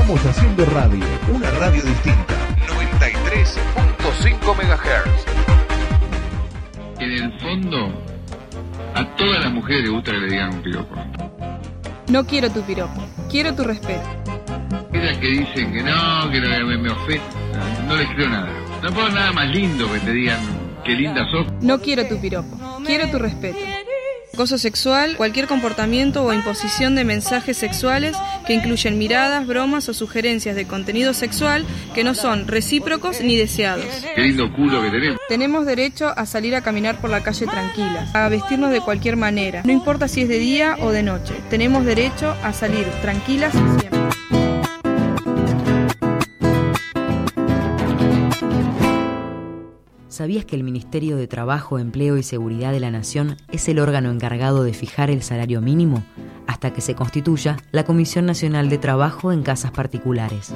Estamos haciendo radio, una radio distinta. 93.5 MHz. En el fondo, a todas las mujeres les gusta que le digan un piropo. No quiero tu piropo, quiero tu respeto. Esas que dicen que no me ofende, no les creo nada. No puedo nada más lindo que te digan qué linda sos. No quiero tu piropo, quiero tu respeto. Acoso sexual, cualquier comportamiento o imposición de mensajes sexuales que incluyen miradas, bromas o sugerencias de contenido sexual que no son recíprocos ni deseados. Qué lindo culo que tenemos. Tenemos derecho a salir a caminar por la calle tranquilas, a vestirnos de cualquier manera, no importa si es de día o de noche. Tenemos derecho a salir tranquilas siempre. ¿Sabías que el Ministerio de Trabajo, Empleo y Seguridad de la Nación es el órgano encargado de fijar el salario mínimo hasta que se constituya la Comisión Nacional de Trabajo en Casas Particulares?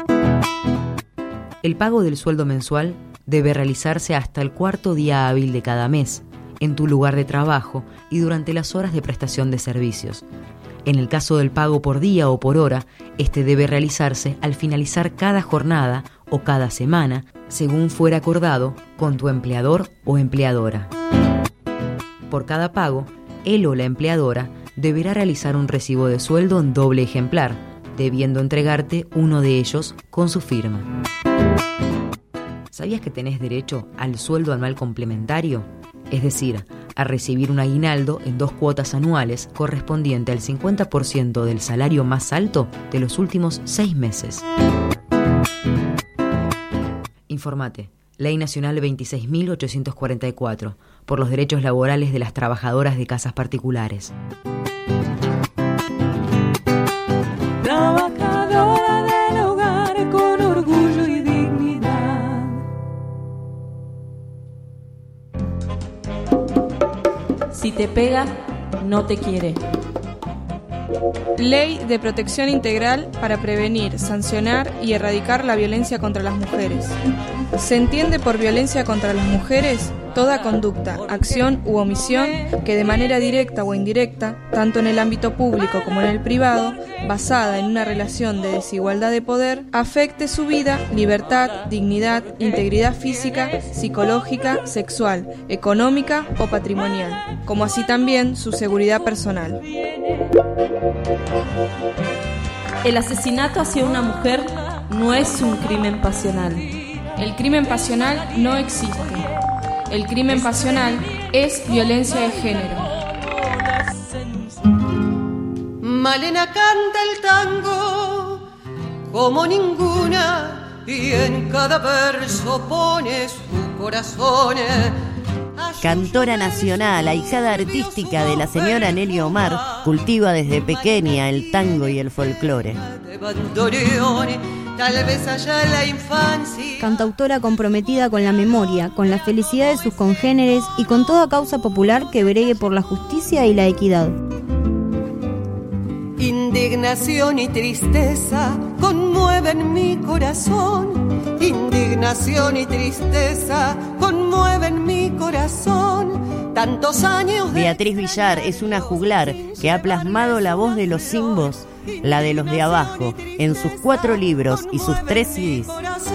El pago del sueldo mensual debe realizarse hasta el cuarto día hábil de cada mes, en tu lugar de trabajo y durante las horas de prestación de servicios. En el caso del pago por día o por hora, este debe realizarse al finalizar cada jornada o cada semana, según fuera acordado con tu empleador o empleadora. Por cada pago, él o la empleadora deberá realizar un recibo de sueldo en doble ejemplar, debiendo entregarte uno de ellos con su firma. ¿Sabías que tenés derecho al sueldo anual complementario? Es decir, a recibir un aguinaldo en 2 cuotas anuales correspondiente al 50% del salario más alto de los últimos 6 meses. Informate. Ley Nacional 26.844, por los derechos laborales de las trabajadoras de casas particulares. Trabajadora del hogar con orgullo y dignidad. Si te pega, no te quiere. Ley de protección integral para prevenir, sancionar y erradicar la violencia contra las mujeres. Se entiende por violencia contra las mujeres toda conducta, acción u omisión que de manera directa o indirecta, tanto en el ámbito público como en el privado, basada en una relación de desigualdad de poder, afecte su vida, libertad, dignidad, integridad física, psicológica, sexual, económica o patrimonial, como así también su seguridad personal. El asesinato hacia una mujer no es un crimen pasional. El crimen pasional no existe. El crimen pasional es violencia de género. Malena canta el tango como ninguna y en cada verso pone su corazón. Cantora nacional, ahijada artística de la señora Nelly Omar, cultiva desde pequeña el tango y el folclore. Tal vez allá en la infancia. Cantautora comprometida con la memoria, con la felicidad de sus congéneres y con toda causa popular que bregue por la justicia y la equidad. Indignación y tristeza conmueven mi corazón. Indignación y tristeza conmueven mi corazón. Tantos años de... Beatriz Villar es una juglar que ha plasmado la voz de los simbos, la de los de abajo, en sus 4 libros y sus 3 CDs.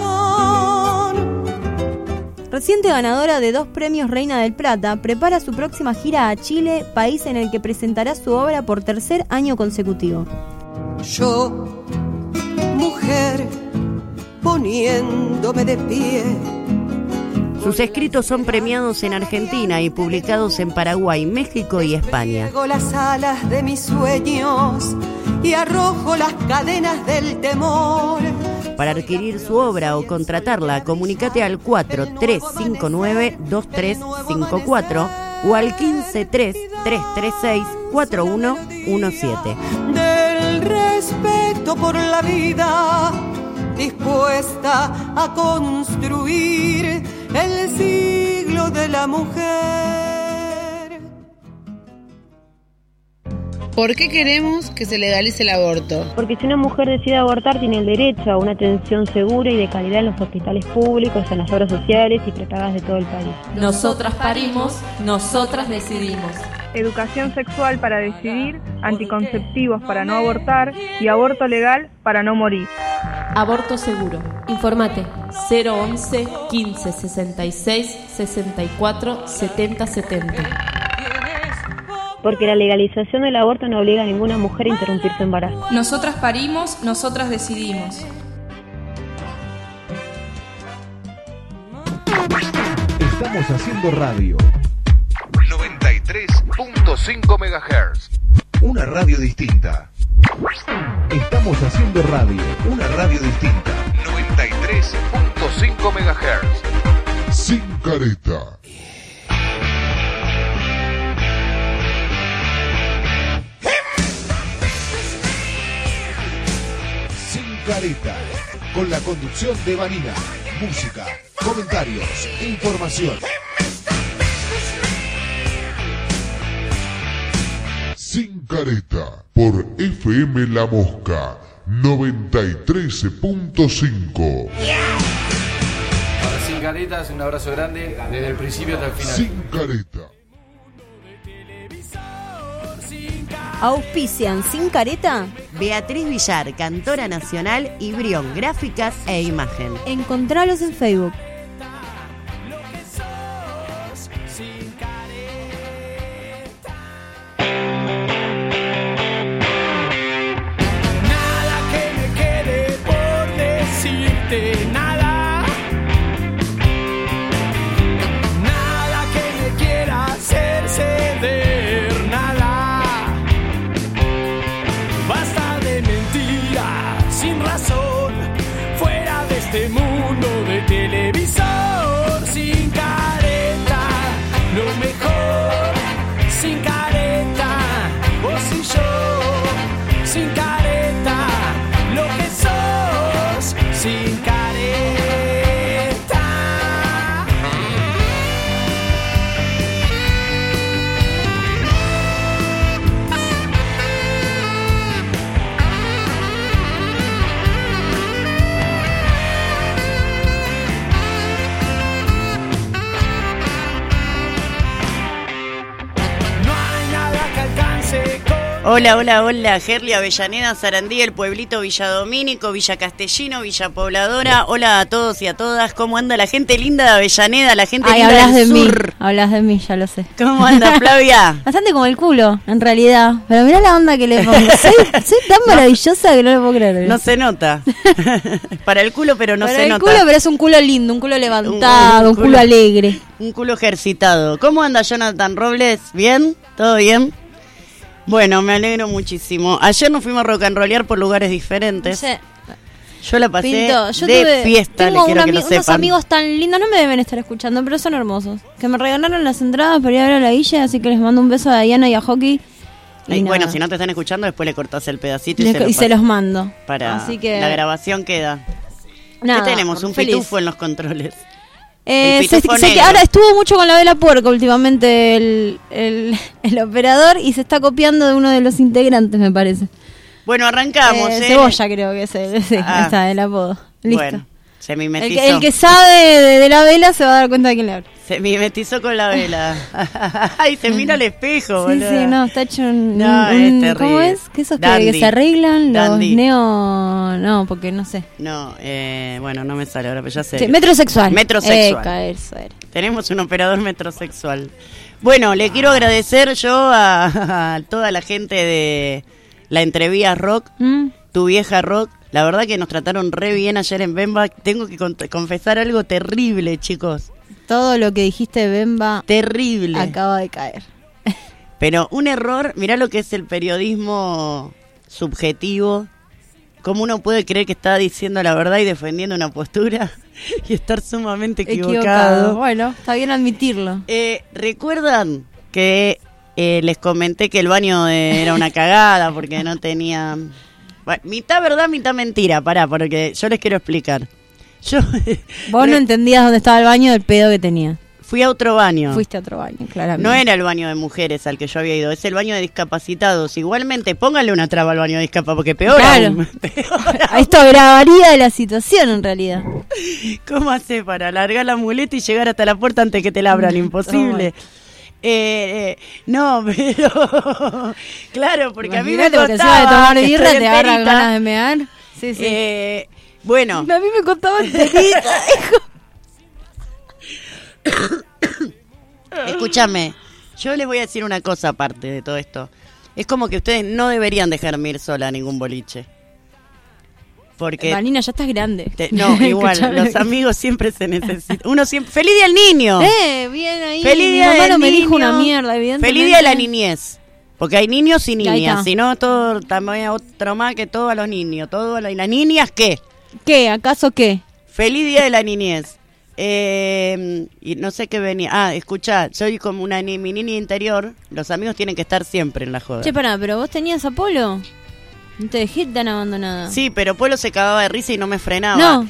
Reciente ganadora de 2 premios Reina del Plata, prepara su próxima gira a Chile, país en el que presentará su obra por 3er año consecutivo. Yo, mujer, poniéndome de pie. Sus escritos son premiados en Argentina y publicados en Paraguay, México y España. Llego las alas de mis sueños y arrojo las cadenas del temor. Para adquirir su obra o contratarla, comunícate al 4359-2354 o al 153-336-4117. Del respeto por la vida, dispuesta a construir el siglo de la mujer. ¿Por qué queremos que se legalice el aborto? Porque si una mujer decide abortar, tiene el derecho a una atención segura y de calidad en los hospitales públicos, en las obras sociales y prepagas de todo el país. Nosotras parimos, nosotras decidimos. Educación sexual para decidir, anticonceptivos para no abortar y aborto legal para no morir. Aborto seguro. Informate. 011 15 66 64 70 70. Porque la legalización del aborto no obliga a ninguna mujer a interrumpir su embarazo. Nosotras parimos, nosotras decidimos. Estamos haciendo radio. 93.5 MHz. Una radio distinta. Estamos haciendo radio. Una radio distinta. 93.5 MHz. Sin careta. Sin careta. Con la conducción de Vanina. Música, comentarios, información. Sin careta. Por FM La Mosca 93.5. Para Sin Caretas, un abrazo grande desde el principio hasta el final. Sin careta. Auspician Sin Careta. Beatriz Villar, cantora nacional, y Brión, gráficas e imagen. Encontralos en Facebook. Nada, nada que me quiera hacer ceder, nada. Basta de mentiras sin razón, fuera de este mundo de televisor. Sin careta, lo mejor. Sin careta, vos y yo. Sin careta, lo que sos. Sin careta. No hay nada que alcance con... Hola, hola, hola, Gerli, Avellaneda, Sarandí, el pueblito Villadomínico, Villa Castellino, Villa Pobladora. Hola a todos y a todas. ¿Cómo anda la gente linda de Avellaneda, la gente linda hablas del de sur? Mí, hablas de mí, ya lo sé. ¿Cómo anda, Flavia? Bastante como el culo, en realidad. Pero mirá la onda que le pongo. Soy tan maravillosa que no lo puedo creer. No se nota. Para el culo, pero no Para se el nota. culo, pero es un culo lindo, un culo levantado, un culo alegre. Un culo ejercitado. ¿Cómo anda Jonathan Robles? ¿Bien? ¿Todo bien? Bueno, me alegro muchísimo. Ayer nos fuimos a rock and rollear por lugares diferentes. Sí. Yo la pasé Pinto, yo de fiesta, tengo le quiero que lo sepan. unos amigos tan lindos, no me deben estar escuchando, pero son hermosos. Que me regalaron las entradas para ir a ver a la Guille, así que les mando un beso a Diana y a Hockey. Y bueno, si no te están escuchando, después le cortás el pedacito y se los mando. Así que la grabación queda. Nada, ¿qué tenemos? Un feliz. pitufo en los controles. Ahora estuvo mucho con la vela puerca últimamente el operador y se está copiando de uno de los integrantes, me parece. Bueno, arrancamos. Cebolla creo que es está el apodo. Listo. Bueno, se mimetizó. El que sabe de la vela se va a dar cuenta de quién le habla. Se mimetizó con la vela. Ay, se mira al espejo, sí, boludo. Sí, no, está hecho un es terrible. ¿Cómo es? ¿Qué esos que se arreglan? Los No, porque no sé. No, bueno, no me sale ahora, pero ya sé. Sí, metrosexual. Metrosexual. Tenemos un operador metrosexual. Bueno, le quiero agradecer yo a toda la gente de la Entrevías Rock, Tu Vieja Rock. La verdad que nos trataron re bien ayer en Bemba. Tengo que confesar algo terrible, chicos. Todo lo que dijiste de Bemba terrible acaba de caer. Pero un error, mirá lo que es el periodismo subjetivo. Cómo uno puede creer que está diciendo la verdad y defendiendo una postura y estar sumamente equivocado. Bueno, está bien admitirlo. ¿Recuerdan que les comenté que el baño era una cagada porque no tenía... Bueno, mitad verdad, mitad mentira, porque yo les quiero explicar. Vos no entendías dónde estaba el baño del pedo que tenía. Fui a otro baño. Fuiste a otro baño, claramente. No era el baño de mujeres al que yo había ido, es el baño de discapacitados. Igualmente, pónganle una traba al baño de discapacitados, porque peor aún. Esto agravaría de la situación, en realidad. ¿Cómo hace para alargar la muleta y llegar hasta la puerta antes que te la abran? Imposible. No, pero... Claro, porque a mí me costaba... Porque se va a tomar birra, te agarran ganas de mear. Sí. Bueno. A mí me contaban tenitas. Escúchame, yo les voy a decir una cosa aparte de todo esto. Es como que ustedes no deberían dejarme ir sola a ningún boliche. Porque Vanina, ya estás grande. No, igual, los amigos siempre se necesitan. Uno siempre... ¡Feliz día al niño! Bien ahí. ¡Feliz Mi día mamá del no me niño! dijo una mierda, evidentemente. ¡Feliz día de la niñez! Porque hay niños y Ahí niñas. está. Si no, todo, también otro más que todo a los niños. ¿Y las niñas qué? ¿Qué? ¿Acaso qué? ¡Feliz día de la niñez! Y no sé qué venía. Ah, escuchá, soy como mi niña interior. Los amigos tienen que estar siempre en la joda. Che, pará, ¿pero vos tenías a Polo? No te dejé tan abandonada. Sí, pero Polo se cagaba de risa y no me frenaba. No.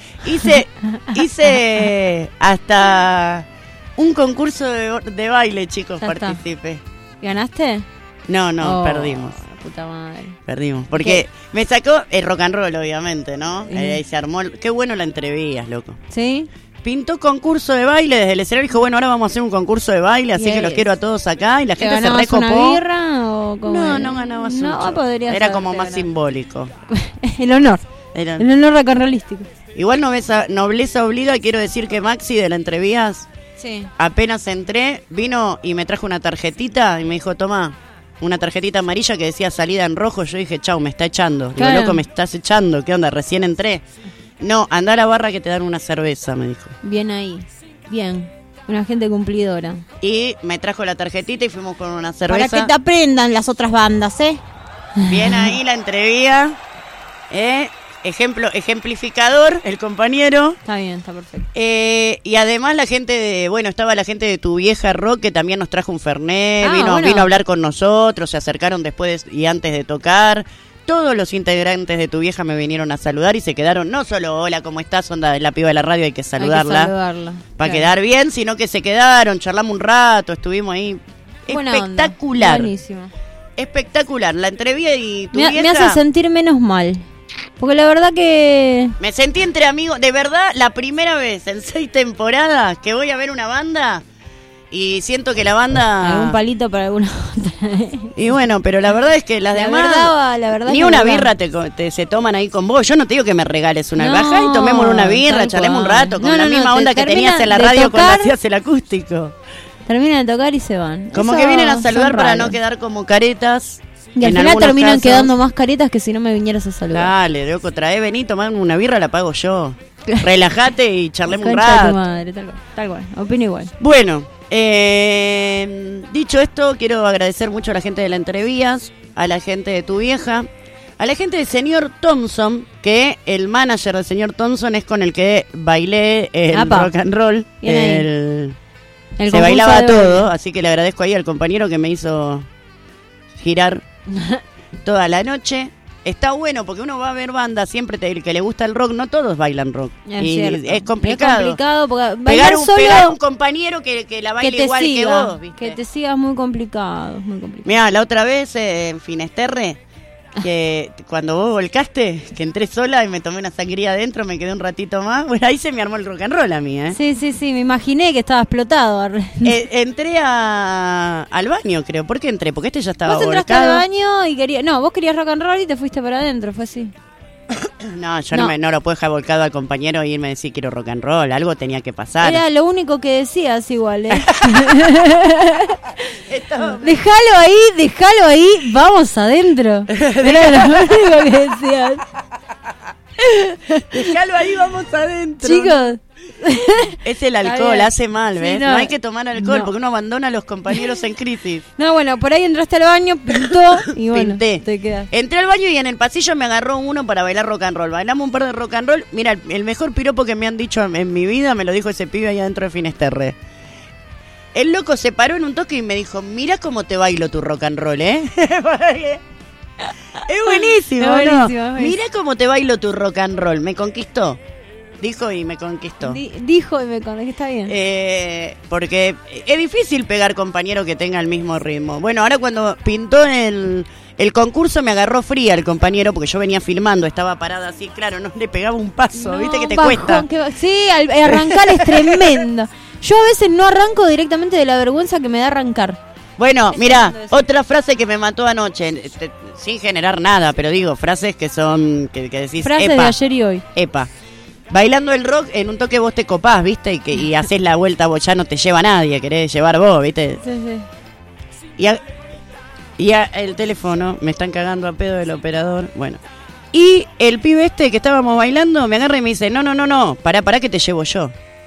Hice hasta un concurso de baile, chicos, Ya está. participé. ¿Ganaste? No, Oh, perdimos. la puta madre. Perdimos. Porque me sacó el rock and roll, obviamente, ¿no? Sí. Y se armó. Qué bueno la entrevías, loco. ¿Sí? Pintó concurso de baile desde el escenario. Dijo, bueno, ahora vamos a hacer un concurso de baile, así Yes. que los quiero a todos acá. Y la ¿Te gente se ganabas recopó. una birra o cómo No, era? no ganabas No, mucho. podría Era ser, como te más ganabas. simbólico. El honor. Era- El honor rock and rollístico. Igual nobleza obliga, quiero decir que Maxi de la entrevías, Sí. apenas entré, vino y me trajo una tarjetita y me dijo, toma, una tarjetita amarilla que decía salida en rojo. Yo dije, chau, me está echando. Digo, Claro. loco, me estás echando. ¿Qué onda? Recién entré. No, anda a la barra que te dan una cerveza, me dijo. Bien ahí. Bien. Una gente cumplidora. Y me trajo la tarjetita y fuimos con una Para cerveza. que te aprendan las otras bandas, ¿eh? Bien ahí la entrevía. Ejemplificador, el compañero. Está bien, está perfecto. Y además estaba la gente de Tu Vieja Rock que también nos trajo un fernet, Ah, vino bueno. a hablar con nosotros, se acercaron después y antes de tocar. Todos los integrantes de Tu Vieja me vinieron a saludar y se quedaron, no solo hola, ¿cómo estás? Onda, la piba de la radio, hay que saludarla. Para claro. quedar bien, sino que se quedaron, charlamos un rato, estuvimos ahí. Buena Espectacular. onda. Buenísimo. Espectacular. La entrevista y Tu Me Vieja... hace sentir menos mal. Porque la verdad que... Me sentí entre amigos, de verdad, la primera vez en 6 temporadas que voy a ver una banda y siento que la banda... Algún palito para alguna otra. Y bueno, pero la verdad es que las La demás... verdad ni es una verdad. birra se toman ahí con vos. Yo no te digo que me regales una No, baja y tomemos una birra, tal charlemos un cual. rato con No, la no, misma no, onda te que tenías en la terminan de radio cuando tocar. hacías el acústico. Terminan de tocar y se van. Como Eso que vienen a saludar son para raros. no quedar como caretas. Y al en final algunos terminan casos. quedando más caretas que si no me vinieras a saludar. Dale, loco, vení, tomame una birra, la pago yo. Relájate y charlemos un Concha de tu rato. madre, tal cual. Opino igual. Bueno, dicho esto, quiero agradecer mucho a la gente de la entrevías, a la gente de Tu Vieja, a la gente del señor Thompson, que el manager del señor Thompson es con el que bailé el Apa. rock and roll. Bien ahí. El se concurso bailaba de todo, baile. así que le agradezco ahí al compañero que me hizo girar toda la noche. Está bueno porque uno va a ver bandas, siempre el que le gusta el rock, no todos bailan rock. Es y cierto. es complicado. Es complicado porque bailar solo pegar un compañero que la que baile te igual siga, que vos, ¿viste? que te siga es muy complicado, muy complicado. Mirá, la otra vez en Finesterre, que cuando vos volcaste, que entré sola y me tomé una sangría adentro, me quedé un ratito más. Bueno, ahí se me armó el rock and roll a mí, ¿eh? Sí, me imaginé que estaba explotado. Entré al baño, creo. ¿Por qué entré? Porque ya estaba Vos entraste volcado. al baño y querías... No, vos querías rock and roll y te fuiste para adentro, fue así. No, yo no lo puedo dejar volcado al compañero y irme a decir quiero rock and roll. Algo tenía que pasar. Era lo único que decías igual, ¿eh? Déjalo ahí, vamos adentro. Era lo único que decías. Déjalo ahí, vamos adentro. Chicos. Es el Está alcohol, bien. hace mal, ¿ves? Sí, no. no. hay que tomar alcohol No. porque uno abandona a los compañeros en crisis. No, bueno, por ahí entraste al baño, pintó y bueno, Pinté. te quedas. Entré al baño y en el pasillo me agarró uno para bailar rock and roll. Bailamos un par de rock and roll. Mira, el mejor piropo que me han dicho en mi vida me lo dijo ese pibe ahí adentro de Finesterre. El loco se paró en un toque y me dijo, mira cómo te bailo tu rock and roll, ¿eh? Es buenísimo, Es ¿no? buenísimo, es buenísimo. Mira cómo te bailo tu rock and roll. Me conquistó. Dijo y me conquistó. Dijo y me conté que está bien. Porque es difícil pegar compañero que tenga el mismo ritmo. Bueno, ahora cuando pintó el concurso me agarró fría el compañero porque yo venía filmando, estaba parada así, claro, no le pegaba un paso, viste que te bajón, cuesta. Sí, arrancar es tremendo. Yo a veces no arranco directamente de la vergüenza que me da arrancar. Bueno, mira, otra frase que me mató anoche, sin generar nada, pero digo, frases que son, que decís, Frases epa, de ayer y hoy. epa. bailando el rock, en un toque vos te copás, ¿viste? Y haces la vuelta, vos ya no te lleva nadie, querés llevar vos, ¿viste? Sí. Y el teléfono, me están cagando a pedo del operador, bueno. Y el pibe este que estábamos bailando me agarra y me dice, no, pará que te llevo yo.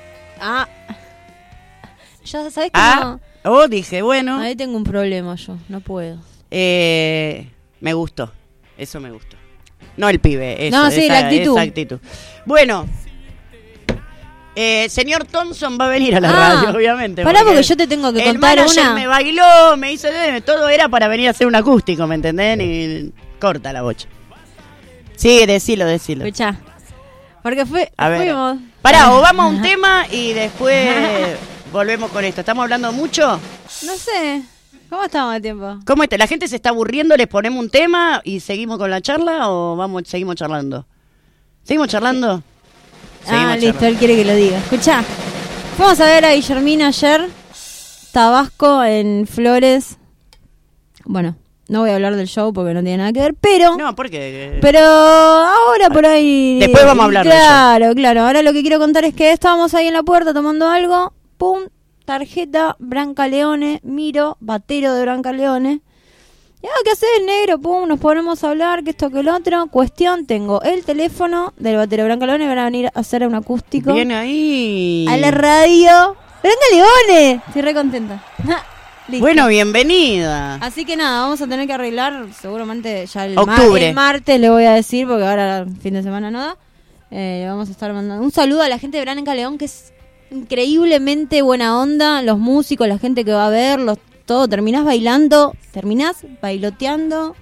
Ya sabés que no. Dije, bueno. Ahí tengo un problema yo, no puedo. Me gustó, eso me gustó. No el pibe, eso, no, sí, la actitud. Esa actitud. Bueno, señor Thompson va a venir a la radio, obviamente. Pará, porque yo te tengo que contar una. Me bailó, me hizo... Todo era para venir a hacer un acústico, ¿me entendés? Y corta la bocha. Sí, decilo. Escuchá, porque fuimos... Pará, o vamos a un tema y después volvemos con esto. ¿Estamos hablando mucho? No sé... ¿Cómo estamos de tiempo? ¿Cómo está? ¿La gente se está aburriendo? ¿Les ponemos un tema y seguimos con la charla o seguimos charlando? ¿Seguimos charlando? Listo, él quiere que lo diga. Escuchá, fuimos a ver a Guillermina ayer, Tabasco en Flores. Bueno, no voy a hablar del show porque no tiene nada que ver, pero... No, ¿por qué? Pero ahora por ahí... Después vamos a hablar de eso. Claro. Ahora lo que quiero contar es que estábamos ahí en la puerta tomando algo, pum... Tarjeta, Brancaleone, Miro, batero de Brancaleone. ¿Qué haces, negro? Pum, nos ponemos a hablar, que esto, que el otro. Cuestión, tengo el teléfono del batero Brancaleone, van a venir a hacer un acústico. Viene ahí. A la radio. Brancaleone. Estoy re contenta. Bueno, bienvenida. Así que nada, vamos a tener que arreglar, seguramente ya el martes le voy a decir, porque ahora fin de semana no da. Vamos a estar mandando un saludo a la gente de Brancaleone, que es increíblemente buena onda, los músicos, la gente que va a verlos, todo. Terminás bailando, terminás bailoteando.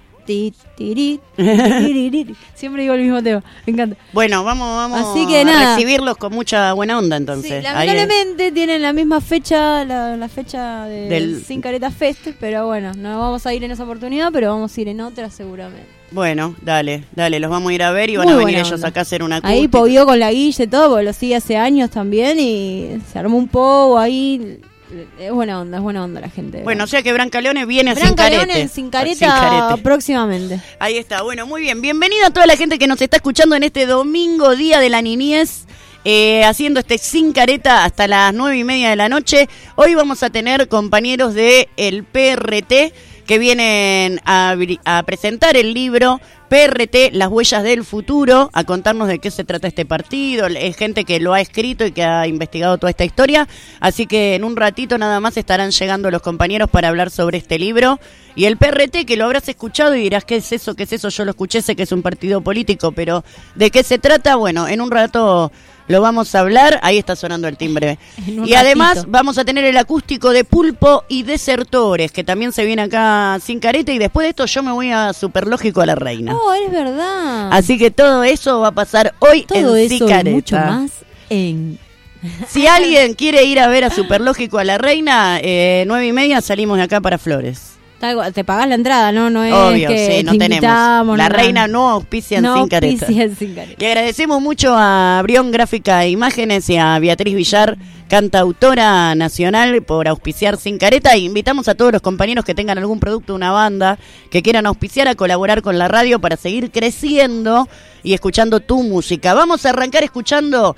Siempre digo el mismo tema, me encanta. Bueno, vamos así que a recibirlos con mucha buena onda entonces. Sí, lamentablemente tienen la misma fecha, la fecha del Sin Careta Fest, pero bueno, no vamos a ir en esa oportunidad, pero vamos a ir en otra seguramente. Bueno, dale, los vamos a ir a ver y van a venir ellos acá a hacer una acústica. Ahí poguió con la Guille, todo, porque lo sigue hace años también y se armó un pogo ahí. Es buena onda la gente. Bueno, o sea que Brancaleone viene sin careta próximamente. Ahí está, bueno, muy bien. Bienvenida a toda la gente que nos está escuchando en este domingo, Día de la Niñez, haciendo este Sin Careta hasta las 9:30 de la noche. Hoy vamos a tener compañeros de el PRT que vienen a presentar el libro PRT, Las Huellas del Futuro, a contarnos de qué se trata este partido. Es gente que lo ha escrito y que ha investigado toda esta historia, así que en un ratito nada más estarán llegando los compañeros para hablar sobre este libro. Y el PRT, que lo habrás escuchado y dirás, ¿qué es eso? Yo lo escuché, sé que es un partido político, pero ¿de qué se trata? Bueno, en un rato lo vamos a hablar. Ahí está sonando el timbre. Y además vamos a tener el acústico de Pulpo y Desertores, que también se viene acá Sin Careta. Y después de esto yo me voy a Superlógico a la Reina. Oh, es verdad. Así que todo eso va a pasar hoy todo en Sin Careta. Y mucho más en... Si alguien quiere ir a ver a Superlógico a la Reina, 9:30 salimos de acá para Flores. Te pagás la entrada, ¿no? Es obvio, que sí, no tenemos. La Reina no auspicia en Sin Careta. Le agradecemos mucho a Brión Gráfica e Imágenes y a Beatriz Villar, cantautora nacional, por auspiciar Sin Careta. E invitamos a todos los compañeros que tengan algún producto, una banda, que quieran auspiciar, a colaborar con la radio para seguir creciendo y escuchando tu música. Vamos a arrancar escuchando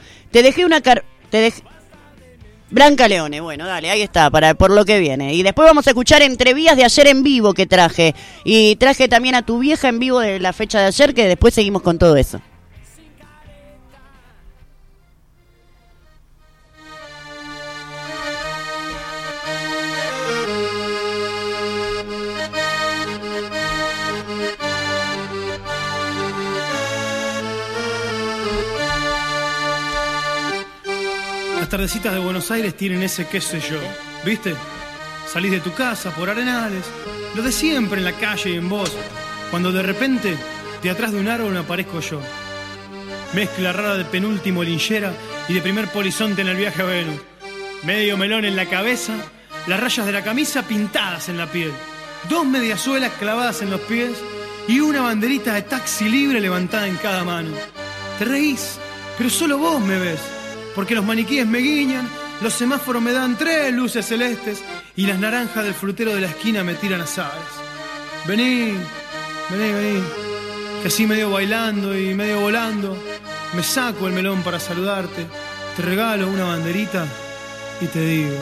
Brancaleone, bueno, dale, ahí está, por lo que viene. Y después vamos a escuchar Entrevías de ayer en vivo que traje. Y traje también a Tu Vieja en vivo de la fecha de ayer, que después seguimos con todo eso. Las tardecitas de Buenos Aires tienen ese qué sé yo, ¿viste? Salís de tu casa por Arenales, lo de siempre en la calle y en vos, cuando de repente, de atrás de un árbol aparezco yo. Mezcla rara de penúltimo linchera y de primer polizonte en el viaje a Venus. Medio melón en la cabeza, las rayas de la camisa pintadas en la piel, 2 mediasuelas clavadas en los pies y una banderita de taxi libre levantada en cada mano. Te reís, pero solo vos me ves. Porque los maniquíes me guiñan, los semáforos me dan 3 luces celestes y las naranjas del frutero de la esquina me tiran azares. Vení, que así medio bailando y medio volando, me saco el melón para saludarte, te regalo una banderita y te digo: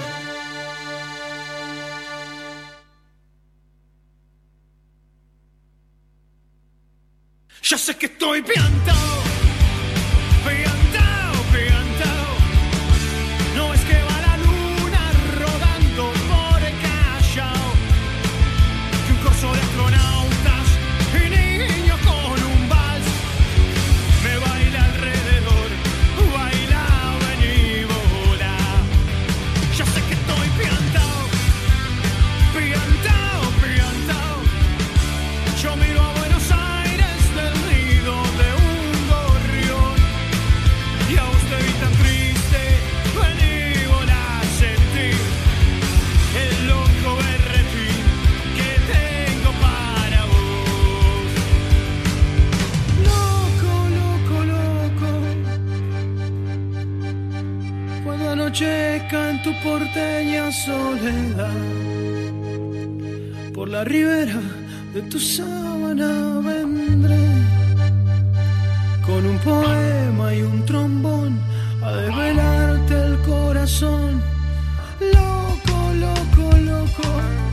ya sé que estoy piantao, piantao, piantao. No es que va la luna rodando por el Callao, que un corso de astronautas y niños con un vals me baila alrededor, baila, vení, volá. Ya sé que estoy piantao, piantao, piantao. Yo miro a Buenos Aires del nido de un gorrión y a usted vi tan triste, vení, volá, sentir el loco berretín que tengo para vos. Loco, loco, loco, cuando anochezca en tu porteña soledad, por la ribera de tu sábana vendré, con un poema y un trombón a desvelarte el corazón. Loco, loco, loco,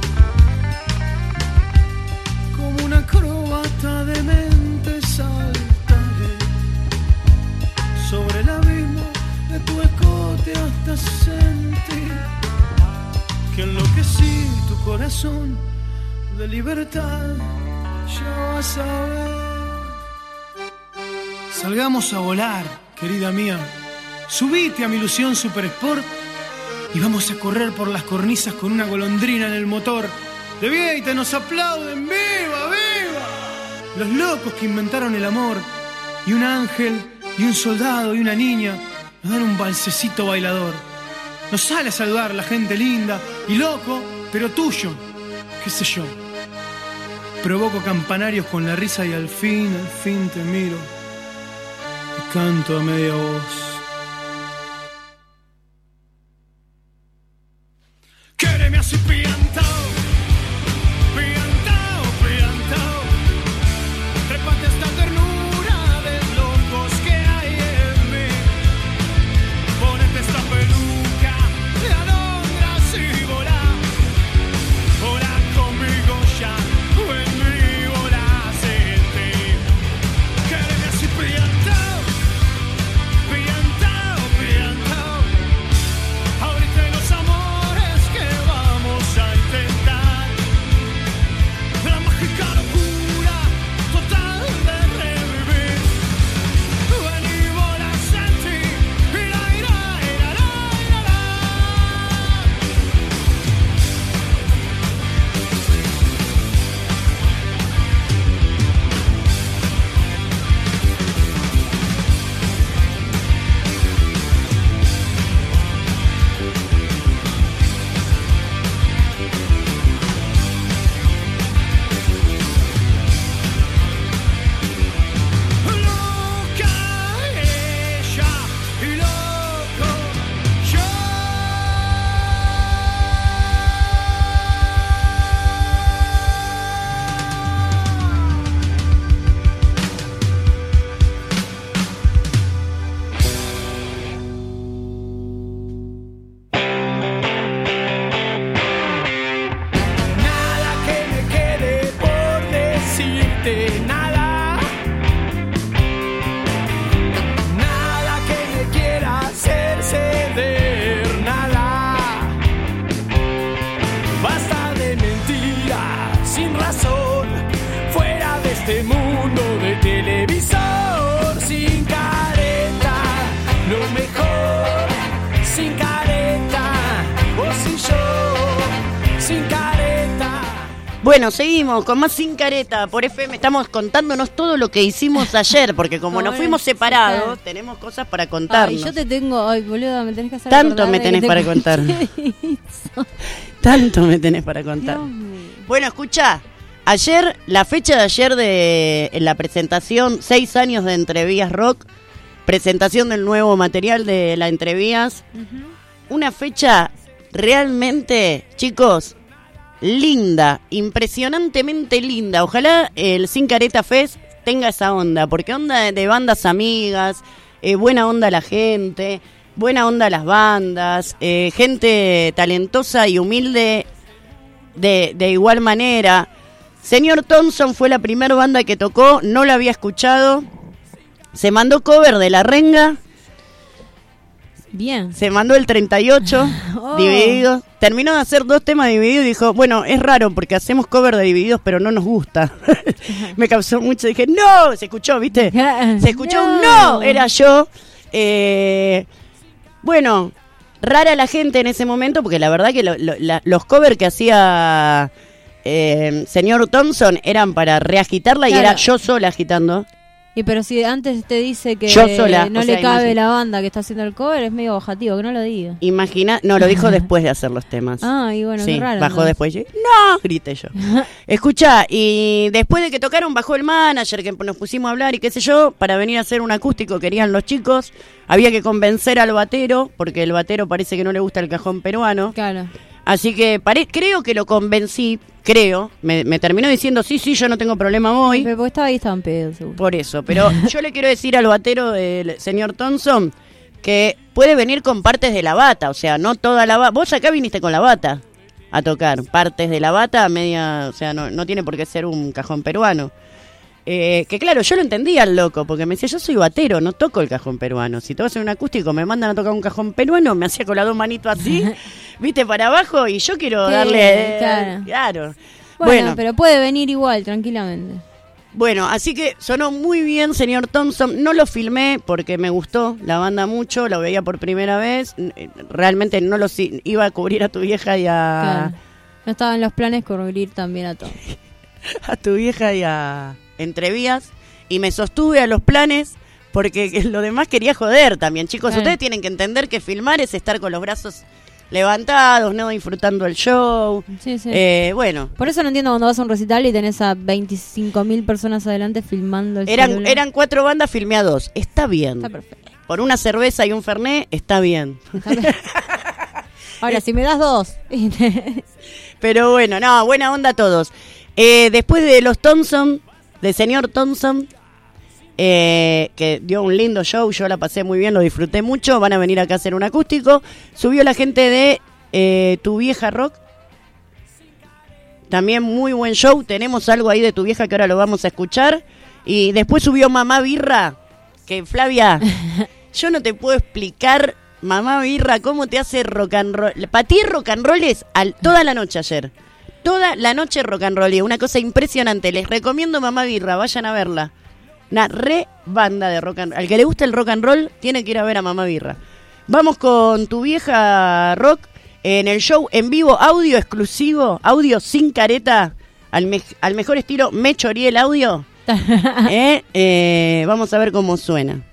como una acróbata de mente saltaré sobre el abismo de tu escote hasta sentir que enloquecí tu corazón de libertad, ya vas a ver. Salgamos a volar, querida mía. Subite a mi ilusión Super Sport y vamos a correr por las cornisas con una golondrina en el motor. De Vieita nos aplauden, ¡viva, viva! Los locos que inventaron el amor, y un ángel, y un soldado, y una niña, nos dan un balsecito bailador. Nos sale a saludar la gente linda y loco, pero tuyo, qué sé yo. Provoco campanarios con la risa y al fin te miro y canto a media voz. Quéreme así piantao, piantao, piantao. Trépate esta ternura de locos que hay en mí. Ponete esta peluca de alondras y volá. Volá conmigo ya. este mundo de televisor. Sin careta, lo mejor. Sin careta, vos y yo. Sin careta. Bueno, seguimos con más Sin Careta por FM. Estamos contándonos todo lo que hicimos ayer, porque como nos fuimos separados, tenemos cosas para contarnos. Ay, yo te tengo, ay, boludo, me tenés que hacer tanto me tenés para contar. Tanto me tenés para contar. Bueno, escuchá, ayer, la fecha de ayer de la presentación, 6 años de Entrevías Rock, presentación del nuevo material de la Entrevías, una fecha realmente, chicos, linda, impresionantemente linda. Ojalá el Sin Careta Fest tenga esa onda, porque onda de bandas amigas, buena onda la gente, buena onda las bandas, gente talentosa y humilde de igual manera. Señor Thompson fue la primera banda que tocó, no la había escuchado, se mandó cover de La Renga. Bien. Se mandó el 38 Divididos. Terminó de hacer 2 temas divididos y dijo, bueno, es raro porque hacemos cover de Divididos, pero no nos gusta. Me causó mucho. Dije, no, se escuchó, ¿viste? Se escuchó un no, era yo. Bueno, rara la gente en ese momento porque la verdad que los covers que hacía señor Thompson eran para reagitarla y era yo sola agitando. Y pero si antes te dice que yo sola, no le cabe la banda que está haciendo el cover, es medio bajativo, que no lo diga. Imagina, no, lo dijo después de hacer los temas. Ah, y bueno, sí, qué raro. Bajó después y no, grité yo. Escuchá, y después de que tocaron bajó el manager, que nos pusimos a hablar y qué sé yo, para venir a hacer un acústico querían los chicos. Había que convencer al batero, porque el batero parece que no le gusta el cajón peruano. Claro. Así que creo que lo convencí, me terminó diciendo, sí, yo no tengo problema, voy. Pero porque estaba ahí, estaban pedos, seguro. Por eso, pero yo le quiero decir al batero del señor Thompson que puede venir con partes de la bata, o sea, no toda la bata. Vos acá viniste con la bata a tocar, partes de la bata, media, o sea, no tiene por qué ser un cajón peruano. Que claro, yo lo entendía al loco, porque me decía, yo soy batero, no toco el cajón peruano. Si te vas a hacer un acústico, me mandan a tocar un cajón peruano, me hacía con las 2 manitos así, viste, para abajo, y yo quiero darle... Claro. Bueno, pero puede venir igual, tranquilamente. Bueno, así que sonó muy bien, señor Thompson. No lo filmé porque me gustó la banda mucho, lo veía por primera vez. Realmente no lo iba a cubrir a tu vieja y a... Claro. No estaba en los planes cubrir también a todos. A tu vieja y a Entrevías. Y me sostuve a los planes porque lo demás quería joder también. Chicos, ustedes tienen que entender que filmar es estar con los brazos levantados, no disfrutando el show. Sí. Bueno. Por eso no entiendo cuando vas a un recital y tenés a 25.000 personas adelante filmando el celular. Eran 4 bandas, filmé a 2. Está bien. Está perfecto. Por una cerveza y un fernet, está bien. Ahora, si me das 2. Pero bueno, no, buena onda a todos. Después de los Thompson, del señor Thompson, que dio un lindo show, yo la pasé muy bien, lo disfruté mucho, van a venir acá a hacer un acústico. Subió la gente de Tu Vieja Rock, también muy buen show. Tenemos algo ahí de Tu Vieja que ahora lo vamos a escuchar. Y después subió Mamá Birra, que Flavia, yo no te puedo explicar, Mamá Birra, cómo te hace rock and roll. Para ti rock and roll es toda la noche ayer. Toda la noche rock and roll, una cosa impresionante. Les recomiendo Mamá Birra, vayan a verla. Una re banda de rock and roll. Al que le gusta el rock and roll, tiene que ir a ver a Mamá Birra. Vamos con Tu Vieja Rock en el show en vivo, audio exclusivo, audio sin careta, al mejor estilo Me Choreé el Audio. Vamos a ver cómo suena.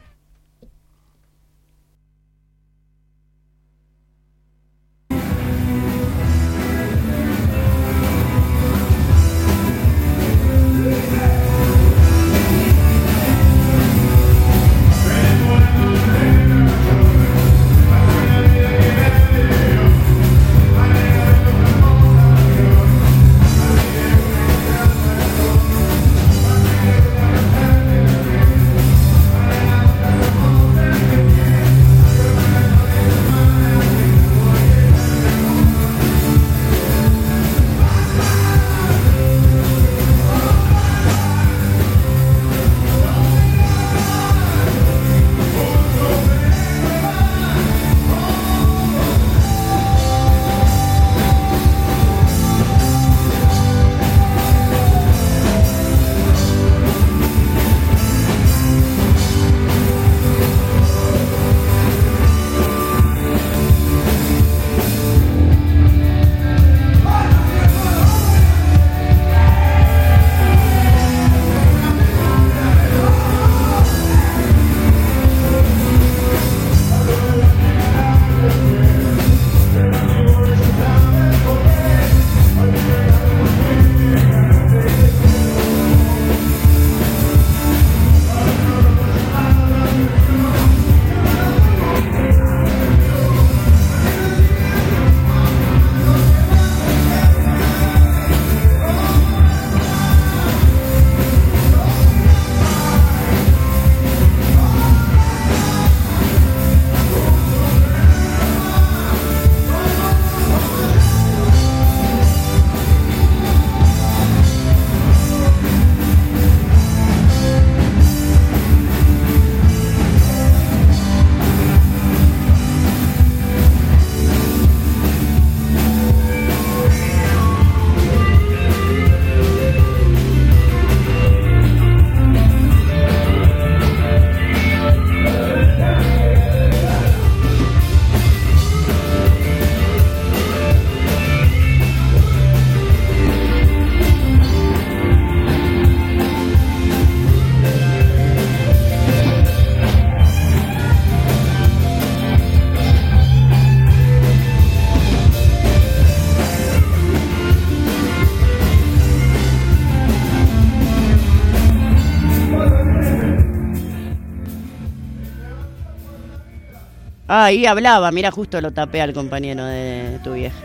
Ahí hablaba, mira, justo lo tapé al compañero de tu vieja.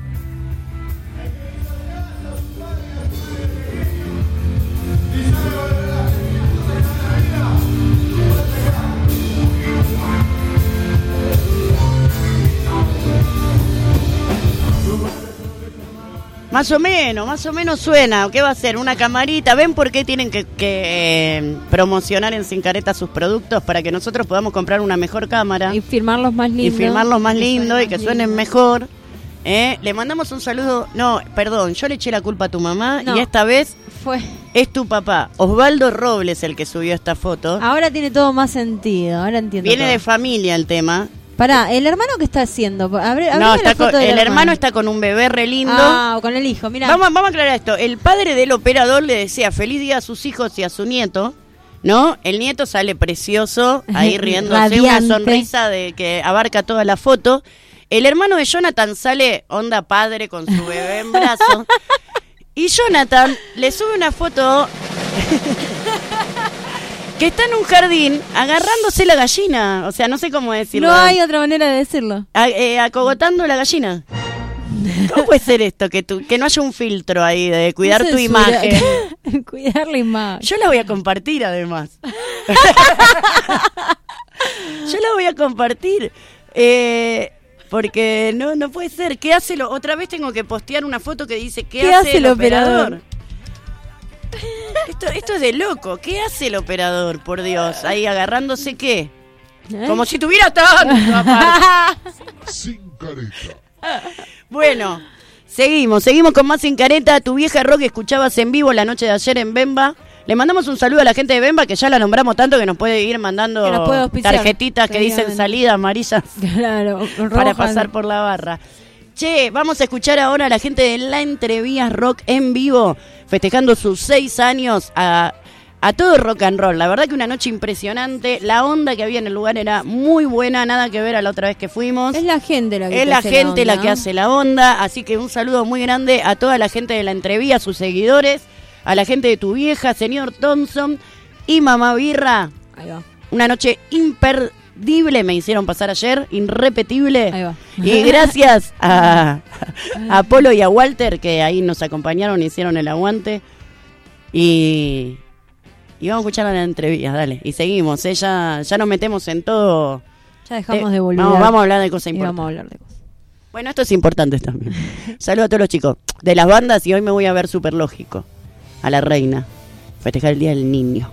Más o menos suena. ¿Qué va a ser? Una camarita. ¿Ven por qué tienen que promocionar en Sin Careta sus productos? Para que nosotros podamos comprar una mejor cámara. Y firmarlos más lindos. Y que suenen mejor. Le mandamos un saludo. No, perdón, yo le eché la culpa a tu mamá y esta vez es tu papá. Osvaldo Robles el que subió esta foto. Ahora tiene todo más sentido, ahora entiendo. Viene todo. De familia el tema. Pará, ¿el hermano qué está haciendo? El hermano está con un bebé re lindo. Ah, con el hijo, mira. Vamos a aclarar esto. El padre del operador le decía feliz día a sus hijos y a su nieto, ¿no? El nieto sale precioso, ahí riéndose, una sonrisa de que abarca toda la foto. El hermano de Jonathan sale onda padre con su bebé en brazos. Y Jonathan le sube una foto... que está en un jardín agarrándose la gallina. O sea, no sé cómo decirlo. No hay otra manera de decirlo. Acogotando la gallina. ¿Cómo puede ser esto? Que no haya un filtro ahí de cuidar tu imagen. Cuidar la imagen. Yo la voy a compartir además. Yo la voy a compartir. Porque no puede ser. ¿Qué hace otra vez tengo que postear una foto que dice ¿Qué hace el operador? Esto es de loco. ¿Qué hace el operador? Por Dios. Ahí agarrándose ¿qué? Como si tuviera tanto. Sin Careta. Bueno, seguimos con más Sin Careta. Tu vieja Rock escuchabas en vivo la noche de ayer en Bemba. Le mandamos un saludo a la gente de Bemba, que ya la nombramos tanto que nos puede ir mandando tarjetitas que dicen salida amarillas. Claro, para pasar por la barra. Che, vamos a escuchar ahora a la gente de La Entrevías Rock en vivo, festejando sus 6 años a todo rock and roll. La verdad que una noche impresionante. La onda que había en el lugar era muy buena, nada que ver a la otra vez que fuimos. Es la gente la que hace la onda. Así que un saludo muy grande a toda la gente de La Entrevía, sus seguidores, a la gente de tu vieja, señor Thompson y mamá Birra. Ahí va. Una noche imperdible me hicieron pasar ayer, irrepetible. Ahí va. Y gracias a Polo y a Walter, que ahí nos acompañaron, hicieron el aguante. Y vamos a escuchar La Entrevía, dale. Y seguimos, ya nos metemos en todo. Ya dejamos de volver. Vamos a hablar de cosas importantes. Vamos a hablar de cosas. Bueno, esto es importante también. Saludos a todos los chicos de las bandas y hoy me voy a ver Súper Lógico. A la reina. Festejar el Día del Niño.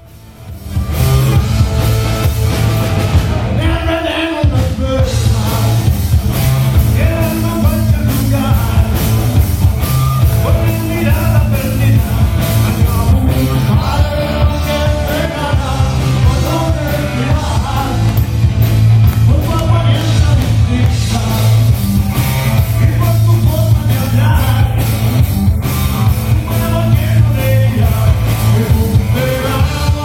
Pero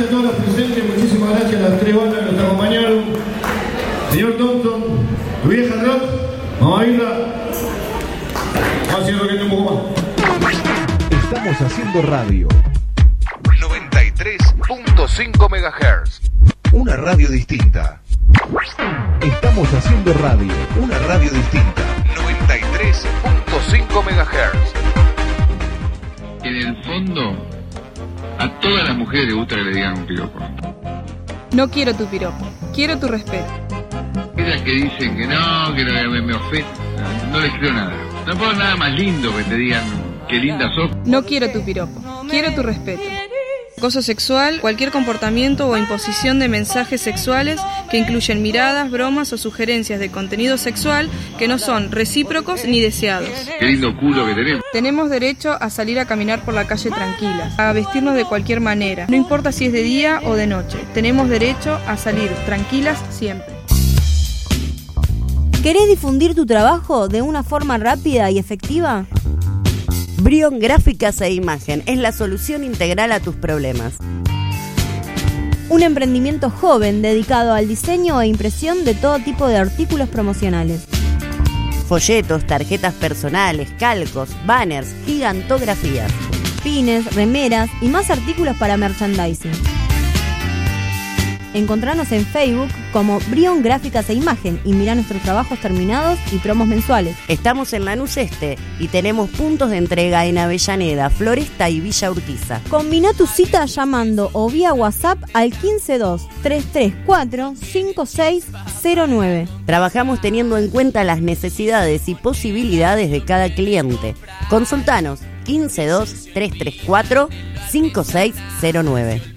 gracias a todos los presentes, muchísimas gracias a las tres bandas que nos acompañaron. Señor Thompson, tu vieja rock, vamos a irla. Vamos a hacer rock un poco más. Estamos haciendo radio. 93.5 MHz. Una radio distinta. Estamos haciendo radio. Una radio distinta. 93.5 MHz. En el fondo, a todas las mujeres les gusta que le digan un piropo. No quiero tu piropo, quiero tu respeto. Esas que dicen que no me ofende, no les creo nada. No puedo nada más lindo que te digan qué linda sos. No quiero tu piropo, quiero tu respeto. Acoso sexual, cualquier comportamiento o imposición de mensajes sexuales que incluyen miradas, bromas o sugerencias de contenido sexual que no son recíprocos ni deseados. Qué lindo culo que tenemos. Tenemos derecho a salir a caminar por la calle tranquilas, a vestirnos de cualquier manera, no importa si es de día o de noche. Tenemos derecho a salir tranquilas siempre. ¿Querés difundir tu trabajo de una forma rápida y efectiva? Brion Gráficas e Imagen es la solución integral a tus problemas. Un emprendimiento joven dedicado al diseño e impresión de todo tipo de artículos promocionales. Folletos, tarjetas personales, calcos, banners, gigantografías. Pines, remeras y más artículos para merchandising. Encontranos en Facebook como Brion Gráficas e Imagen y mirá nuestros trabajos terminados y promos mensuales. Estamos en Lanús Este y tenemos puntos de entrega en Avellaneda, Floresta y Villa Urquiza. Combina tu cita llamando o vía WhatsApp al 152-334-5609. Trabajamos teniendo en cuenta las necesidades y posibilidades de cada cliente. Consultanos 152-334-5609.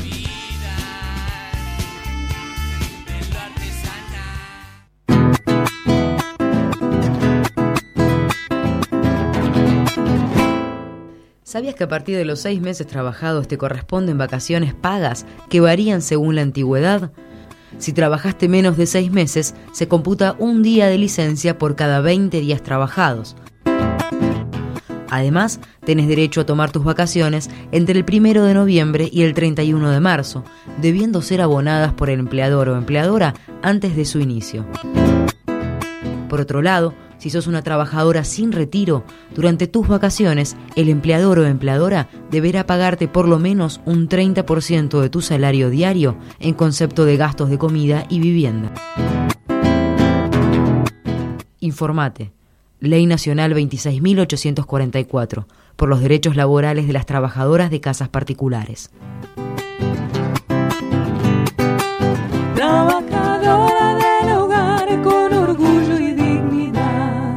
¿Sabías que a partir de los 6 meses trabajados te corresponden vacaciones pagas que varían según la antigüedad? Si trabajaste menos de 6 meses, se computa un día de licencia por cada 20 días trabajados. Además, tenés derecho a tomar tus vacaciones entre el 1 de noviembre y el 31 de marzo, debiendo ser abonadas por el empleador o empleadora antes de su inicio. Por otro lado, si sos una trabajadora sin retiro, durante tus vacaciones, el empleador o empleadora deberá pagarte por lo menos un 30% de tu salario diario en concepto de gastos de comida y vivienda. Informate. Ley Nacional 26.844, por los derechos laborales de las trabajadoras de casas particulares. Trabajadora del hogar con orgullo y dignidad.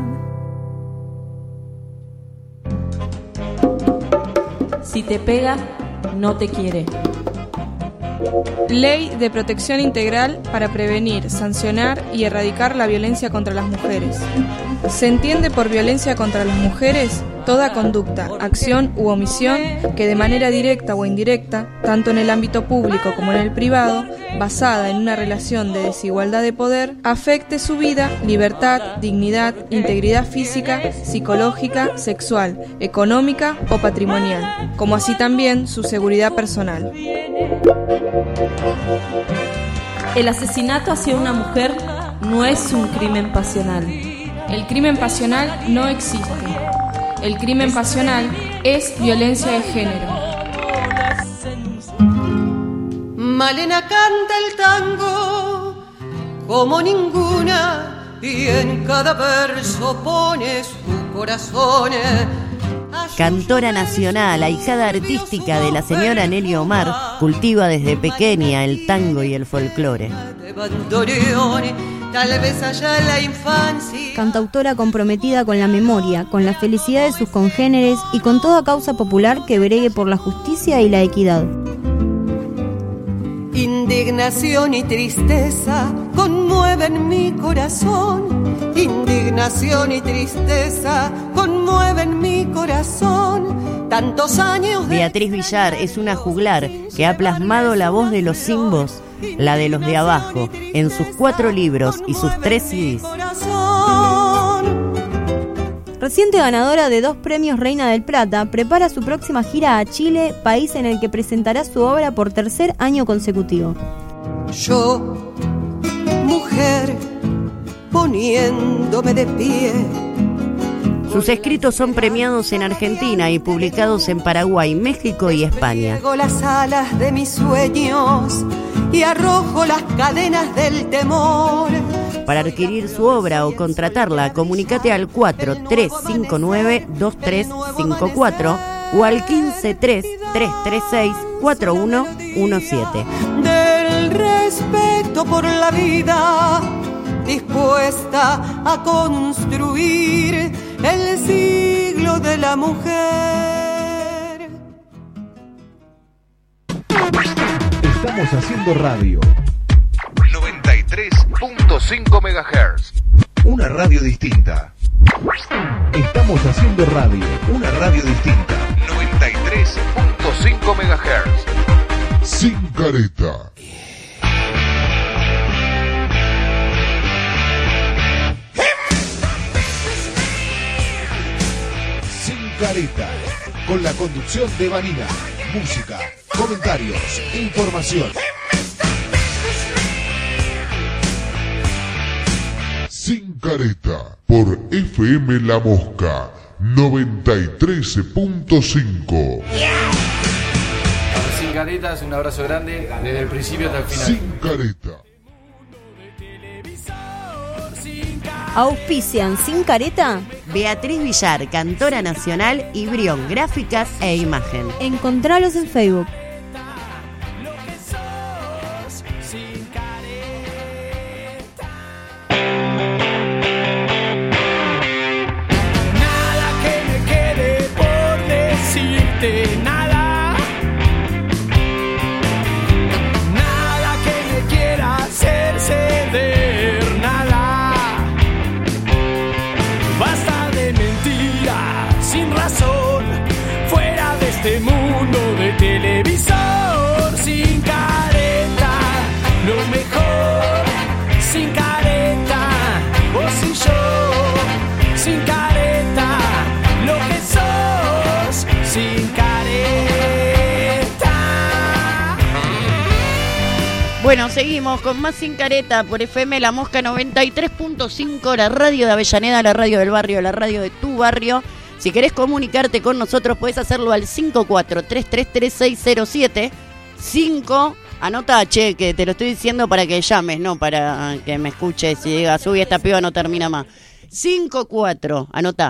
Si te pega, no te quiere. Ley de Protección Integral para prevenir, sancionar y erradicar la violencia contra las mujeres. Se entiende por violencia contra las mujeres toda conducta, acción u omisión que de manera directa o indirecta, tanto en el ámbito público como en el privado, basada en una relación de desigualdad de poder, afecte su vida, libertad, dignidad, integridad física, psicológica, sexual, económica o patrimonial, como así también su seguridad personal. El asesinato hacia una mujer no es un crimen pasional. El crimen pasional no existe. El crimen pasional es violencia de género. Malena canta el tango como ninguna y en cada verso pone su corazón. Cantora nacional, ahijada artística de la señora Nelly Omar, cultiva desde pequeña el tango y el folclore. Tal vez allá en la infancia. Cantautora comprometida con la memoria, con la felicidad de sus congéneres y con toda causa popular que bregue por la justicia y la equidad. Indignación y tristeza conmueven mi corazón. Indignación y tristeza conmueven mi corazón. Tantos años de... Beatriz Villar es una juglar que ha plasmado la voz de los sin voz, la de los de abajo, en sus 4 libros y sus 3 CDs. reciente ganadora de 2 premios Reina del Plata, prepara su próxima gira a Chile, país en el que presentará su obra por 3er año consecutivo. Yo, mujer, poniéndome de pie. Sus escritos son premiados en Argentina y publicados en Paraguay, México y España. Llego las alas de mis sueños y arrojo las cadenas del temor. Para adquirir su obra o contratarla, comunícate al 4359-2354 o al 153-336-4117. Del respeto por la vida, dispuesta a construir el siglo de la mujer. Estamos haciendo radio. 93.5 MHz. Una radio distinta. Estamos haciendo radio. Una radio distinta. 93.5 MHz. Sin careta. Sin careta. Con la conducción de Vanina. Música, comentarios, información. Sin careta, por FM La Mosca 93.5. Sin caretas, un abrazo grande desde el principio hasta el final. Sin careta. Auspician Sin Careta Beatriz Villar, cantora nacional, y Brión, gráficas e imagen. Encontralos en Facebook. Nada que me quede por decirte, nada. Nada que me quiera hacer ceder, nada. Basta de mentiras sin razón, fuera de este mundo de televisor. Sin careta, lo mejor. Sin careta, vos y yo. Sin careta, lo que sos. Sin careta. Bueno, seguimos con más Sin Careta por FM La Mosca 93.5, la radio de Avellaneda, la radio del barrio, la radio de tu barrio. Si querés comunicarte con nosotros, podés hacerlo al 54333607. 5, anota, che, que te lo estoy diciendo para que llames, no para que me escuches y digas, uy, esta piba no termina más. 54, anota,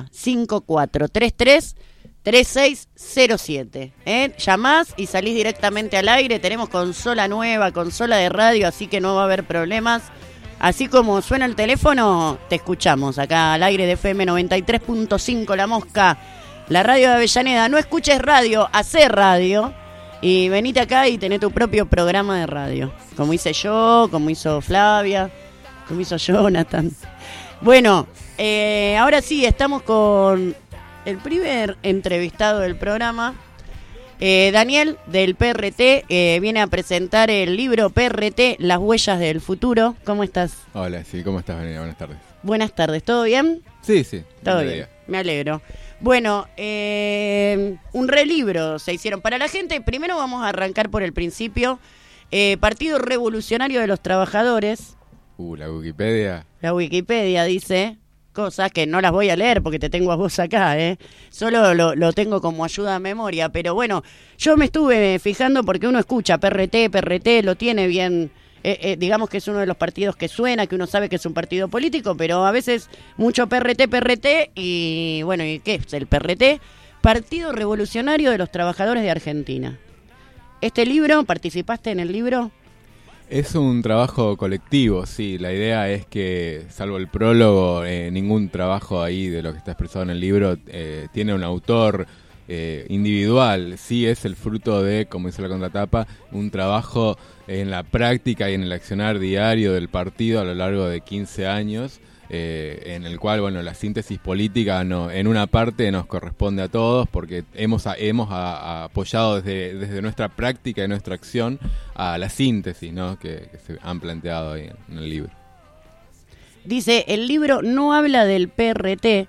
54333607. Llamás y salís directamente al aire. Tenemos consola nueva, consola de radio, así que no va a haber problemas. Así como suena el teléfono, te escuchamos acá al aire de FM 93.5 La Mosca, la radio de Avellaneda. No escuches radio, hacé radio y venite acá y tené tu propio programa de radio, como hice yo, como hizo Flavia, como hizo Jonathan. Bueno, ahora sí, estamos con el primer entrevistado del programa. Daniel, del PRT, viene a presentar el libro PRT, Las Huellas del Futuro. ¿Cómo estás? Hola, sí, ¿cómo estás, Vanina? Buenas tardes. Buenas tardes, ¿todo bien? Sí, sí. Todo bien, me alegro. Bueno, un relibro se hicieron. Para la gente, primero vamos a arrancar por el principio. Partido Revolucionario de los Trabajadores. La Wikipedia. La Wikipedia dice cosas que no las voy a leer porque te tengo a vos acá, solo lo tengo como ayuda a memoria, pero bueno, yo me estuve fijando porque uno escucha PRT, lo tiene bien, digamos que es uno de los partidos que suena, que uno sabe que es un partido político, pero a veces mucho PRT, y bueno, ¿y qué es el PRT? Partido Revolucionario de los Trabajadores de Argentina. ¿Este libro, participaste en el libro? Es un trabajo colectivo, sí. La idea es que, salvo el prólogo, ningún trabajo ahí de lo que está expresado en el libro tiene un autor individual. Sí es el fruto de, como dice la contratapa, un trabajo en la práctica y en el accionar diario del partido a lo largo de 15 años, en el cual, bueno, la síntesis política en una parte nos corresponde a todos porque hemos apoyado desde nuestra práctica y nuestra acción a la síntesis, ¿no? que se han planteado ahí en el libro. Dice, el libro no habla del PRT,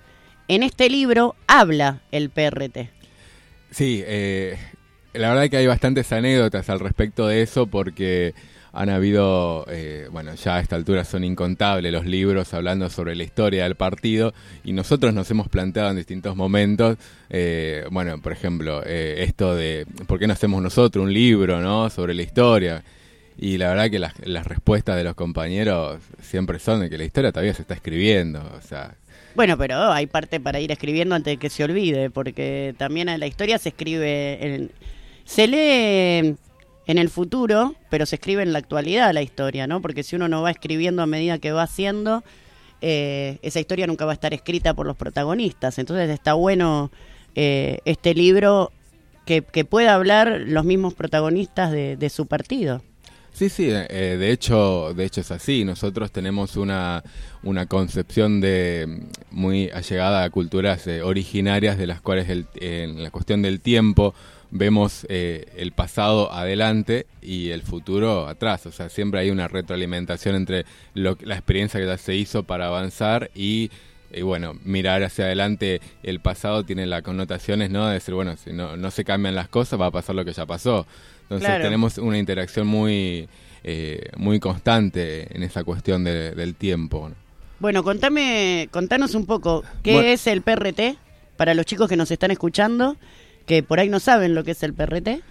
en este libro habla el PRT. Sí, la verdad es que hay bastantes anécdotas al respecto de eso porque han habido, ya a esta altura son incontables los libros hablando sobre la historia del partido y nosotros nos hemos planteado en distintos momentos, por ejemplo, esto de ¿por qué no hacemos nosotros un libro, ¿no?, sobre la historia? Y la verdad que las respuestas de los compañeros siempre son de que la historia todavía se está escribiendo, o sea... Bueno, pero hay parte para ir escribiendo antes de que se olvide, porque también la historia se escribe, se lee en el futuro, pero se escribe en la actualidad la historia, ¿no? Porque si uno no va escribiendo a medida que va haciendo, esa historia nunca va a estar escrita por los protagonistas. Entonces está bueno este libro que pueda hablar los mismos protagonistas de su partido. Sí, de hecho es así. Nosotros tenemos una concepción muy allegada a culturas originarias, de las cuales en la cuestión del tiempo vemos el pasado adelante y el futuro atrás. O sea, siempre hay una retroalimentación entre la experiencia que ya se hizo para avanzar y mirar hacia adelante. El pasado tiene las connotaciones, ¿no?, de decir, bueno, si no se cambian las cosas, va a pasar lo que ya pasó. Entonces tenemos una interacción muy constante en esa cuestión del tiempo, ¿no? Bueno, contanos un poco, ¿qué es el PRT? Para los chicos que nos están escuchando, que por ahí no saben lo que es el PRT.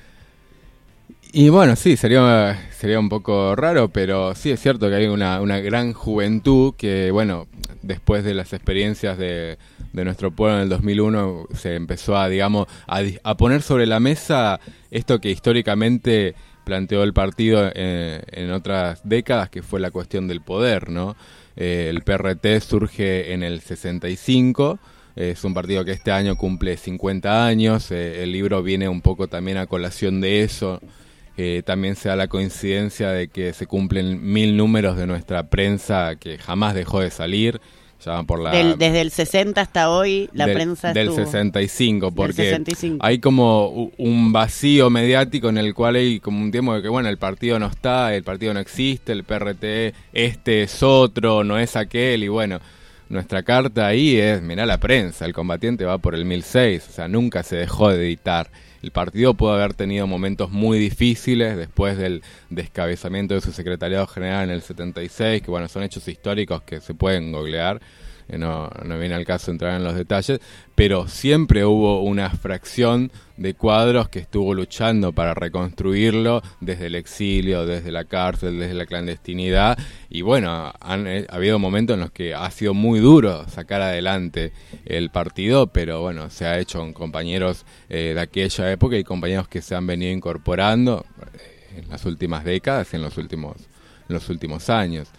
Y bueno, sí, sería un poco raro, pero sí es cierto que hay una gran juventud que, después de las experiencias de nuestro pueblo en el 2001, se empezó a poner sobre la mesa esto que históricamente planteó el partido en otras décadas, que fue la cuestión del poder, ¿no? El PRT surge en el 65, es un partido que este año cumple 50 años, el libro viene un poco también a colación de eso. También se da la coincidencia de que se cumplen 1000 números de nuestra prensa que jamás dejó de salir. Ya desde el 60 hasta hoy la prensa del estuvo. 65, porque hay como un vacío mediático en el cual hay como un tiempo de que, el partido no está, el partido no existe, el PRT es otro, no es aquel, y nuestra carta ahí es, mirá la prensa, el combatiente va por el 1006, o sea, nunca se dejó de editar. El partido pudo haber tenido momentos muy difíciles después del descabezamiento de su secretariado general en el 76, que son hechos históricos que se pueden googlear, no viene al caso entrar en los detalles, pero siempre hubo una fracción de cuadros que estuvo luchando para reconstruirlo desde el exilio, desde la cárcel, desde la clandestinidad, y han habido momentos en los que ha sido muy duro sacar adelante el partido, pero se ha hecho con compañeros de aquella época y compañeros que se han venido incorporando en las últimas décadas y en los últimos años.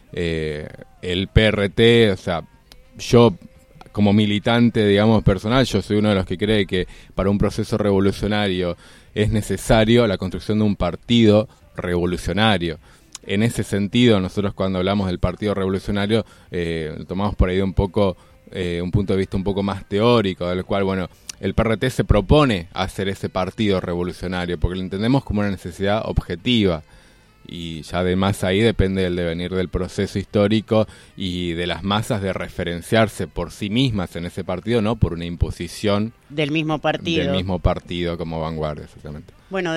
El PRT, o sea, yo como militante, personal, yo soy uno de los que cree que para un proceso revolucionario es necesario la construcción de un partido revolucionario. En ese sentido, nosotros cuando hablamos del partido revolucionario, tomamos por ahí un punto de vista un poco más teórico, del cual, el PRT se propone hacer ese partido revolucionario, porque lo entendemos como una necesidad objetiva. Y ya además ahí depende del devenir del proceso histórico y de las masas de referenciarse por sí mismas en ese partido, no por una imposición del mismo partido como vanguardia, exactamente.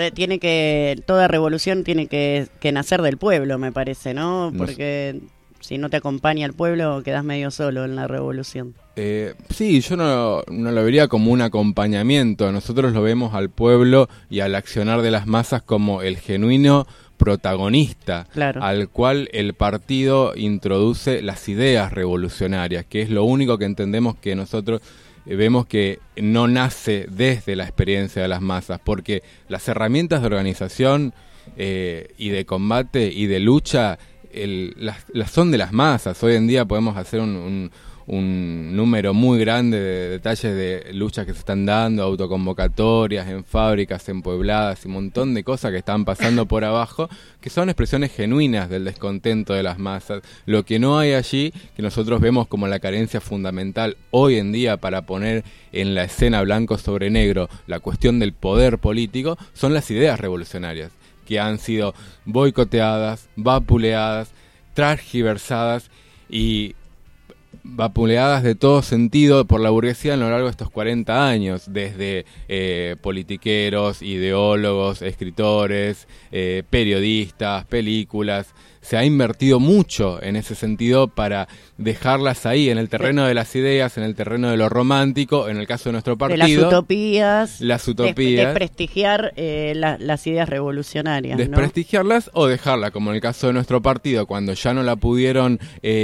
Toda revolución tiene que nacer del pueblo, me parece, ¿no? Porque si no te acompaña el pueblo, quedás medio solo en la revolución. Sí, yo no lo vería como un acompañamiento. Nosotros lo vemos al pueblo y al accionar de las masas como el genuino protagonista, al cual el partido introduce las ideas revolucionarias, que es lo único que entendemos que nosotros vemos que no nace desde la experiencia de las masas, porque las herramientas de organización y de combate y de lucha las son de las masas. Hoy en día podemos hacer un número muy grande de detalles de luchas que se están dando, autoconvocatorias en fábricas empobladas y un montón de cosas que están pasando por abajo, que son expresiones genuinas del descontento de las masas. Lo que no hay allí, que nosotros vemos como la carencia fundamental hoy en día para poner en la escena blanco sobre negro la cuestión del poder político, son las ideas revolucionarias, que han sido boicoteadas, vapuleadas, transgiversadas y vapuleadas de todo sentido por la burguesía a lo largo de estos 40 años, desde politiqueros, ideólogos, escritores, periodistas, películas. Se ha invertido mucho en ese sentido para dejarlas ahí, en el terreno de las ideas, en el terreno de lo romántico, en el caso de nuestro partido. De las utopías. Desprestigiar las ideas revolucionarias. Desprestigiarlas, ¿no? O dejarla, como en el caso de nuestro partido, cuando ya no la pudieron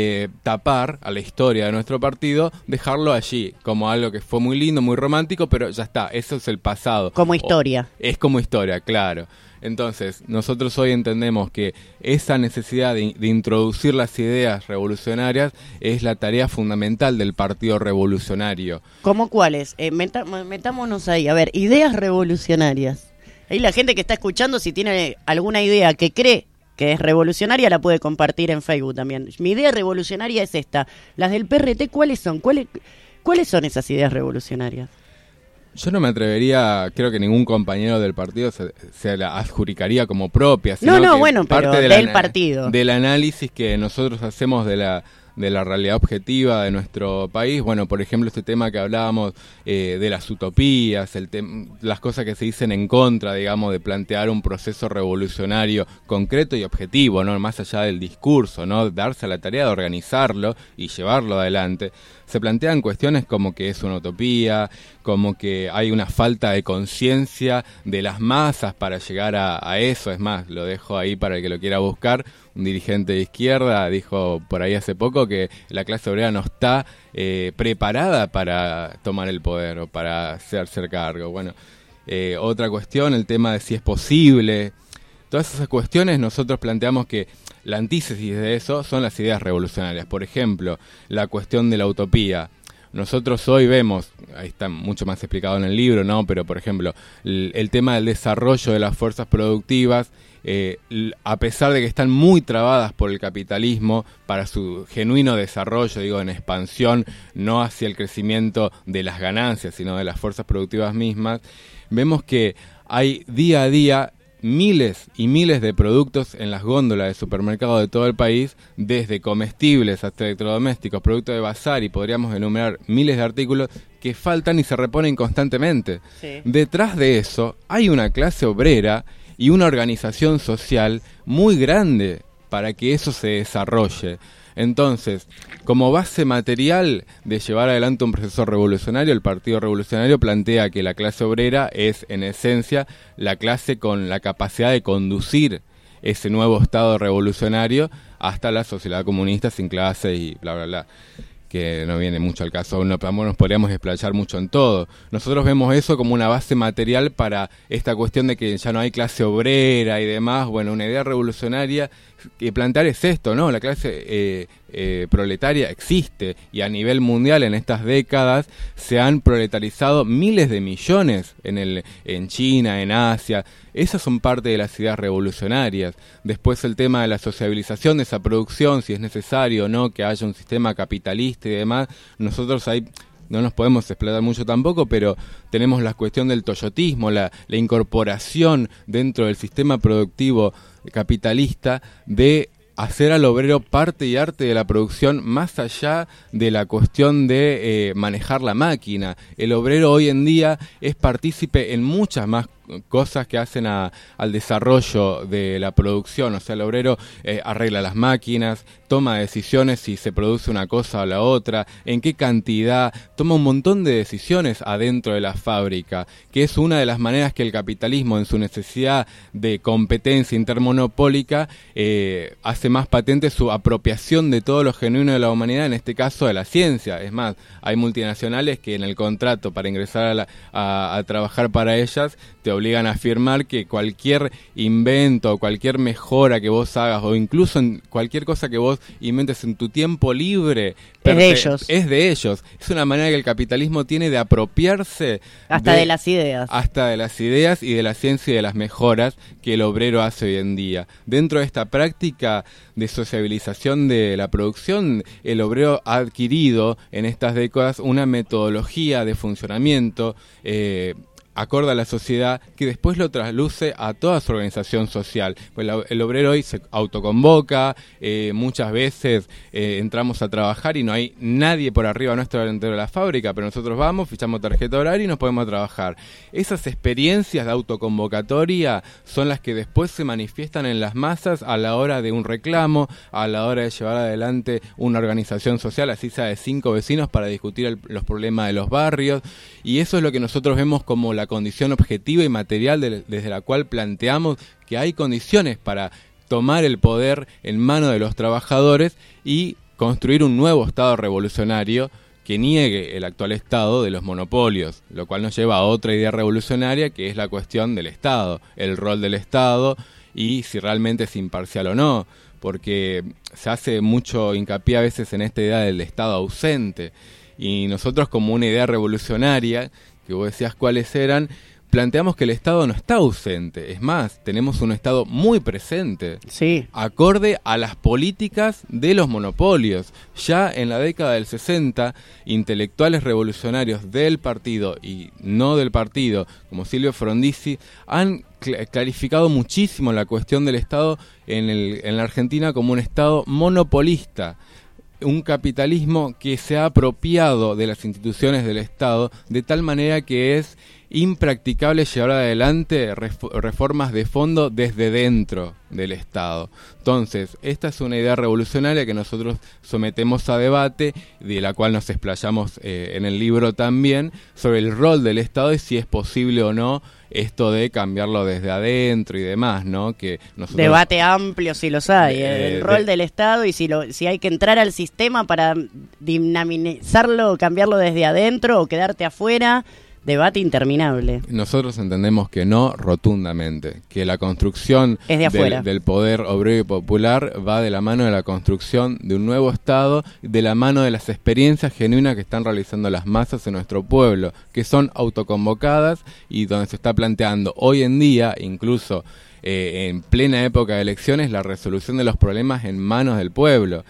tapar a la historia de nuestro partido, dejarlo allí, como algo que fue muy lindo, muy romántico, pero ya está, eso es el pasado. Como historia. Es como historia, claro. Entonces, nosotros hoy entendemos que esa necesidad de introducir las ideas revolucionarias es la tarea fundamental del Partido Revolucionario. ¿Cómo cuáles? Metámonos ahí. A ver, ideas revolucionarias. Ahí la gente que está escuchando, si tiene alguna idea que cree que es revolucionaria, la puede compartir en Facebook también. Mi idea revolucionaria es esta. Las del PRT, ¿cuáles son? ¿Cuáles son esas ideas revolucionarias? Yo no me atrevería, creo que ningún compañero del partido se la adjudicaría como propia. Sino pero parte del partido. Del análisis que nosotros hacemos de la realidad objetiva de nuestro país. Bueno, por ejemplo, este tema que hablábamos de las utopías, las cosas que se dicen en contra, digamos, de plantear un proceso revolucionario concreto y objetivo, ¿no? Más allá del discurso, ¿no? Darse a la tarea de organizarlo y llevarlo adelante. Se plantean cuestiones como que es una utopía, como que hay una falta de conciencia de las masas para llegar a eso. Es más, lo dejo ahí para el que lo quiera buscar. Un dirigente de izquierda dijo por ahí hace poco que la clase obrera no está preparada para tomar el poder o para hacerse cargo. Bueno, otra cuestión, el tema de si es posible. Todas esas cuestiones nosotros planteamos que la antítesis de eso son las ideas revolucionarias. Por ejemplo, la cuestión de la utopía. Nosotros hoy vemos, ahí está mucho más explicado en el libro, ¿no? Pero, por ejemplo, el tema del desarrollo de las fuerzas productivas, a pesar de que están muy trabadas por el capitalismo para su genuino desarrollo, digo, en expansión, no hacia el crecimiento de las ganancias, sino de las fuerzas productivas mismas, vemos que hay día a día miles y miles de productos en las góndolas de supermercados de todo el país, desde comestibles hasta electrodomésticos, productos de bazar, y podríamos enumerar miles de artículos que faltan y se reponen constantemente. Sí. Detrás de eso hay una clase obrera y una organización social muy grande para que eso se desarrolle. Entonces, como base material de llevar adelante un proceso revolucionario, el Partido Revolucionario plantea que la clase obrera es, en esencia, la clase con la capacidad de conducir ese nuevo Estado revolucionario hasta la sociedad comunista sin clase y bla, bla, bla, que no viene mucho al caso, no nos podríamos explayar mucho en todo. Nosotros vemos eso como una base material para esta cuestión de que ya no hay clase obrera y demás. Bueno, una idea revolucionaria que plantear es esto, ¿no? La clase proletaria existe, y a nivel mundial en estas décadas se han proletarizado miles de millones en China, en Asia. Esas son parte de las ideas revolucionarias. Después el tema de la sociabilización de esa producción, si es necesario o no que haya un sistema capitalista y demás. Nosotros ahí no nos podemos explotar mucho tampoco, pero tenemos la cuestión del toyotismo, la incorporación dentro del sistema productivo capitalista de hacer al obrero parte y arte de la producción, más allá de la cuestión de manejar la máquina. El obrero hoy en día es partícipe en muchas más cosas que hacen al desarrollo de la producción. O sea, el obrero arregla las máquinas, toma decisiones si se produce una cosa o la otra, en qué cantidad, toma un montón de decisiones adentro de la fábrica, que es una de las maneras que el capitalismo, en su necesidad de competencia intermonopólica, hace más patente su apropiación de todo lo genuino de la humanidad, en este caso de la ciencia. Es más, hay multinacionales que en el contrato para ingresar a trabajar para ellas te obligan a afirmar que cualquier invento, cualquier mejora que vos hagas, o incluso en cualquier cosa que vos inventes en tu tiempo libre, es de ellos. Es de ellos. Es una manera que el capitalismo tiene de apropiarse hasta de las ideas. Hasta de las ideas y de la ciencia y de las mejoras que el obrero hace hoy en día. Dentro de esta práctica de sociabilización de la producción, el obrero ha adquirido en estas décadas una metodología de funcionamiento acorde a la sociedad, que después lo trasluce a toda su organización social. Pues el obrero hoy se autoconvoca, muchas veces entramos a trabajar y no hay nadie por arriba nuestro dentro de la fábrica, pero nosotros vamos, fichamos tarjeta horaria y nos podemos trabajar. Esas experiencias de autoconvocatoria son las que después se manifiestan en las masas a la hora de un reclamo, a la hora de llevar adelante una organización social, así sea de 5 vecinos, para discutir los problemas de los barrios, y eso es lo que nosotros vemos como la condición objetiva y material desde la cual planteamos que hay condiciones para tomar el poder en manos de los trabajadores y construir un nuevo Estado revolucionario que niegue el actual estado de los monopolios, lo cual nos lleva a otra idea revolucionaria, que es la cuestión del Estado, el rol del Estado y si realmente es imparcial o no, porque se hace mucho hincapié a veces en esta idea del Estado ausente, y nosotros, como una idea revolucionaria, que vos decías cuáles eran, planteamos que el Estado no está ausente, es más, tenemos un Estado muy presente, sí, acorde a las políticas de los monopolios. Ya en la década del 60, intelectuales revolucionarios del partido y no del partido, como Silvio Frondizi, han clarificado muchísimo la cuestión del Estado en la Argentina como un Estado monopolista, un capitalismo que se ha apropiado de las instituciones del Estado de tal manera que es impracticable llevar adelante reformas de fondo desde dentro del Estado. Entonces, esta es una idea revolucionaria que nosotros sometemos a debate, de la cual nos explayamos en el libro también, sobre el rol del Estado y si es posible o no esto de cambiarlo desde adentro y demás, ¿no? Que nosotros, debate amplio si los hay, el rol del Estado y si hay que entrar al sistema para dinamizarlo, cambiarlo desde adentro o quedarte afuera. Debate interminable. Nosotros entendemos que no, rotundamente, que la construcción del poder obrero y popular va de la mano de la construcción de un nuevo Estado, de la mano de las experiencias genuinas que están realizando las masas en nuestro pueblo, que son autoconvocadas y donde se está planteando hoy en día, incluso en plena época de elecciones, la resolución de los problemas en manos del pueblo.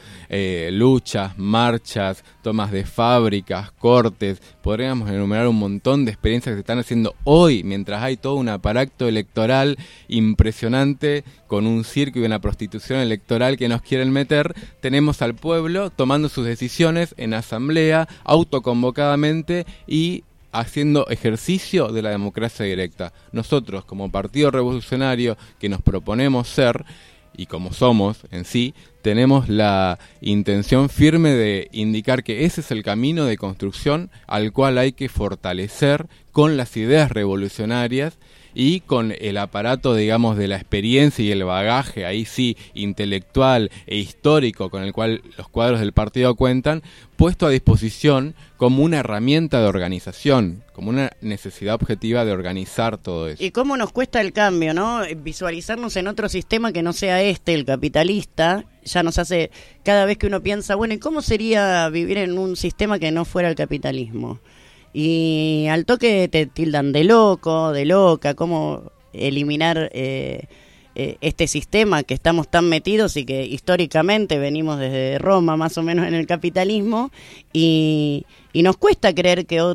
Luchas, marchas, tomas de fábricas, cortes, podríamos enumerar un montón de experiencias que se están haciendo hoy, mientras hay todo un aparato electoral impresionante, con un circo y una prostitución electoral que nos quieren meter. Tenemos al pueblo tomando sus decisiones en asamblea, autoconvocadamente y haciendo ejercicio de la democracia directa. Nosotros, como partido revolucionario que nos proponemos ser, y como somos en sí, tenemos la intención firme de indicar que ese es el camino de construcción al cual hay que fortalecer con las ideas revolucionarias y con el aparato, digamos, de la experiencia y el bagaje, ahí sí, intelectual e histórico con el cual los cuadros del partido cuentan, puesto a disposición como una herramienta de organización, como una necesidad objetiva de organizar todo eso. Y cómo nos cuesta el cambio, ¿no? Visualizarnos en otro sistema que no sea el capitalista, ya nos hace, cada vez que uno piensa, bueno, ¿y cómo sería vivir en un sistema que no fuera el capitalismo? Y al toque te tildan de loco, de loca, cómo eliminar este sistema que estamos tan metidos y que históricamente venimos desde Roma más o menos en el capitalismo y nos cuesta creer que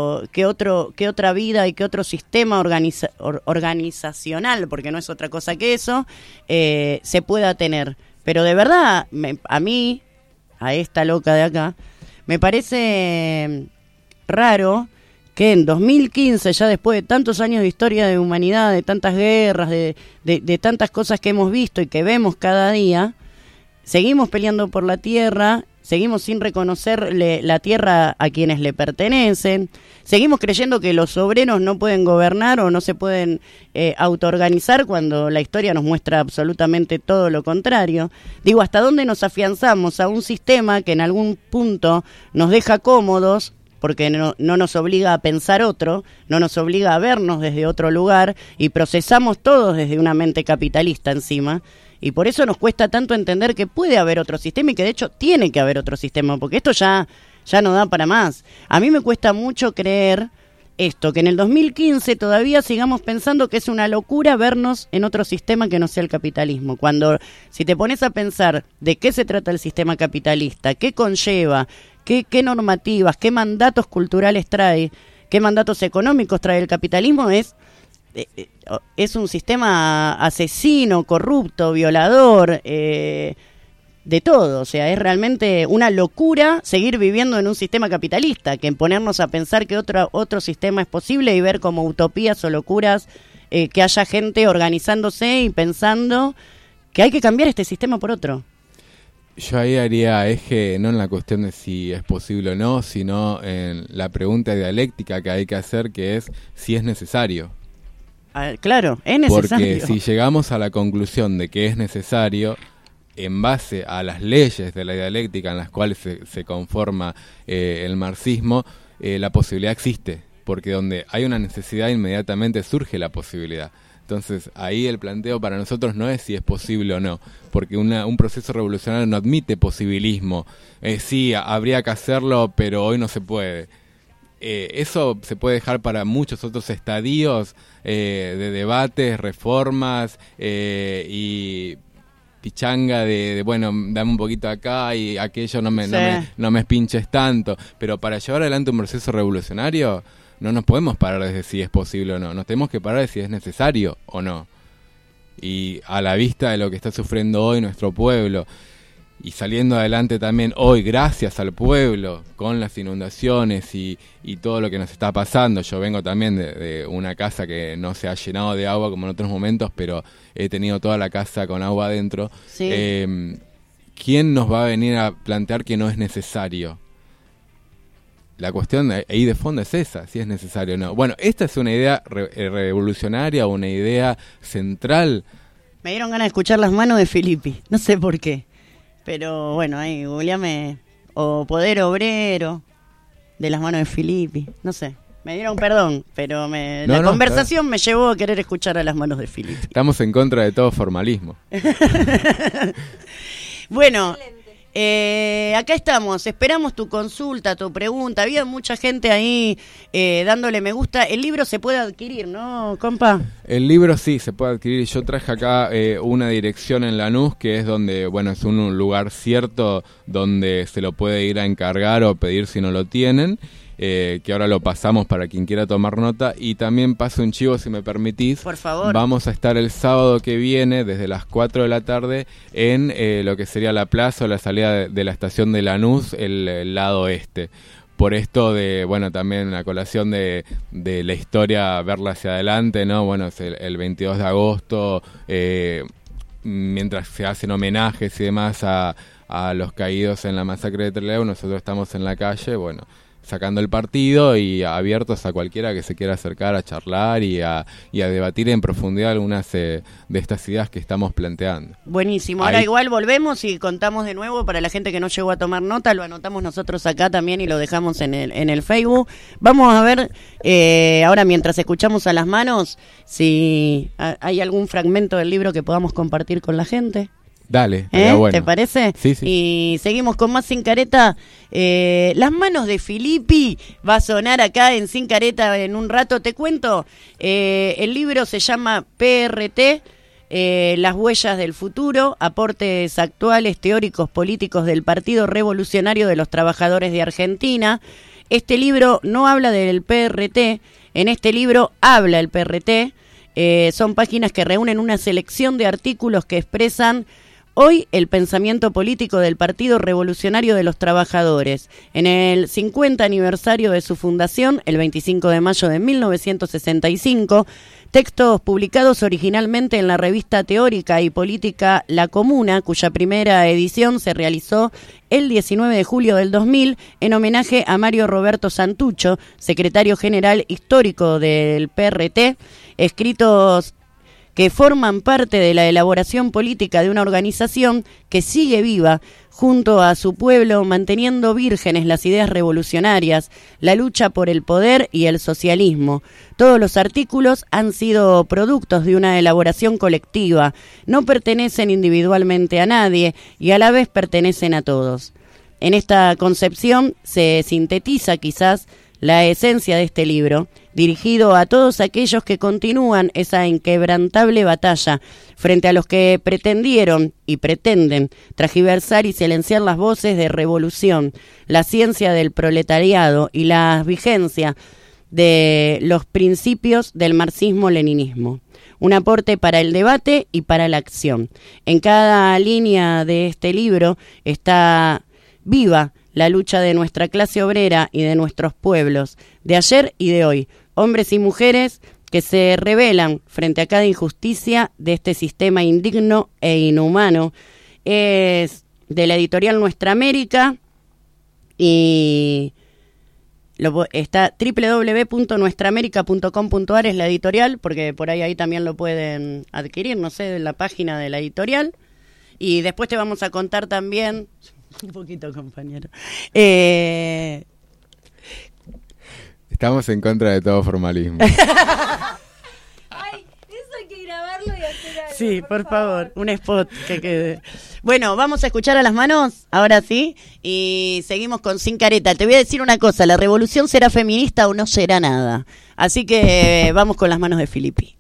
otra vida y que otro sistema organizacional, porque no es otra cosa que eso, se pueda tener. Pero de verdad, a mí, a esta loca de acá, me parece raro que en 2015, ya después de tantos años de historia de humanidad, de tantas guerras, de tantas cosas que hemos visto y que vemos cada día, seguimos peleando por la tierra, seguimos sin reconocerle la tierra a quienes le pertenecen, seguimos creyendo que los obreros no pueden gobernar o no se pueden autoorganizar cuando la historia nos muestra absolutamente todo lo contrario. Digo, ¿hasta dónde nos afianzamos a un sistema que en algún punto nos deja cómodos, porque no nos obliga a pensar otro, no nos obliga a vernos desde otro lugar y procesamos todos desde una mente capitalista encima? Y por eso nos cuesta tanto entender que puede haber otro sistema y que de hecho tiene que haber otro sistema, porque esto ya no da para más. A mí me cuesta mucho creer esto, que en el 2015 todavía sigamos pensando que es una locura vernos en otro sistema que no sea el capitalismo. Cuando, si te pones a pensar de qué se trata el sistema capitalista, qué conlleva, qué normativas, qué mandatos culturales trae, qué mandatos económicos trae el capitalismo, es un sistema asesino, corrupto, violador, de todo. O sea, es realmente una locura seguir viviendo en un sistema capitalista, que en ponernos a pensar que otro sistema es posible y ver como utopías o locuras que haya gente organizándose y pensando que hay que cambiar este sistema por otro. Yo ahí haría eje no en la cuestión de si es posible o no, sino en la pregunta dialéctica que hay que hacer, que es si es necesario. Claro, es necesario. Porque si llegamos a la conclusión de que es necesario, en base a las leyes de la dialéctica en las cuales se conforma el marxismo, la posibilidad existe, porque donde hay una necesidad inmediatamente surge la posibilidad. Entonces ahí el planteo para nosotros no es si es posible o no, porque un proceso revolucionario no admite posibilismo. Sí, habría que hacerlo, pero hoy no se puede. Eso se puede dejar para muchos otros estadios de debates, reformas y pichanga de bueno, dame un poquito acá y aquello no me espinches tanto. Pero para llevar adelante un proceso revolucionario no nos podemos parar desde si es posible o no, nos tenemos que parar de si es necesario o no. Y a la vista de lo que está sufriendo hoy nuestro pueblo, y saliendo adelante también hoy gracias al pueblo, con las inundaciones y todo lo que nos está pasando. Yo vengo también de una casa que no se ha llenado de agua como en otros momentos, pero he tenido toda la casa con agua adentro. Sí. ¿Quién nos va a venir a plantear que no es necesario? La cuestión ahí de fondo es esa, si es necesario o no. Bueno, esta es una idea revolucionaria, una idea central. Me dieron ganas de escuchar Las manos de Filippi, no sé por qué. Pero bueno, ahí googleame, o Poder Obrero, de Las manos de Filippi, no sé. Me dieron perdón, pero la conversación me llevó a querer escuchar a Las manos de Filippi. Estamos en contra de todo formalismo. Bueno, acá estamos, esperamos tu consulta, tu pregunta. Había mucha gente ahí dándole me gusta. El libro se puede adquirir, ¿no, compa? El libro sí, se puede adquirir. Yo traje acá una dirección en Lanús, que es donde, bueno, es un lugar cierto donde se lo puede ir a encargar o pedir si no lo tienen. Que ahora lo pasamos para quien quiera tomar nota. Y también paso un chivo, si me permitís. Por favor. Vamos a estar el sábado que viene, desde las 4 de la tarde, en lo que sería la plaza o la salida de la estación de Lanús, el lado este. Por esto de, bueno, también la colación de la historia, verla hacia adelante, ¿no? Bueno, es el 22 de agosto, mientras se hacen homenajes y demás a los caídos en la masacre de Trelew, nosotros estamos en la calle, bueno, sacando el partido y abiertos a cualquiera que se quiera acercar a charlar y a debatir en profundidad algunas de estas ideas que estamos planteando. Buenísimo, ahora igual volvemos y contamos de nuevo para la gente que no llegó a tomar nota, lo anotamos nosotros acá también y lo dejamos en el Facebook. Vamos a ver, ahora mientras escuchamos a Las manos, si hay algún fragmento del libro que podamos compartir con la gente. Dale, bueno. ¿Te parece? Sí, sí. Y seguimos con más Sin Careta. Las manos de Filippi va a sonar acá en Sin Careta en un rato. Te cuento, el libro se llama PRT, Las huellas del futuro, aportes actuales, teóricos, políticos del Partido Revolucionario de los Trabajadores de Argentina. Este libro no habla del PRT, en este libro habla el PRT. Son páginas que reúnen una selección de artículos que expresan hoy el pensamiento político del Partido Revolucionario de los Trabajadores. En el 50 aniversario de su fundación, el 25 de mayo de 1965, textos publicados originalmente en la revista teórica y política La Comuna, cuya primera edición se realizó el 19 de julio del 2000 en homenaje a Mario Roberto Santucho, secretario general histórico del PRT, escritos que forman parte de la elaboración política de una organización que sigue viva junto a su pueblo, manteniendo vírgenes las ideas revolucionarias, la lucha por el poder y el socialismo. Todos los artículos han sido productos de una elaboración colectiva, no pertenecen individualmente a nadie y a la vez pertenecen a todos. En esta concepción se sintetiza quizás la esencia de este libro, dirigido a todos aquellos que continúan esa inquebrantable batalla frente a los que pretendieron y pretenden transgiversar y silenciar las voces de revolución, la ciencia del proletariado y la vigencia de los principios del marxismo-leninismo. Un aporte para el debate y para la acción. En cada línea de este libro está viva la lucha de nuestra clase obrera y de nuestros pueblos, de ayer y de hoy, hombres y mujeres que se rebelan frente a cada injusticia de este sistema indigno e inhumano. Es de la editorial Nuestra América y está www.nuestraamerica.com.ar es la editorial, porque por ahí también lo pueden adquirir, no sé, en la página de la editorial. Y después te vamos a contar también, un poquito, compañero. Estamos en contra de todo formalismo. Ay, eso hay que grabarlo y hacer algo. Sí, por favor, un spot que quede. Bueno, vamos a escuchar a Las Manos, ahora sí, y seguimos con Sin Careta. Te voy a decir una cosa, la revolución será feminista o no será nada. Así que vamos con Las Manos de Filippi.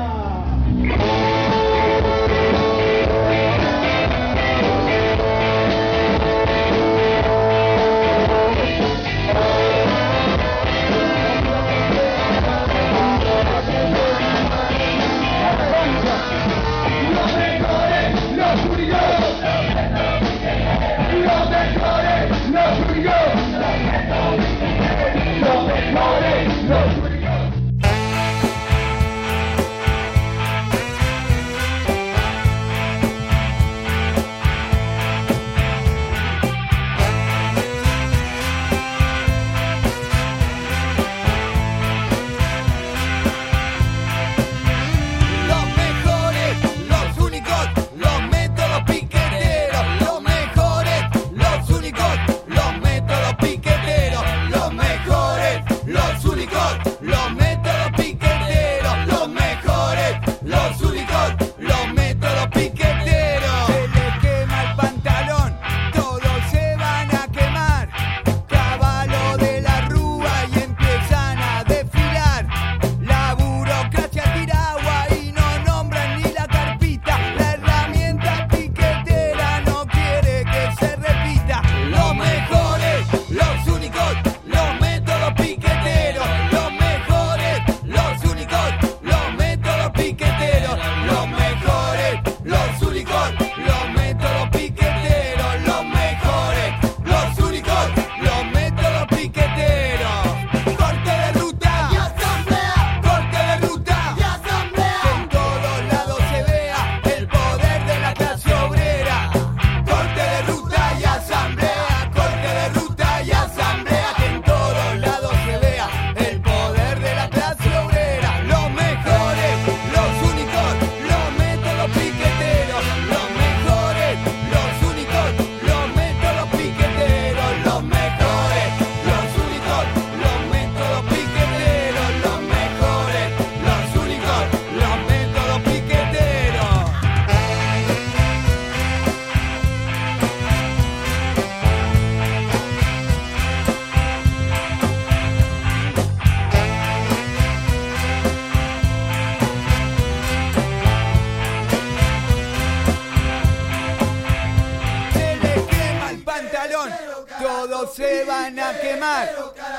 todos se van a quemar,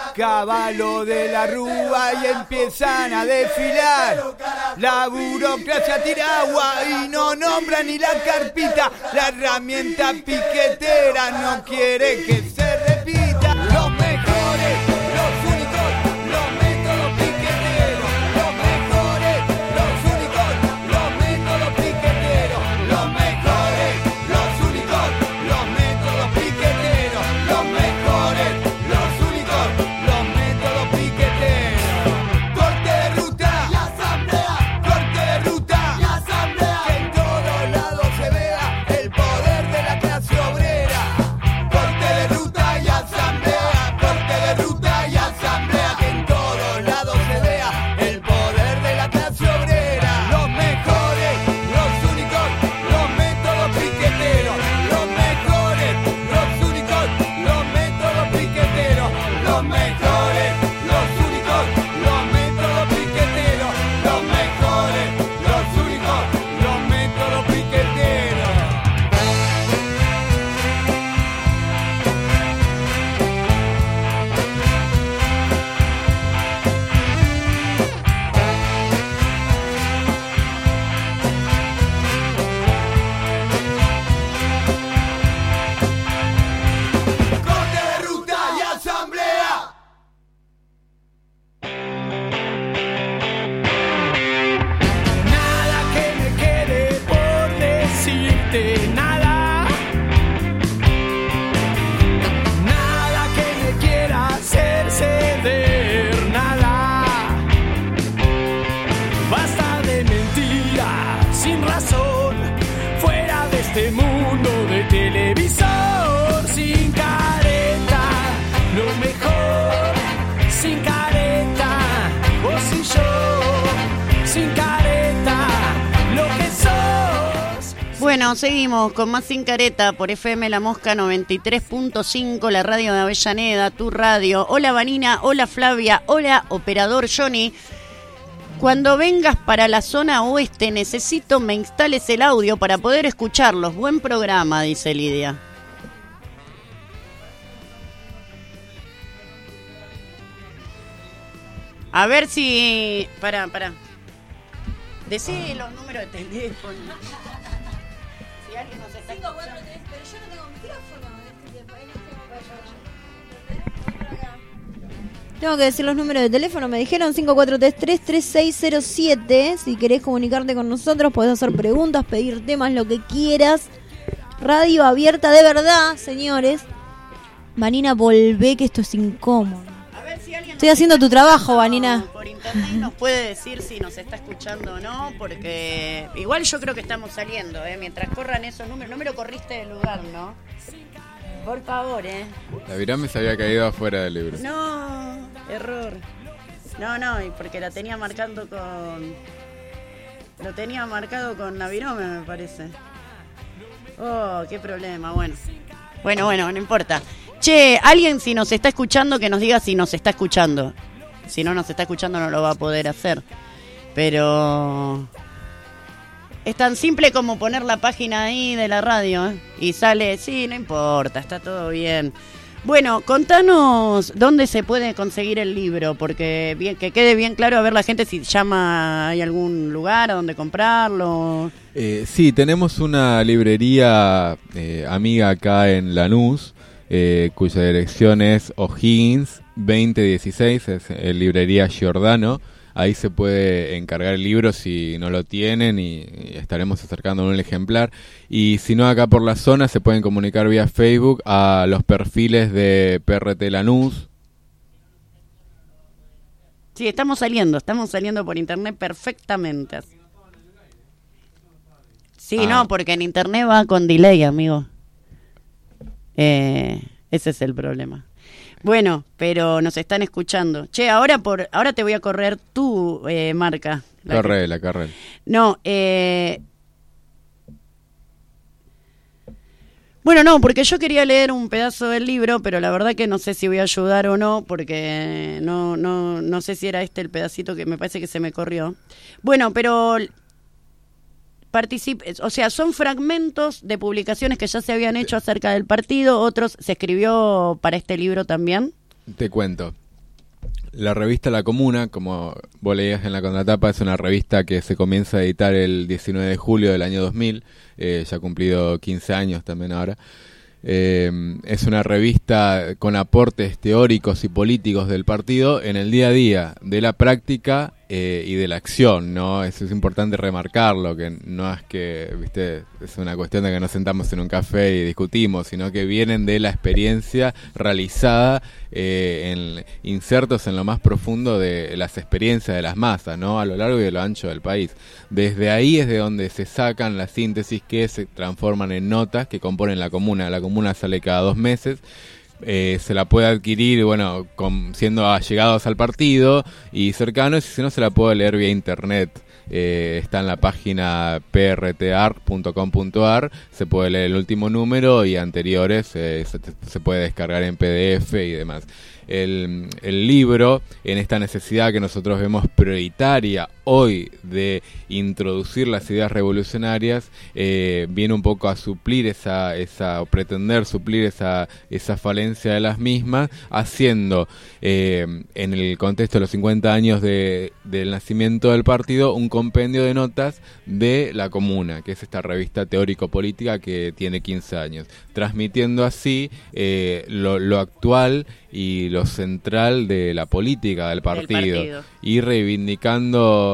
caballo de la rúa y empiezan a desfilar. La burocracia tira agua y no nombra ni la carpita. La herramienta piquetera no quiere que se repita. Los mejores, los únicos, los métodos piqueteros. Los mejores, los únicos, los métodos piqueteros. Los mejores, los únicos, los métodos piqueteros. Los mejores, los únicos, los métodos piqueteros. Corte de ruta y asamblea. Corte de ruta y asamblea. Que en todos lados se vea el poder de la clase obrera. Corte de ruta decirte nada. Nada que me quiera hacer ceder, nada. Basta de mentiras sin razón, fuera de este mundo de televisor. Sin careta, lo mejor. Sin careta, vos y yo. Sin careta, lo que sos. Bueno, seguimos con más Sin Careta por FM La Mosca 93.5, la radio de Avellaneda, tu radio. Hola Vanina, hola Flavia, hola operador Johnny. Cuando vengas para la zona oeste necesito me instales el audio para poder escucharlos. Buen programa, dice Lidia. A ver si... Pará. Decí los números de teléfono. Si alguien nos está escuchando. Pero yo no tengo micrófono en este Tengo que decir los números de teléfono. Me dijeron 5433-3607. Si querés comunicarte con nosotros, podés hacer preguntas, pedir temas, lo que quieras. Radio abierta de verdad, señores. Vanina, volvé, que esto es incómodo. Estoy haciendo tu trabajo, Vanina. Por internet nos puede decir si nos está escuchando o no, porque igual yo creo que estamos saliendo, mientras corran esos números. No me lo corriste del lugar, ¿no? Por favor, La virame se había caído afuera del libro. No, error. No, y porque la tenía marcando con... Lo tenía marcado con la virome, me parece. Oh, qué problema, bueno, no importa. Che, alguien si nos está escuchando que nos diga si nos está escuchando. Si no nos está escuchando no lo va a poder hacer. Pero es tan simple como poner la página ahí de la radio, y sale, sí, no importa, está todo bien. Bueno, contanos dónde se puede conseguir el libro, porque bien, que quede bien claro, a ver la gente si llama, hay algún lugar a donde comprarlo. Sí, tenemos una librería amiga acá en Lanús, cuya dirección es O'Higgins 2016, es librería Giordano. Ahí se puede encargar el libro si no lo tienen y estaremos acercando un ejemplar. Y si no, acá por la zona se pueden comunicar vía Facebook a los perfiles de PRT Lanús. Sí, estamos saliendo por internet perfectamente. Sí, no, porque en internet va con delay, amigo. Ese es el problema. Bueno, pero nos están escuchando. Che, ahora te voy a correr tu marca. Carrera. No, bueno, no, porque yo quería leer un pedazo del libro, pero la verdad que no sé si voy a ayudar o no, porque no sé si era este el pedacito que me parece que se me corrió. Bueno, pero o sea, son fragmentos de publicaciones que ya se habían hecho acerca del partido, otros se escribió para este libro también. Te cuento. La revista La Comuna, como vos leías en la contratapa, es una revista que se comienza a editar el 19 de julio del año 2000, ya ha cumplido 15 años también ahora. Es una revista con aportes teóricos y políticos del partido en el día a día, de la práctica y de la acción, ¿no? Eso es importante remarcarlo, que no es que, viste, es una cuestión de que nos sentamos en un café y discutimos, sino que vienen de la experiencia realizada, insertos en lo más profundo de las experiencias de las masas, ¿no? A lo largo y a lo ancho del país. Desde ahí es de donde se sacan las síntesis que se transforman en notas que componen La Comuna. La Comuna sale cada 2 meses. Se la puede adquirir, bueno, siendo allegados al partido y cercanos, y si no se la puede leer vía internet. Está en la página prtart.com.ar, se puede leer el último número y anteriores, se puede descargar en PDF y demás. El libro, en esta necesidad que nosotros vemos prioritaria hoy de introducir las ideas revolucionarias, viene un poco a suplir o pretender suplir esa falencia de las mismas, haciendo en el contexto de los 50 años del nacimiento del partido un compendio de notas de La Comuna, que es esta revista teórico-política que tiene 15 años, transmitiendo así lo actual y lo central de la política del partido. Y reivindicando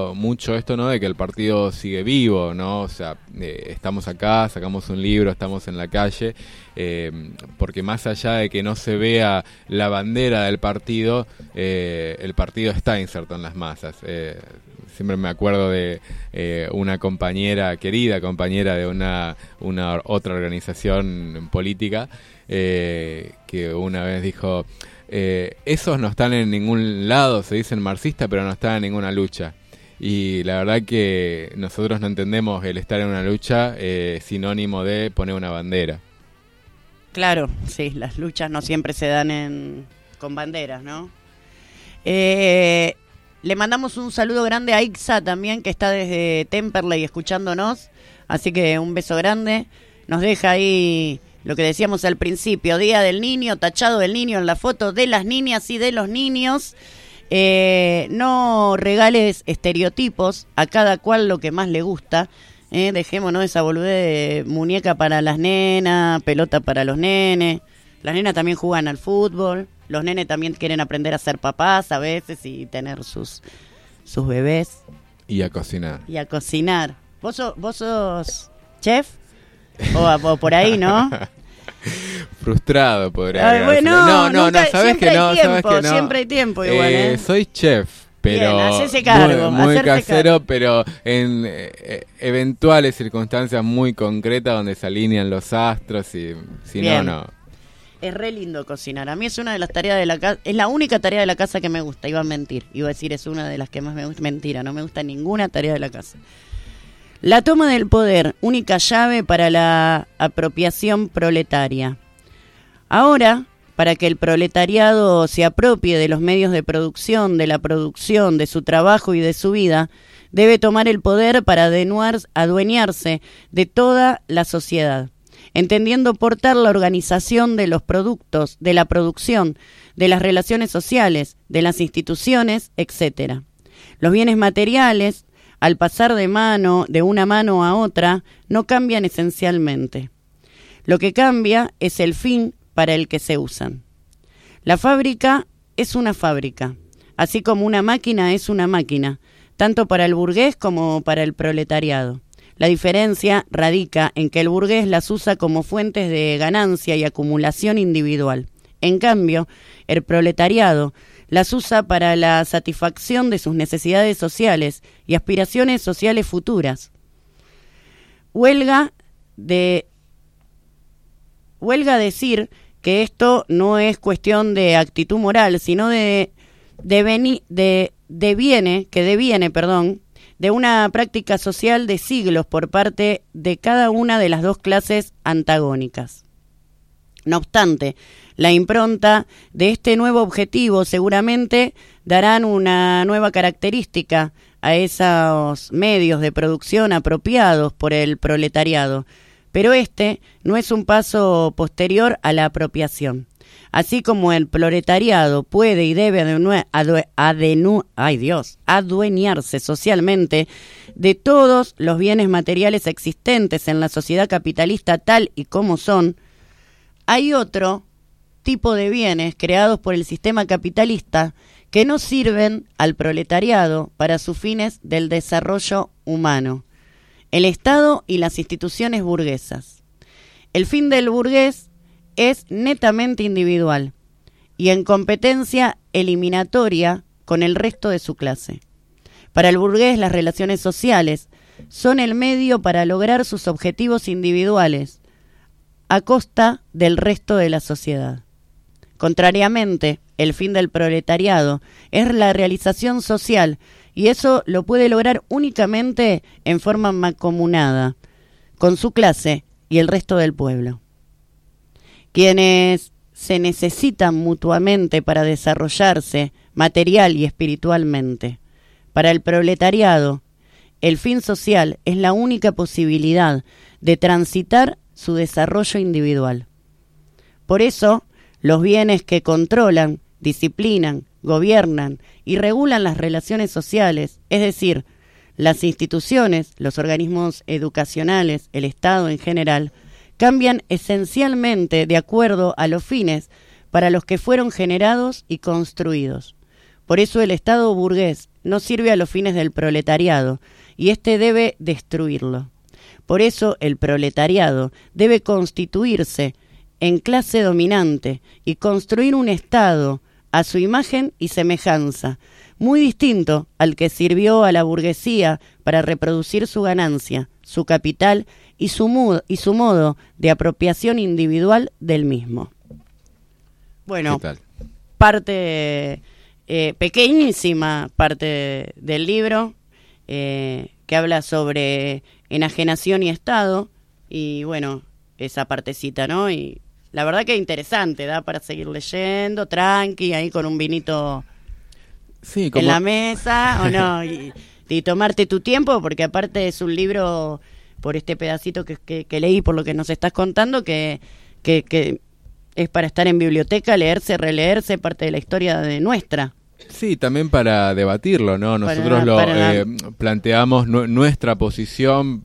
mucho esto, ¿no? De que el partido sigue vivo, ¿no? O sea, estamos acá, sacamos un libro, estamos en la calle, porque más allá de que no se vea la bandera del partido, el partido está inserto en las masas. Siempre me acuerdo de una querida compañera de una otra organización política, que una vez dijo, esos no están en ningún lado, se dicen marxistas, pero no están en ninguna lucha. Y la verdad que nosotros no entendemos el estar en una lucha sinónimo de poner una bandera. Claro, sí, las luchas no siempre se dan con banderas, ¿no? Le mandamos un saludo grande a Ixa también, que está desde Temperley escuchándonos, así que un beso grande. Nos deja ahí lo que decíamos al principio, Día del Niño, tachado del niño en la foto, de las niñas y de los niños. No regales estereotipos, a cada cual lo que más le gusta. Dejémonos esa boludez de muñeca para las nenas, pelota para los nenes. Las nenas también juegan al fútbol. Los nenes también quieren aprender a ser papás a veces y tener sus bebés. Y a cocinar. ¿Vos sos chef? O por ahí, ¿no? Frustrado, podría decir. Bueno, no, sabes que no. Siempre hay tiempo igual, Soy chef, pero bien, hacese cargo, muy casero, pero en eventuales circunstancias muy concretas donde se alinean los astros y si no. Es re lindo cocinar. A mí es una de las tareas de la casa, es la única tarea de la casa que me gusta. Iba a mentir, iba a decir es una de las que más me gusta. Mentira, no me gusta ninguna tarea de la casa. La toma del poder, única llave para la apropiación proletaria. Ahora, para que el proletariado se apropie de los medios de producción, de la producción, de su trabajo y de su vida, debe tomar el poder para adueñarse de toda la sociedad, entendiendo por tal la organización de los productos, de la producción, de las relaciones sociales, de las instituciones, etc. Los bienes materiales, al pasar de una mano a otra, no cambian esencialmente. Lo que cambia es el fin para el que se usan. La fábrica es una fábrica, así como una máquina es una máquina, tanto para el burgués como para el proletariado. La diferencia radica en que el burgués las usa como fuentes de ganancia y acumulación individual. En cambio, el proletariado las usa para la satisfacción de sus necesidades sociales y aspiraciones sociales futuras. Huelga decir que esto no es cuestión de actitud moral, sino deviene de una práctica social de siglos por parte de cada una de las dos clases antagónicas. No obstante, la impronta de este nuevo objetivo seguramente darán una nueva característica a esos medios de producción apropiados por el proletariado, pero este no es un paso posterior a la apropiación. Así como el proletariado puede y debe adueñarse socialmente de todos los bienes materiales existentes en la sociedad capitalista tal y como son, hay otro tipo de bienes creados por el sistema capitalista que no sirven al proletariado para sus fines del desarrollo humano: el Estado y las instituciones burguesas. El fin del burgués es netamente individual y en competencia eliminatoria con el resto de su clase. Para el burgués, las relaciones sociales son el medio para lograr sus objetivos individuales a costa del resto de la sociedad. Contrariamente, el fin del proletariado es la realización social, y eso lo puede lograr únicamente en forma mancomunada con su clase y el resto del pueblo. Quienes se necesitan mutuamente para desarrollarse material y espiritualmente. Para el proletariado, el fin social es la única posibilidad de transitar su desarrollo individual. Por eso, los bienes que controlan, disciplinan, gobiernan y regulan las relaciones sociales, es decir, las instituciones, los organismos educacionales, el Estado en general, cambian esencialmente de acuerdo a los fines para los que fueron generados y construidos. Por eso el Estado burgués no sirve a los fines del proletariado y éste debe destruirlo. Por eso el proletariado debe constituirse en clase dominante y construir un Estado a su imagen y semejanza, muy distinto al que sirvió a la burguesía para reproducir su ganancia, su capital y su modo de apropiación individual del mismo. Bueno, parte, pequeñísima parte del libro, que habla sobre enajenación y Estado, y bueno, esa partecita, ¿no? Y la verdad que interesante, da para seguir leyendo, tranqui, ahí con un vinito en la mesa, o no, y tomarte tu tiempo, porque aparte es un libro, por este pedacito que leí, por lo que nos estás contando, que es para estar en biblioteca, leerse, releerse, parte de la historia de nuestra. Sí, también para debatirlo, ¿no? Nosotros planteamos nuestra posición,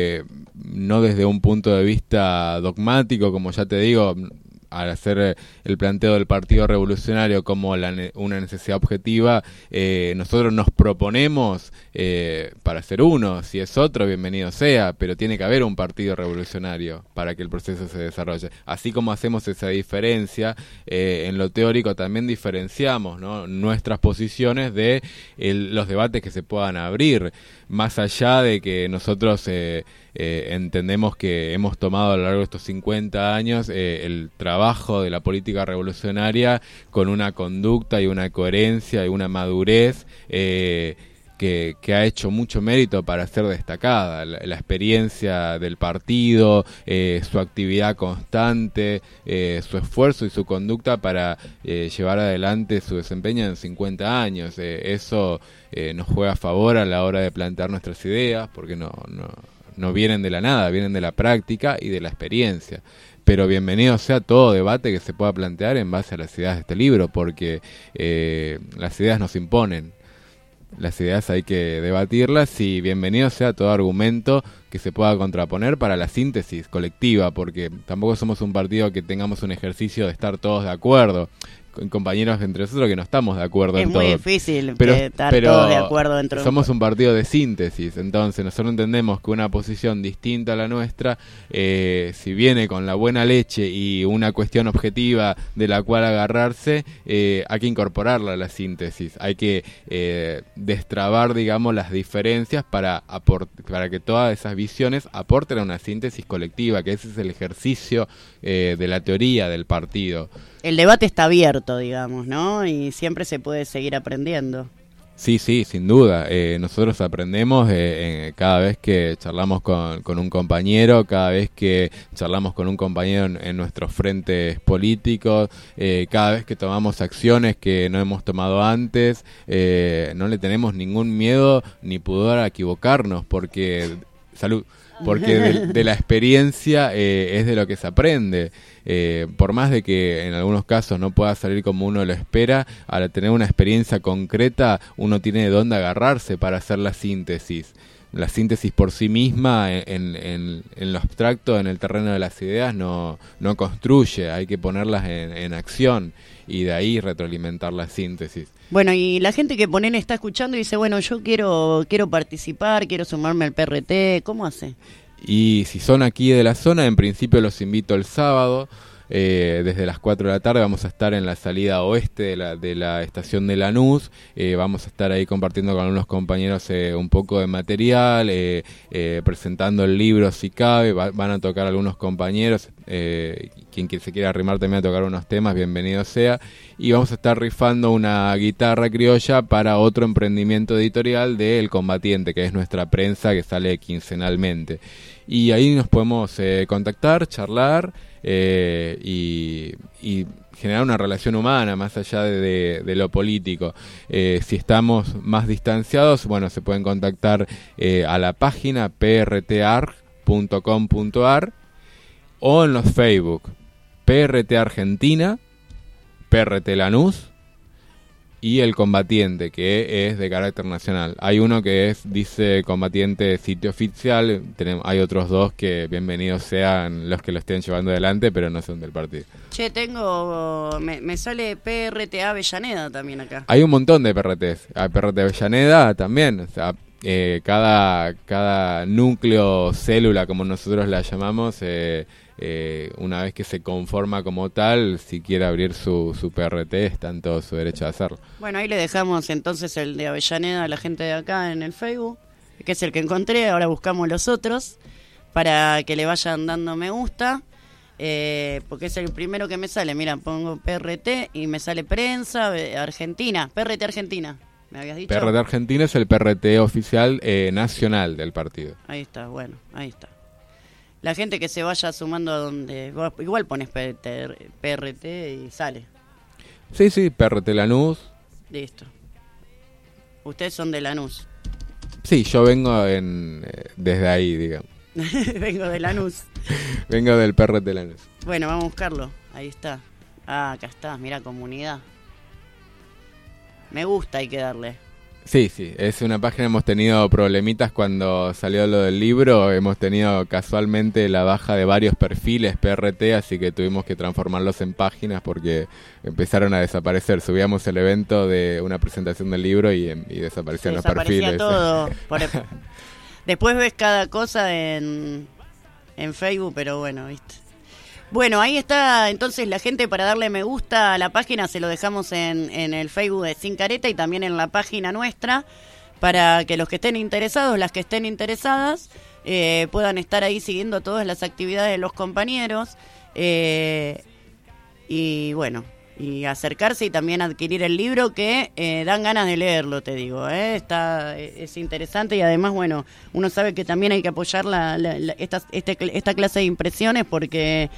no desde un punto de vista dogmático, como ya te digo, al hacer el planteo del Partido Revolucionario como una necesidad objetiva, nosotros nos proponemos para ser uno, si es otro, bienvenido sea, pero tiene que haber un partido revolucionario para que el proceso se desarrolle. Así como hacemos esa diferencia, en lo teórico también diferenciamos, ¿no?, nuestras posiciones de los debates que se puedan abrir, más allá de que nosotros entendemos que hemos tomado a lo largo de estos 50 años el trabajo de la política revolucionaria con una conducta y una coherencia y una madurez que ha hecho mucho mérito para ser destacada. La experiencia del partido, su actividad constante, su esfuerzo y su conducta para llevar adelante su desempeño en 50 años. Eso nos juega a favor a la hora de plantear nuestras ideas, porque no vienen de la nada, vienen de la práctica y de la experiencia. Pero bienvenido sea todo debate que se pueda plantear en base a las ideas de este libro, porque las ideas nos imponen. Las ideas hay que debatirlas, y bienvenido sea todo argumento que se pueda contraponer para la síntesis colectiva, porque tampoco somos un partido que tengamos un ejercicio de estar todos de acuerdo. Compañeros entre nosotros que no estamos de acuerdo en todo. Es muy difícil estar todos de acuerdo dentro. Somos un partido de síntesis, entonces nosotros entendemos que una posición distinta a la nuestra, si viene con la buena leche y una cuestión objetiva de la cual agarrarse, hay que incorporarla a la síntesis, hay que destrabar, digamos, las diferencias para que todas esas visiones aporten a una síntesis colectiva, que ese es el ejercicio de la teoría del partido. El debate está abierto, digamos, ¿no? Y siempre se puede seguir aprendiendo. Sí, sin duda. Nosotros aprendemos cada vez que charlamos con un compañero, cada vez que charlamos con un compañero en nuestros frentes políticos, cada vez que tomamos acciones que no hemos tomado antes. No le tenemos ningún miedo ni pudor a equivocarnos, porque de la experiencia es de lo que se aprende. Por más de que en algunos casos no pueda salir como uno lo espera, al tener una experiencia concreta uno tiene de dónde agarrarse para hacer la síntesis. La síntesis por sí misma en lo abstracto, en el terreno de las ideas, no construye, hay que ponerlas en acción y de ahí retroalimentar la síntesis. Bueno, y la gente que está escuchando y dice, bueno, yo quiero participar, quiero sumarme al PRT, ¿cómo hace? Y si son aquí de la zona, en principio los invito el sábado, desde las 4 de la tarde vamos a estar en la salida oeste de la estación de Lanús. Vamos a estar ahí compartiendo con algunos compañeros un poco de material, presentando el libro si cabe. Van a tocar algunos compañeros, quien se quiera arrimar también a tocar unos temas, bienvenido sea. Y vamos a estar rifando una guitarra criolla para otro emprendimiento editorial de El Combatiente, que es nuestra prensa que sale quincenalmente. Y ahí nos podemos contactar, charlar y generar una relación humana más allá de lo político. Si estamos más distanciados, bueno, se pueden contactar a la página prtarg.com.ar o en los Facebook PRT Argentina, PRT Lanús y el combatiente, que es de carácter nacional. Hay uno que dice combatiente sitio oficial, hay otros dos que bienvenidos sean los que lo estén llevando adelante, pero no son del partido. Che, me sale PRT Avellaneda también acá. Hay un montón de PRTs, hay PRT Avellaneda también, o sea, cada núcleo, célula, como nosotros la llamamos, una vez que se conforma como tal, si quiere abrir su PRT, está en todo su derecho a hacerlo. Bueno, ahí le dejamos entonces el de Avellaneda a la gente de acá en el Facebook, que es el que encontré. Ahora buscamos los otros para que le vayan dando me gusta, porque es el primero que me sale. Mira, pongo PRT y me sale prensa Argentina, PRT Argentina. ¿Me habías dicho? PRT Argentina es el PRT oficial nacional del partido. Ahí está, bueno, ahí está. La gente que se vaya sumando a donde... Igual pones PRT y sale. Sí, PRT Lanús. Listo. Ustedes son de Lanús. Sí, yo vengo desde ahí, digamos. Vengo de Lanús. Vengo del PRT Lanús. Bueno, vamos a buscarlo. Ahí está. Ah, acá está, mira, comunidad. Me gusta, hay que darle. Sí, es una página, hemos tenido problemitas cuando salió lo del libro, hemos tenido casualmente la baja de varios perfiles PRT, así que tuvimos que transformarlos en páginas porque empezaron a desaparecer. Subíamos el evento de una presentación del libro y desaparecían los perfiles. Todo. Después ves cada cosa en Facebook, pero bueno, viste. Bueno, ahí está entonces la gente para darle me gusta a la página, se lo dejamos en el Facebook de Sin Careta y también en la página nuestra, para que los que estén interesados, las que estén interesadas, puedan estar ahí siguiendo todas las actividades de los compañeros, y bueno, y acercarse y también adquirir el libro que dan ganas de leerlo, te digo, es interesante y además, bueno, uno sabe que también hay que apoyar esta clase de impresiones porque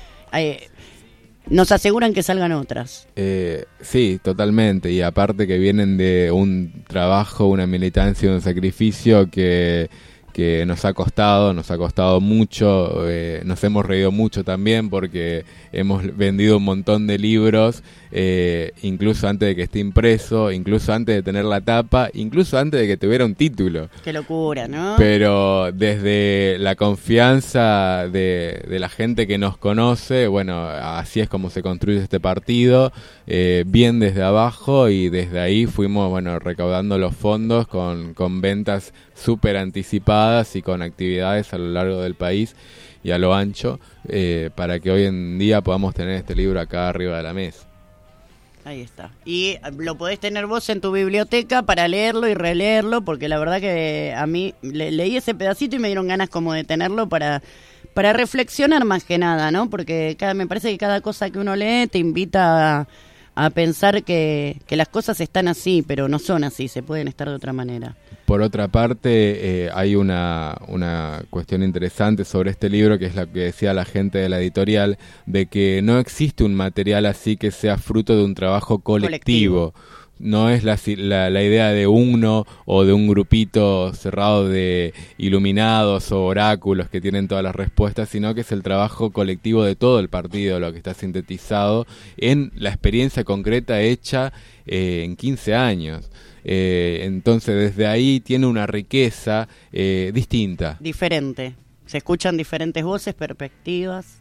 nos aseguran que salgan otras. Sí, totalmente, y aparte que vienen de un trabajo, una militancia, un sacrificio que nos ha costado mucho, nos hemos reído mucho también porque hemos vendido un montón de libros, incluso antes de que esté impreso, incluso antes de tener la tapa, incluso antes de que tuviera un título. Qué locura, ¿no? Pero desde la confianza de la gente que nos conoce, bueno, así es como se construye este partido, bien desde abajo, y desde ahí fuimos, bueno, recaudando los fondos con ventas súper anticipadas y con actividades a lo largo del país y a lo ancho, para que hoy en día podamos tener este libro acá arriba de la mesa. Ahí está. Y lo podés tener vos en tu biblioteca para leerlo y releerlo, porque la verdad que a mí leí ese pedacito y me dieron ganas como de tenerlo para reflexionar más que nada, ¿no? Porque me parece que cada cosa que uno lee te invita a pensar que las cosas están así, pero no son así, se pueden estar de otra manera. Por otra parte, hay una cuestión interesante sobre este libro, que es lo que decía la gente de la editorial, de que no existe un material así que sea fruto de un trabajo colectivo. No es la idea de uno o de un grupito cerrado de iluminados o oráculos que tienen todas las respuestas, sino que es el trabajo colectivo de todo el partido, lo que está sintetizado en la experiencia concreta hecha en 15 años. Entonces desde ahí tiene una riqueza distinta. Diferente. Se escuchan diferentes voces, perspectivas.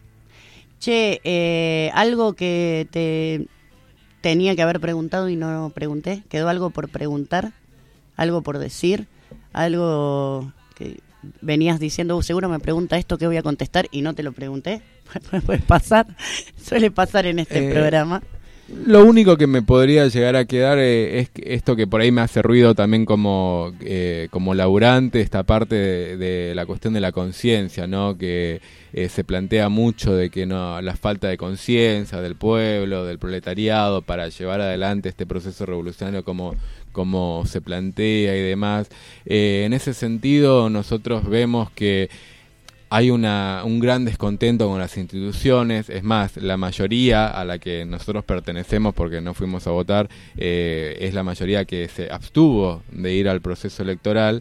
Che, algo que te tenía que haber preguntado y no pregunté. ¿Quedó algo por preguntar? ¿Algo por decir? ¿Algo que venías diciendo? Seguro me pregunta esto que voy a contestar y no te lo pregunté. Puede pasar. Suele pasar en este programa. Lo único que me podría llegar a quedar es esto que por ahí me hace ruido también como laburante, esta parte de la cuestión de la conciencia, ¿no? Que se plantea mucho de que no, la falta de conciencia del pueblo, del proletariado, para llevar adelante este proceso revolucionario como se plantea y demás. En ese sentido, nosotros vemos que hay un gran descontento con las instituciones. Es más, la mayoría a la que nosotros pertenecemos, porque no fuimos a votar, es la mayoría que se abstuvo de ir al proceso electoral.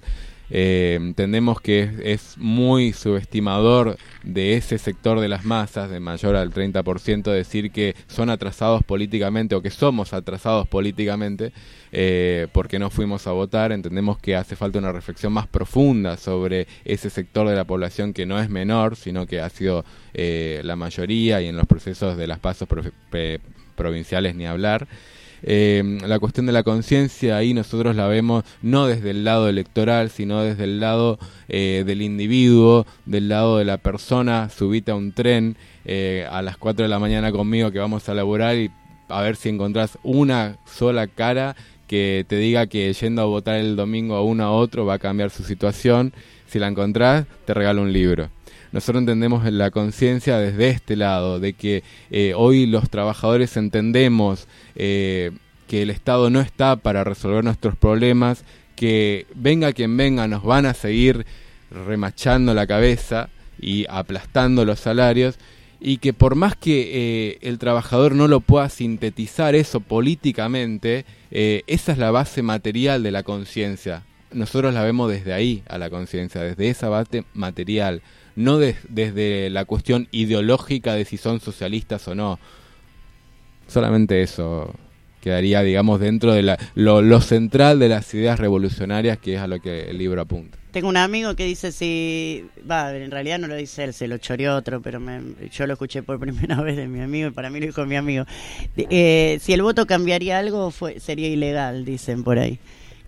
Entendemos que es muy subestimador de ese sector de las masas, de mayor al 30%, decir que son atrasados políticamente o que somos atrasados políticamente porque no fuimos a votar. Entendemos que hace falta una reflexión más profunda sobre ese sector de la población que no es menor, sino que ha sido la mayoría, y en los procesos de las pasos provinciales ni hablar. La cuestión de la conciencia ahí nosotros la vemos no desde el lado electoral, sino desde el lado del individuo, del lado de la persona. Subite a un tren a las 4 de la mañana conmigo que vamos a laburar, y a ver si encontrás una sola cara que te diga que yendo a votar el domingo a uno a otro va a cambiar su situación. Si la encontrás, te regalo un libro. Nosotros entendemos la conciencia desde este lado, de que hoy los trabajadores entendemos que el Estado no está para resolver nuestros problemas, que venga quien venga nos van a seguir remachando la cabeza y aplastando los salarios, y que por más que el trabajador no lo pueda sintetizar eso políticamente, esa es la base material de la conciencia. Nosotros la vemos desde ahí a la conciencia, desde esa base material, no desde la cuestión ideológica de si son socialistas o no. Solamente eso quedaría, digamos, dentro de lo central de las ideas revolucionarias, que es a lo que el libro apunta. Tengo un amigo que dice en realidad no lo dice él, se lo choreó otro, pero yo lo escuché por primera vez de mi amigo, y para mí lo dijo mi amigo. Si el voto cambiaría algo, sería ilegal, dicen por ahí.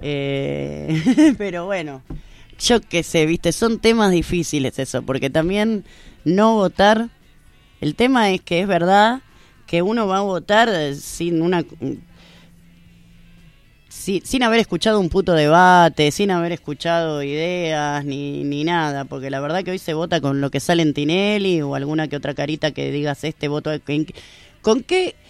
Pero bueno, yo qué sé, viste, son temas difíciles eso, porque también no votar, el tema es que es verdad que uno va a votar sin haber escuchado un puto debate, sin haber escuchado ideas ni nada, porque la verdad que hoy se vota con lo que sale en Tinelli o alguna que otra carita que digas este voto. ¿Con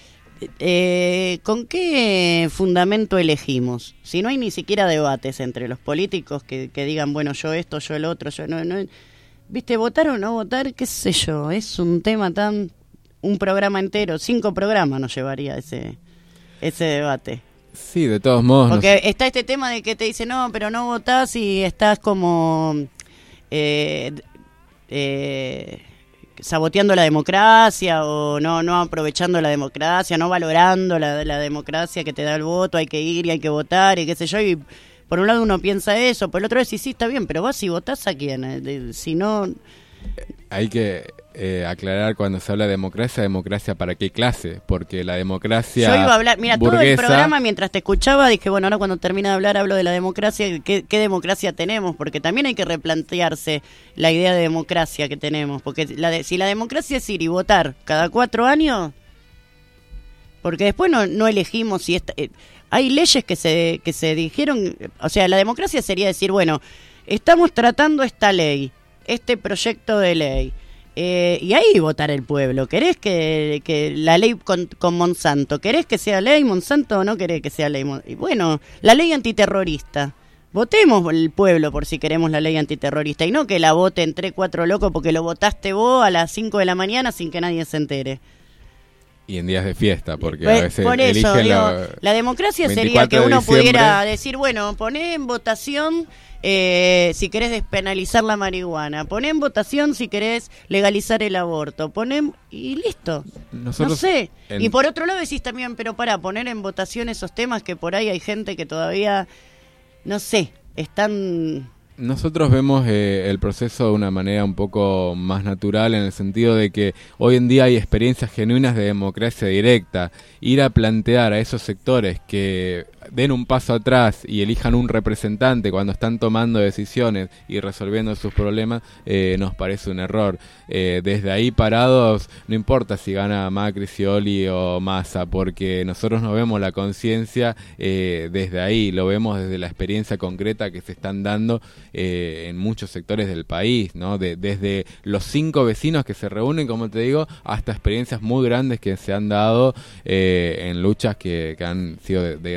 qué fundamento elegimos? Si no hay ni siquiera debates entre los políticos que digan, bueno, yo esto, yo el otro, yo no. ¿Viste? Votar o no votar, qué sé yo, es un tema un programa entero, 5 programas nos llevaría ese debate. Sí, de todos modos. Porque está este tema de que te dice, no, pero no votás y estás como saboteando la democracia, o no aprovechando la democracia, no valorando la democracia que te da el voto, hay que ir y hay que votar y qué sé yo, y por un lado uno piensa eso, por el otro lado sí, está bien, pero vas y votás a quién, si no... Hay que aclarar cuando se habla de democracia para qué clase, porque la democracia yo iba a hablar, mira, burguesa, todo el programa mientras te escuchaba dije, bueno, ahora cuando termine de hablar hablo de la democracia, ¿qué democracia tenemos? Porque también hay que replantearse la idea de democracia que tenemos, porque si la democracia es ir y votar cada 4 años, porque después no elegimos si hay leyes que se dijeron, o sea, la democracia sería decir, bueno, estamos tratando esta ley, este proyecto de ley, y ahí votar el pueblo. ¿Querés que la ley con Monsanto, querés que sea ley Monsanto o no querés que sea ley y bueno, la ley antiterrorista, votemos el pueblo por si queremos la ley antiterrorista, y no que la voten 3-4 locos porque lo votaste vos a las 5 de la mañana sin que nadie se entere. Y en días de fiesta, porque a veces por eso, eligen la democracia sería que uno pudiera decir, bueno, poné en votación si querés despenalizar la marihuana, poné en votación si querés legalizar el aborto, y listo. Nosotros no sé. Y por otro lado decís también, pero para poner en votación esos temas que por ahí hay gente que todavía, no sé, están... Nosotros vemos el proceso de una manera un poco más natural, en el sentido de que hoy en día hay experiencias genuinas de democracia directa. Ir a plantear a esos sectores que den un paso atrás y elijan un representante cuando están tomando decisiones y resolviendo sus problemas, nos parece un error. Desde ahí parados, no importa si gana Macri, Scioli o Massa, porque nosotros no vemos la conciencia desde ahí, lo vemos desde la experiencia concreta que se están dando en muchos sectores del país, ¿no? Desde los 5 vecinos que se reúnen, como te digo, hasta experiencias muy grandes que se han dado en luchas que han sido de gran repercusión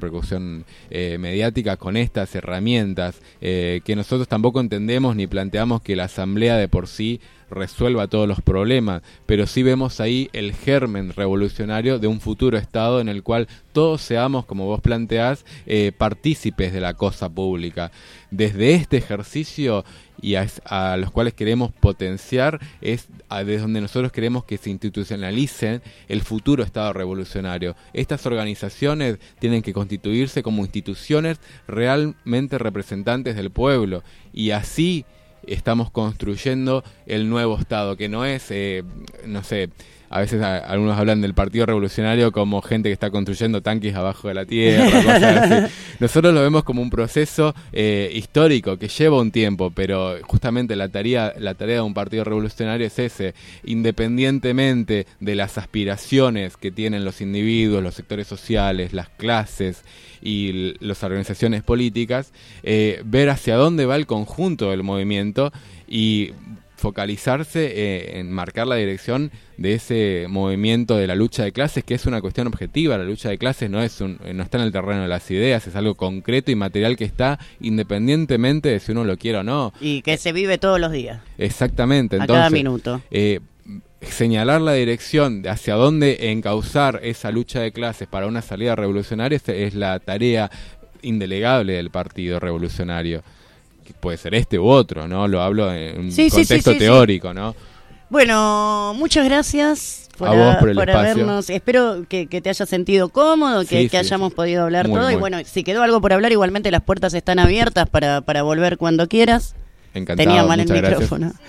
repercusión mediática con estas herramientas que nosotros tampoco entendemos ni planteamos que la asamblea de por sí resuelva todos los problemas, pero sí vemos ahí el germen revolucionario de un futuro Estado en el cual todos seamos, como vos planteás, partícipes de la cosa pública. Desde este ejercicio y a los cuales queremos potenciar es desde donde nosotros queremos que se institucionalicen el futuro Estado revolucionario. Estas organizaciones tienen que constituirse como instituciones realmente representantes del pueblo, y así estamos construyendo el nuevo Estado, que no es, no sé, a veces algunos hablan del Partido Revolucionario como gente que está construyendo tanques abajo de la tierra, cosas así. Nosotros lo vemos como un proceso histórico que lleva un tiempo, pero justamente la tarea de un Partido Revolucionario es ese, independientemente de las aspiraciones que tienen los individuos, los sectores sociales, las clases y las organizaciones políticas, ver hacia dónde va el conjunto del movimiento y focalizarse en marcar la dirección de ese movimiento de la lucha de clases, que es una cuestión objetiva. La lucha de clases no está en el terreno de las ideas, es algo concreto y material que está independientemente de si uno lo quiere o no. Y que se vive todos los días. Exactamente. Entonces, a cada minuto. Señalar la dirección de hacia dónde encauzar esa lucha de clases para una salida revolucionaria es la tarea indelegable del Partido Revolucionario. Puede ser este u otro, ¿no? Lo hablo en un contexto teórico, ¿no? Bueno, muchas gracias por habernos. Espero que te hayas sentido cómodo, que hayamos podido hablar todo. Y bueno, si quedó algo por hablar, igualmente las puertas están abiertas para volver cuando quieras. Encantado. Tenía mal el micrófono. No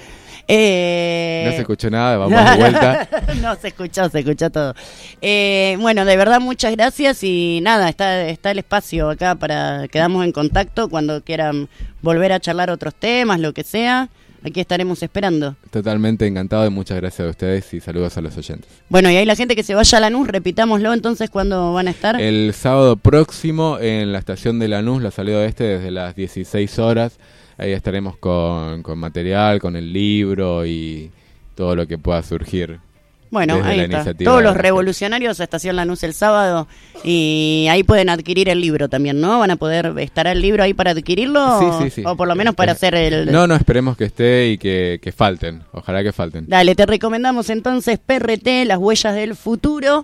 se escuchó nada, vamos de vuelta. No, se escuchó todo. Bueno, de verdad, muchas gracias y nada, está el espacio acá quedamos en contacto cuando quieran volver a charlar otros temas, lo que sea. Aquí estaremos esperando. Totalmente encantado y muchas gracias a ustedes y saludos a los oyentes. Bueno, y ahí la gente que se vaya a Lanús, repitámoslo entonces, ¿cuándo van a estar? El sábado próximo en la estación de Lanús, la salida oeste, desde las 16 horas. Ahí estaremos con material, con el libro y todo lo que pueda surgir. Bueno, ahí está. Todos los revolucionarios a Estación Lanús el sábado, y ahí pueden adquirir el libro también, ¿no? ¿Van a poder estar el libro ahí para adquirirlo? Sí. O por lo menos para hacer el... No, esperemos que esté y que falten. Ojalá que falten. Dale, te recomendamos entonces PRT, Las Huellas del Futuro.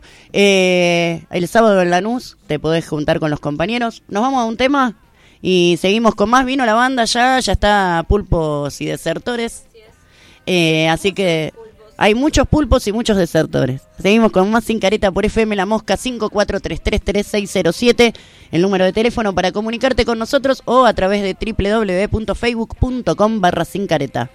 El sábado en Lanús te podés juntar con los compañeros. Nos vamos a un tema y seguimos con más. Vino la banda ya está Pulpos y Desertores. Así que... hay muchos pulpos y muchos desertores. Seguimos con más Sin Careta por FM La Mosca 54333607, el número de teléfono para comunicarte con nosotros, o a través de www.facebook.com/sincareta.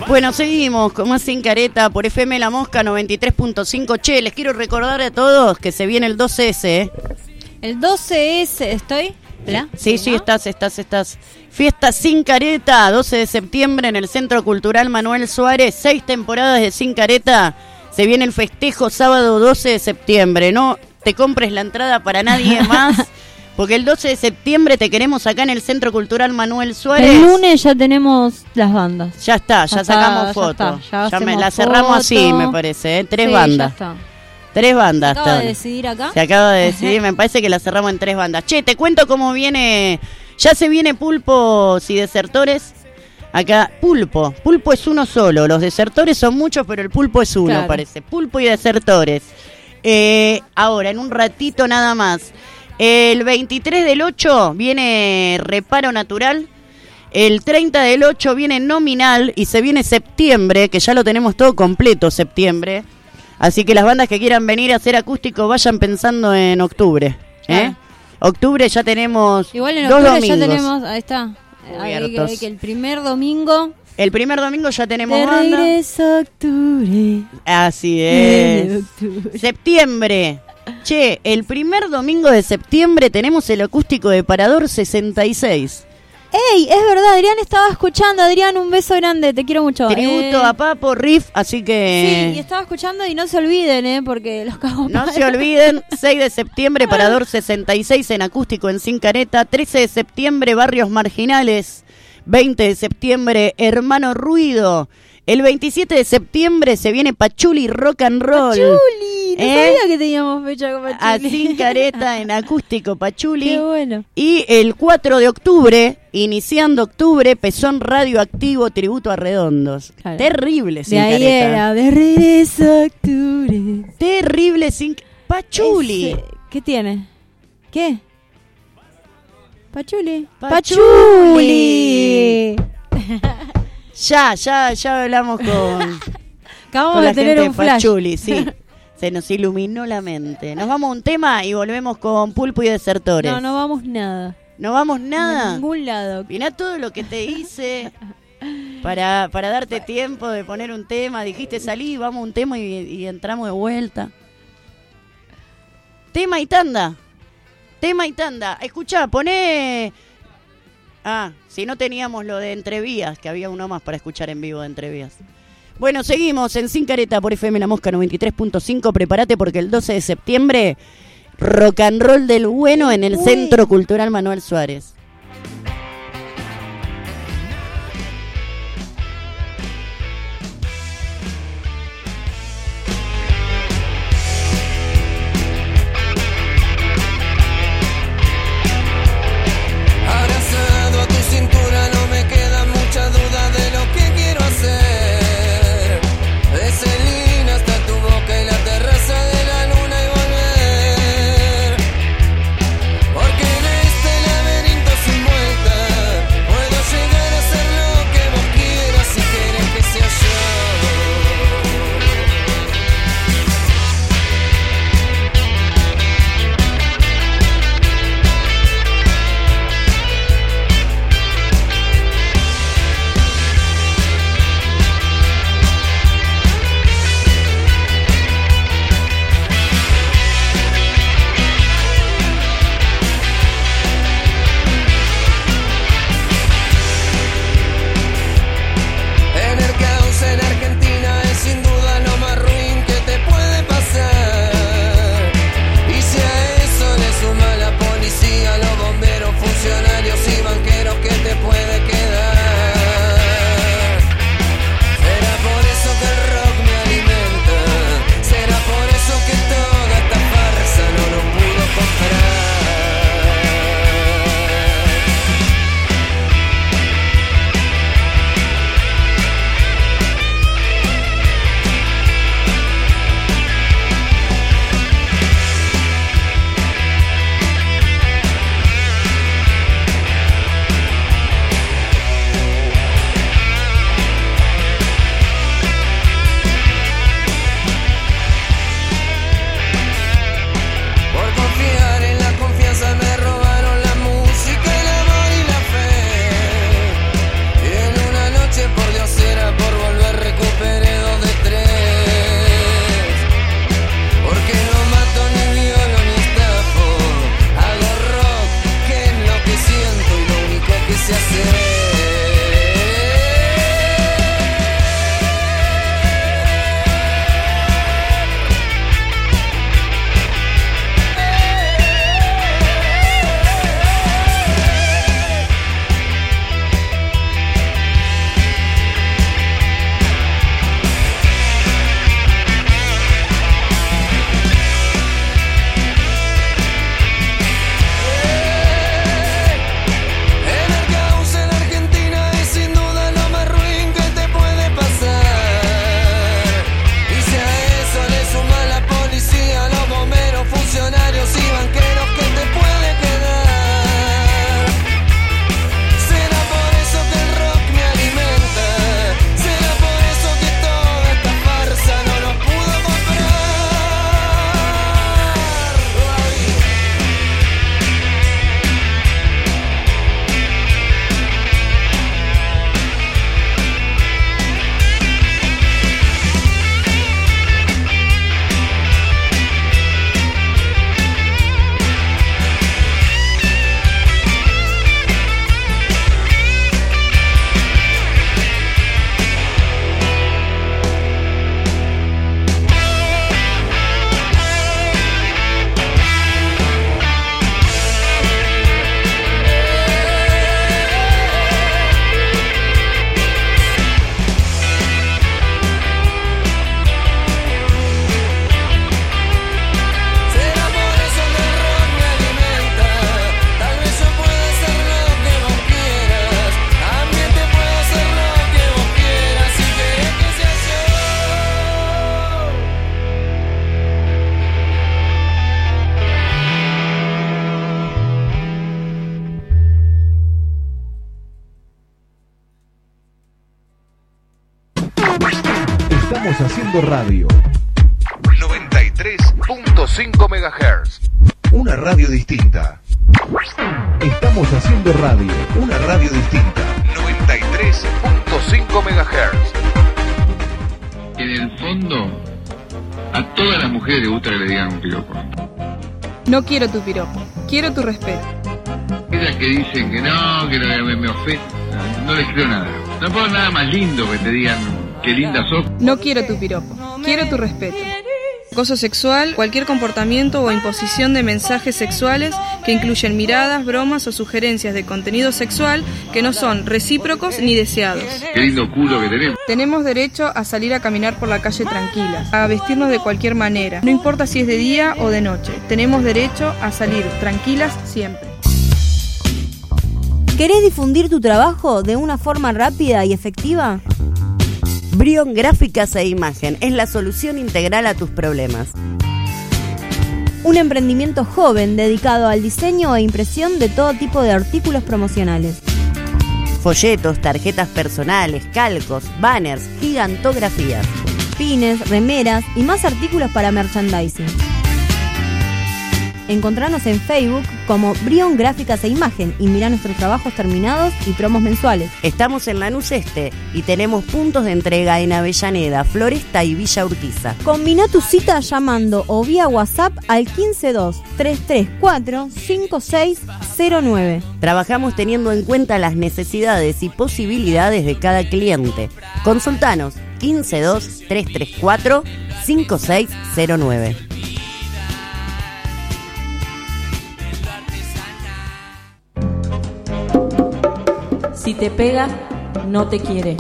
Bueno, seguimos con más Sin Careta por FM La Mosca 93.5. Che, les quiero recordar a todos que se viene el 12S, ¿eh? El 12S, ¿estoy? ¿Hola? Sí, ¿no? Estás. Fiesta Sin Careta, 12 de septiembre en el Centro Cultural Manuel Suárez. 6 temporadas de Sin Careta. Se viene el festejo sábado 12 de septiembre. No te compres la entrada para nadie más, porque el 12 de septiembre te queremos acá en el Centro Cultural Manuel Suárez. El lunes ya tenemos las bandas. Ya sacamos fotos. Ya la cerramos así, me parece, ¿eh? 3 bandas. Ya está. 3 bandas. ¿Se acaba de decidir acá? Se acaba de decidir, me parece que la cerramos en 3 bandas. Che, te cuento cómo viene. Ya se viene Pulpos y Desertores. Acá, Pulpo es uno solo. Los desertores son muchos, pero el pulpo es uno, claro. Parece. Pulpo y Desertores. Ahora, en un ratito nada más. El 23 del 8 viene Reparo Natural. El 30 del 8 viene Nominal. Y se viene septiembre, que ya lo tenemos todo completo, septiembre. Así que las bandas que quieran venir a hacer acústico vayan pensando en octubre. Claro. Octubre ya tenemos. Igual en octubre 2 domingos. Ya tenemos, ahí está. Que el primer domingo. El primer domingo ya tenemos banda. Regreso octubre. Así es. Septiembre. Che, el primer domingo de septiembre tenemos el acústico de Parador 66. ¡Ey! Es verdad, Adrián estaba escuchando. Adrián, un beso grande, te quiero mucho. Tributo a Papo, Riff, así que... Sí, y estaba escuchando y no se olviden, porque los cago. No se olviden, 6 de septiembre, Parador 66 en acústico en Sin Careta. 13 de septiembre, Barrios Marginales. 20 de septiembre, Hermano Ruido. El 27 de septiembre se viene Pachuli Rock and Roll. ¡Pachuli! No sabía que teníamos fecha con Pachuli. A Sin Careta en acústico Pachuli. Qué bueno. Y el 4 de octubre, iniciando octubre, Pezón Radioactivo, tributo a Redondos. Claro. Terrible Sin Careta. De ahí era, de regreso a octubre. Terrible Sin Pachuli. ¿Qué tiene? ¿Qué? Pachuli. Ya hablamos con acabamos de tener un flash. Pachuli, sí. Se nos iluminó la mente. Nos vamos a un tema y volvemos con Pulpo y Desertores. No vamos nada. ¿No vamos nada? A ningún lado. Mirá todo lo que te hice para darte tiempo de poner un tema. Dijiste salí, vamos a un tema y entramos de vuelta. Tema y tanda. Escuchá, poné... si no teníamos lo de Entrevías, que había uno más para escuchar en vivo de Entrevías. Bueno, seguimos en Sin Careta por FM La Mosca 93.5. Prepárate porque el 12 de septiembre, rock and roll del bueno en el Centro Cultural Manuel Suárez. Porque en este laberinto Estamos haciendo radio. 93.5 MHz. Una radio distinta. Estamos haciendo radio. Una radio distinta. 93.5 MHz. En el fondo, a todas las mujeres les gusta que le digan un piropo. No quiero tu piropo, quiero tu respeto. Aquellas que dicen que no me ofende, no les creo nada. No puedo nada más lindo que te digan qué linda sos. No quiero tu piropo, quiero tu respeto. Acoso sexual, cualquier comportamiento o imposición de mensajes sexuales que incluyen miradas, bromas o sugerencias de contenido sexual que no son recíprocos ni deseados. Qué lindo culo que tenemos. Tenemos derecho a salir a caminar por la calle tranquilas, a vestirnos de cualquier manera, no importa si es de día o de noche. Tenemos derecho a salir tranquilas siempre. ¿Querés difundir tu trabajo de una forma rápida y efectiva? Brion Gráficas e Imagen es la solución integral a tus problemas. Un emprendimiento joven dedicado al diseño e impresión de todo tipo de artículos promocionales. Folletos, tarjetas personales, calcos, banners, gigantografías, pines, remeras y más artículos para merchandising. Encontranos en Facebook como Brion Gráficas e Imagen y mirá nuestros trabajos terminados y promos mensuales. Estamos en Lanús Este y tenemos puntos de entrega en Avellaneda, Floresta y Villa Urquiza. Combina tu cita llamando o vía WhatsApp al 152-334-5609. Trabajamos teniendo en cuenta las necesidades y posibilidades de cada cliente. Consultanos 152-334-5609. Si te pega, no te quiere.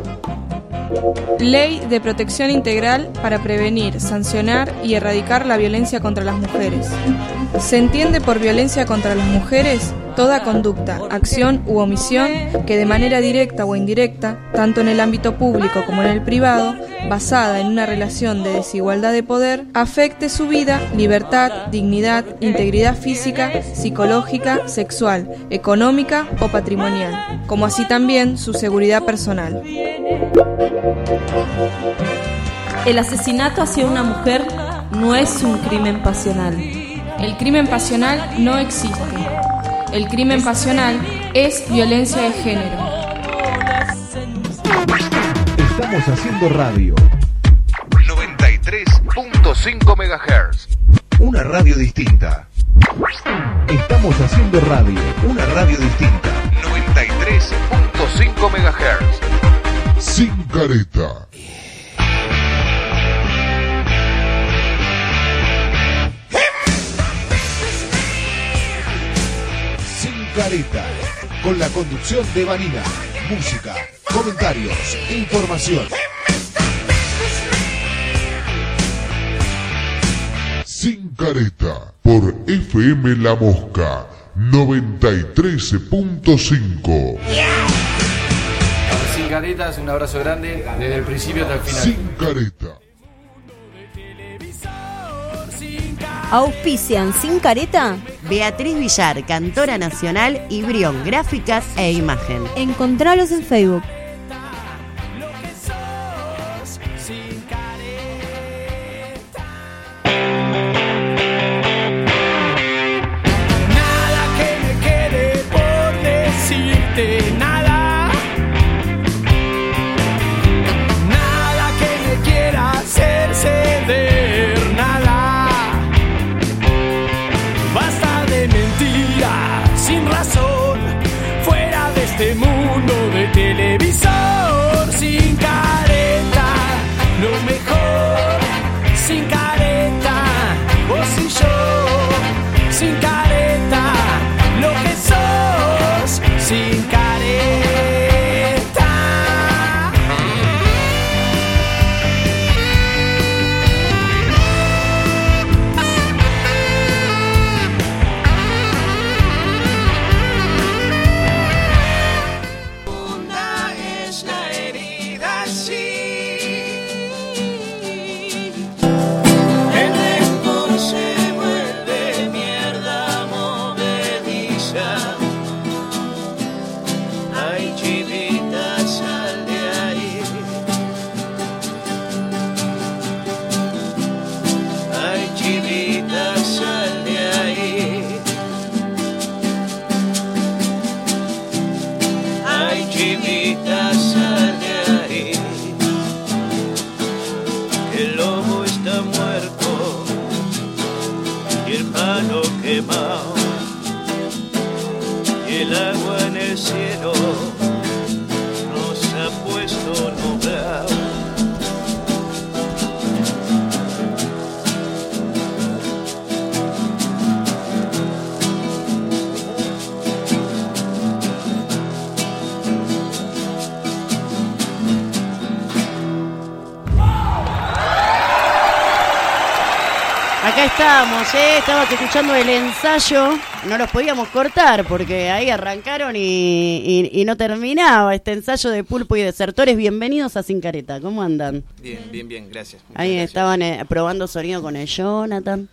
Ley de Protección Integral para prevenir, sancionar y erradicar la violencia contra las mujeres. Se entiende por violencia contra las mujeres toda conducta, acción u omisión que de manera directa o indirecta, tanto en el ámbito público como en el privado, basada en una relación de desigualdad de poder, afecte su vida, libertad, dignidad, integridad física, psicológica, sexual, económica o patrimonial, como así también su seguridad personal. El asesinato hacia una mujer no es un crimen pasional. El crimen pasional no existe. El crimen pasional es violencia de género. Estamos haciendo radio. 93.5 MHz. Una radio distinta. Estamos haciendo radio. Una radio distinta. 93.5 MHz. Sin careta. Careta, con la conducción de Vanina, música, comentarios, información. Sin Careta, por FM La Mosca, 93.5. Sin Caretas, un abrazo grande desde el principio hasta el final. Sin Careta. Auspician Sin Careta Beatriz Villar, cantora nacional, y Brion Gráficas e Imagen. Encontralos en Facebook. Nada que me quede por decirte, nada. Nada que me quiera hacer ceder, nada. Basta de mentiras sin razón, fuera de este mundo de televisión. Acá estamos, estabas escuchando el ensayo, no los podíamos cortar porque ahí arrancaron y no terminaba este ensayo de Pulpo y Desertores. Bienvenidos a Sin Careta, ¿cómo andan? Bien, gracias. Ahí gracias. Estaban probando sonido con el Jonathan.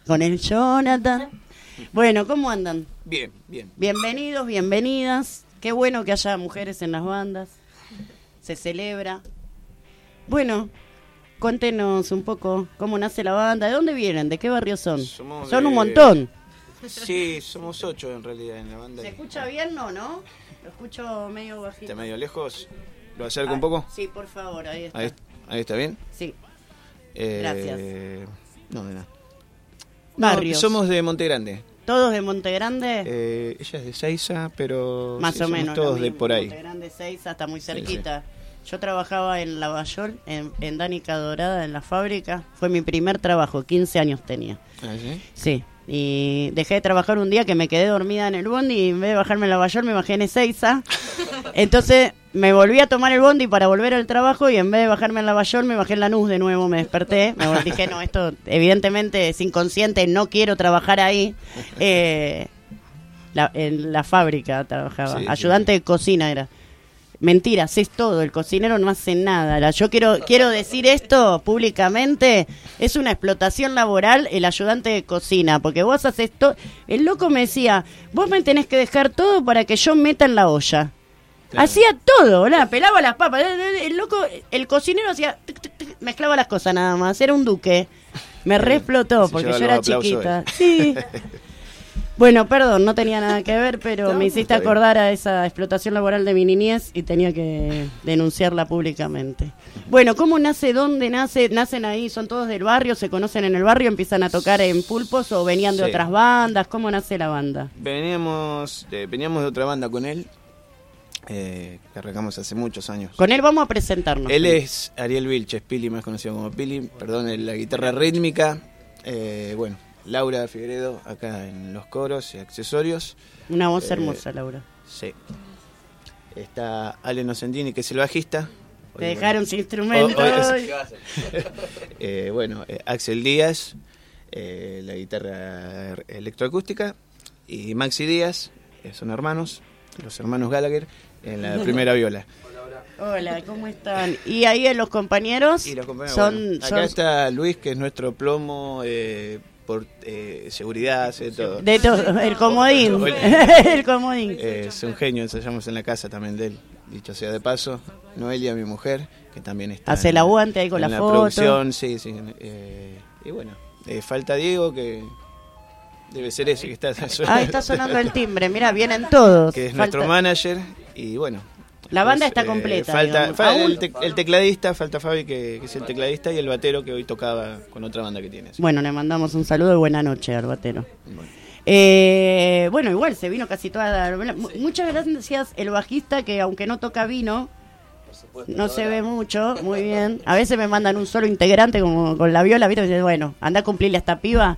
Bueno, ¿cómo andan? Bien. Bienvenidos, bienvenidas. Qué bueno que haya mujeres en las bandas, se celebra. Bueno, cuéntenos un poco cómo nace la banda, ¿de dónde vienen? ¿De qué barrio son? Son un montón. Sí, somos 8 en realidad en la banda. ¿Se escucha bien o no? Lo escucho medio bajito. ¿Está medio lejos? ¿Lo acerco un poco? Sí, por favor, ahí está. Ahí está bien. Sí. Gracias. No, de nada. Barrios. Somos de Monte Grande. ¿Todos de Monte Grande? Ella es de Seiza, pero más o menos todos de por ahí. Monte Grande, Seiza, está muy cerquita. Sí. Yo trabajaba en Lavallol, en Danica Dorada, en la fábrica. Fue mi primer trabajo, 15 años tenía. ¿Ah, sí? Sí, y dejé de trabajar un día que me quedé dormida en el bondi y en vez de bajarme en Lavallol me bajé en Ezeiza. Entonces me volví a tomar el bondi para volver al trabajo y en vez de bajarme en Lavallol me bajé en Lanús de nuevo, me desperté. Dije, no, esto evidentemente es inconsciente, no quiero trabajar ahí. En la fábrica trabajaba, sí, ayudante de cocina era. Mentira, es todo, el cocinero no hace nada. Yo quiero decir esto públicamente, es una explotación laboral el ayudante de cocina, porque vos haces todo. El loco me decía, vos me tenés que dejar todo para que yo meta en la olla. Claro. Hacía todo, ¿verdad? Pelaba las papas. El loco, el cocinero hacía, mezclaba las cosas nada más, era un duque. Me re explotó porque yo era chiquita. Sí. Bueno, perdón, no tenía nada que ver, pero me hiciste acordar a esa explotación laboral de mi niñez y tenía que denunciarla públicamente. Bueno, ¿cómo nace? ¿Dónde nace? ¿Nacen ahí? ¿Son todos del barrio? ¿Se conocen en el barrio? ¿Empiezan a tocar en Pulpos o venían de otras bandas? ¿Cómo nace la banda? Veníamos de otra banda con él, que arrancamos hace muchos años. Con él vamos a presentarnos. Él es Ariel Vilches, Pili, más conocido como Pili, perdón, en la guitarra rítmica, bueno. Laura Figueredo acá en los coros y accesorios. Una voz hermosa, Laura. Sí. Está Ale Nocentini, que es el bajista. Te dejaron sin instrumentos. Bueno, Axel Díaz, la guitarra electroacústica, y Maxi Díaz, son hermanos, los hermanos Gallagher, en la primera viola. Hola, ¿cómo están? ¿Y ahí los compañeros? Y los compañeros, acá está Luis, que es nuestro plomo, por seguridad, hace todo. De todo, el comodín. El comodín. Es un genio, ensayamos en la casa también de él, dicho sea de paso. Noelia, mi mujer, que también está. Hace el aguante ahí con la foto. Producción, sí. Y bueno, falta Diego, que debe ser ese que está sonando. Está sonando el timbre, mira, vienen todos. Que es nuestro manager, y bueno. La banda está completa. Falta el tecladista, falta Fabi, que es el tecladista, y el batero, que hoy tocaba con otra banda que tiene. Bueno, le mandamos un saludo y buena noche al batero. Bueno, igual se vino casi toda la... Muchas gracias el bajista, que aunque no toca vino, no se ve mucho, muy bien. A veces me mandan un solo integrante como con la viola, ¿viste? Y dicen, bueno, anda a cumplirle a esta piba.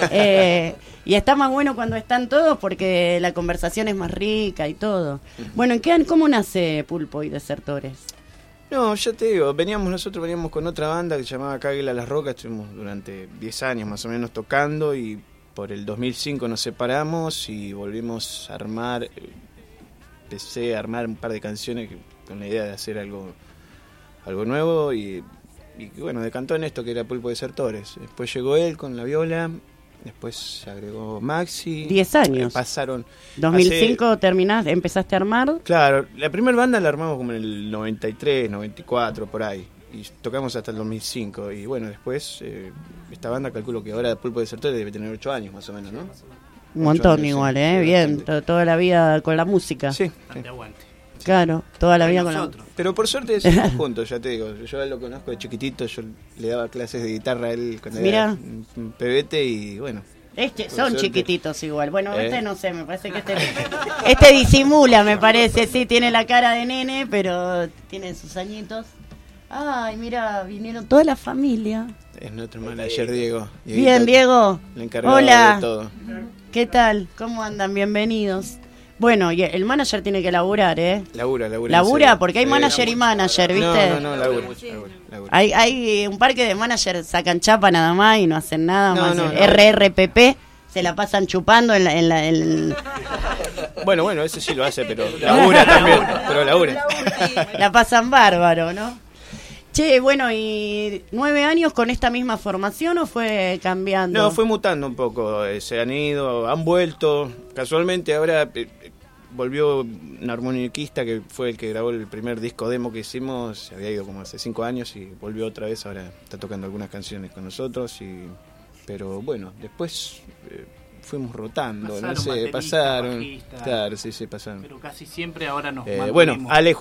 Y está más bueno cuando están todos porque la conversación es más rica y todo. Bueno, ¿cómo nace Pulpo y Desertores? No, ya te digo, nosotros veníamos con otra banda que se llamaba Cáguila Las Rocas, estuvimos durante 10 años más o menos tocando, y por el 2005 nos separamos y volvimos a armar, empecé a armar un par de canciones con la idea de hacer algo nuevo, y bueno, decantó en esto que era Pulpo y Desertores. Después llegó él con la viola. Después se agregó Maxi. 10 años. Pasaron. 2005 empezaste a armar. Claro, la primera banda la armamos como en el 93, 94, por ahí. Y tocamos hasta el 2005. Y bueno, después esta banda, calculo que ahora Pulpo y Desertores debe tener 8 años más o menos, ¿no? Un montón años, igual, sí, bien. Toda la vida con la música. Sí. Aguante. Claro, toda la vida con nosotros. Pero por suerte seguimos juntos, ya te digo. Yo a él lo conozco de chiquitito, yo le daba clases de guitarra a él cuando era un pebete, y bueno. Son chiquititos igual. Bueno, no sé, me parece que este disimula, me parece. Sí, tiene la cara de nene, pero tiene sus añitos. Ay, mira, vinieron toda la familia. Es nuestro manager Diego. Bien, Diego. El encargado Hola. de todo. ¿Qué tal? ¿Cómo andan? Bienvenidos. Bueno, y el manager tiene que laburar, ¿eh? Labura, porque hay manager y manager, ¿viste? No, labura. Hay un par que de managers sacan chapa nada más y no hacen nada más. No. RRPP, se la pasan chupando en la Bueno, ese sí lo hace, pero labura también. Pero labura. La pasan bárbaro, ¿no? Che, bueno, ¿y 9 años con esta misma formación o fue cambiando? No, fue mutando un poco. Se han ido, han vuelto. Casualmente ahora volvió un armoniquista que fue el que grabó el primer disco demo que hicimos. Se había ido como hace 5 años y volvió otra vez. Ahora está tocando algunas canciones con nosotros. Pero bueno, después fuimos rotando. Pasaron. Claro, sí, pasaron. Pero casi siempre ahora nos bueno, Ale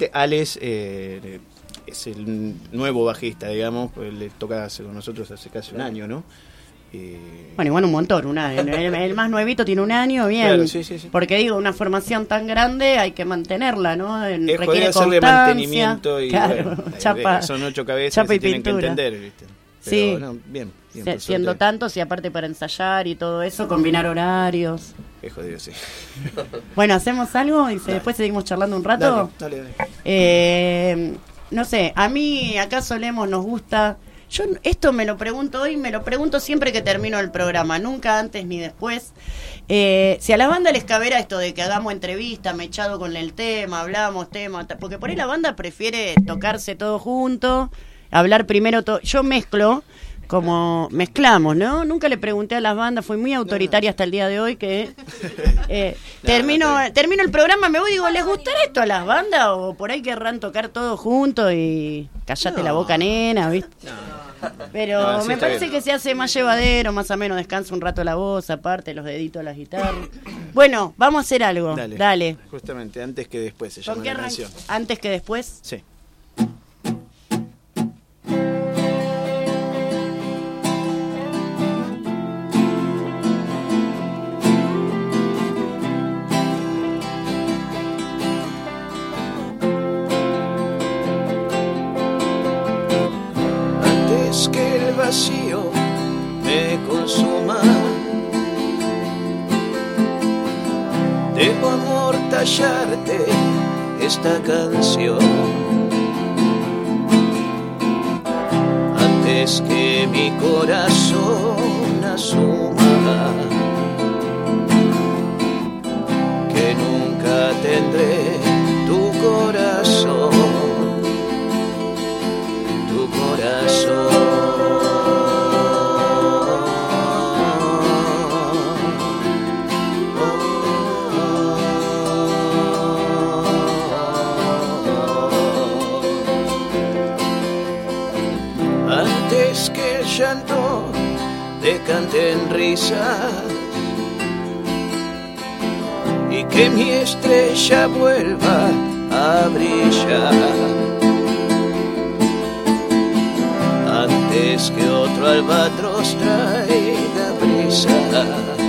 es el nuevo bajista, digamos, pues le toca con nosotros hace casi un año, ¿no? Bueno, igual un montón, el más nuevito tiene un año, bien. Claro, sí. Porque digo, una formación tan grande hay que mantenerla, ¿no? Requiere hacerle mantenimiento y claro, bueno, chapa, son 8 cabezas chapa que y tienen pintura. que entender, ¿viste? Pero, sí, no, bien siendo tantos y aparte para ensayar y todo eso, combinar horarios. Es jodido, sí. Bueno, ¿hacemos algo y después seguimos charlando un rato? Dale. No sé, a mí acá solemos, nos gusta. Yo esto me lo pregunto hoy, me lo pregunto siempre que termino el programa, nunca antes ni después. Si a la banda les cabera esto de que hagamos entrevista, mechado con el tema, hablamos tema, porque por ahí la banda prefiere tocarse todo junto, hablar primero todo. Yo mezclo, como mezclamos, ¿no? Nunca le pregunté a las bandas, fui muy autoritaria hasta el día de hoy que termino el programa, me voy y digo, ¿les gustará esto a las bandas o por ahí querrán tocar todo junto y callate la boca, nena, ¿viste? Pero me parece que se hace más llevadero, más o menos descansa un rato la voz, aparte los deditos a la guitarra. Bueno, vamos a hacer algo. Dale. Justamente, antes que después se llama la canción. ¿Antes que después? Sí. Que el vacío me consuma, debo amortallarte esta canción antes que mi corazón asuma que nunca tendré tu corazón. Antes que el llanto decante en risas y que mi estrella vuelva a brillar, antes que otro albatros traiga brisas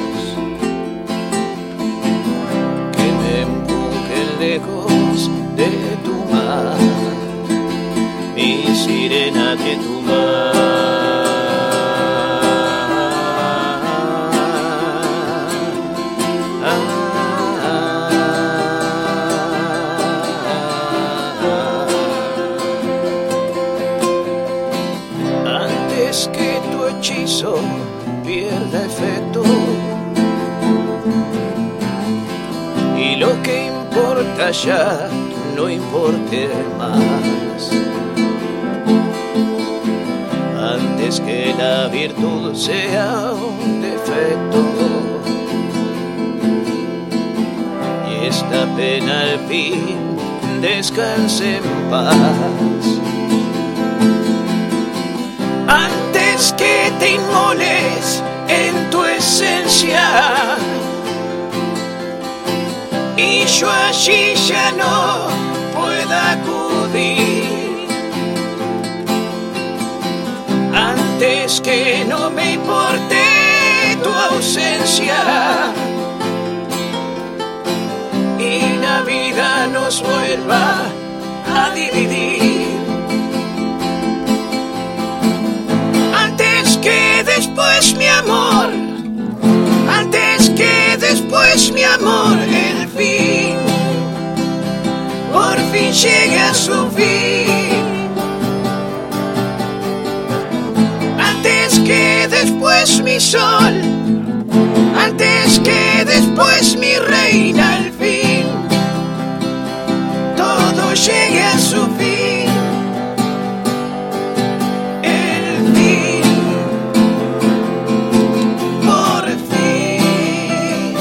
que me empujen lejos de tu mar, mi sirena de tu mar. Que tu hechizo pierda efecto y lo que importa ya no importe más, antes que la virtud sea un defecto y esta pena al fin descanse en paz. Antes que te inmoles en tu esencia y yo allí ya no pueda acudir, antes que no me importe tu ausencia y la vida nos vuelva a dividir. Que después mi amor, antes que después mi amor, el sol, antes que después, mi reina, al fin todo llegue a su fin. El fin, por fin.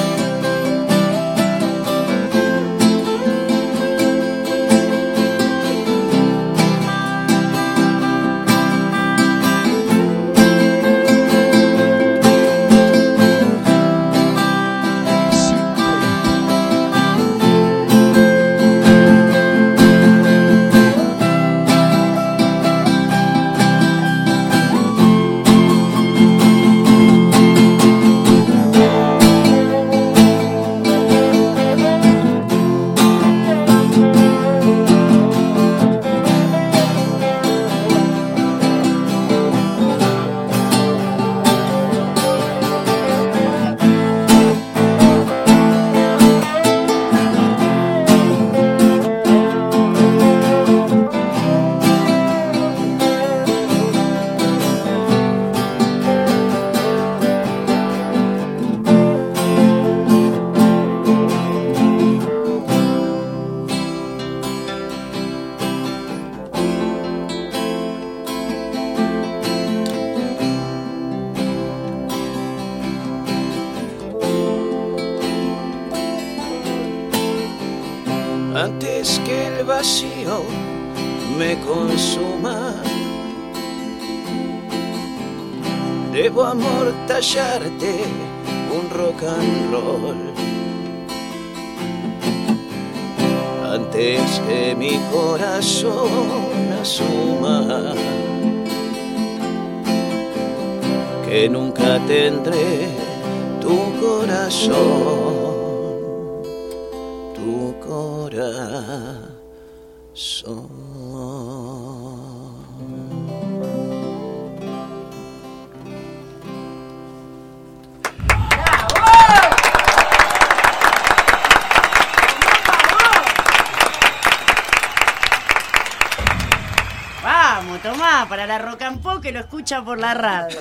Antes que el vacío me consuma, debo amortallarte un rock and roll. Antes que mi corazón asuma que nunca tendré tu corazón. Vamos, tomá, para la Rock and Pop que lo escucha por la radio.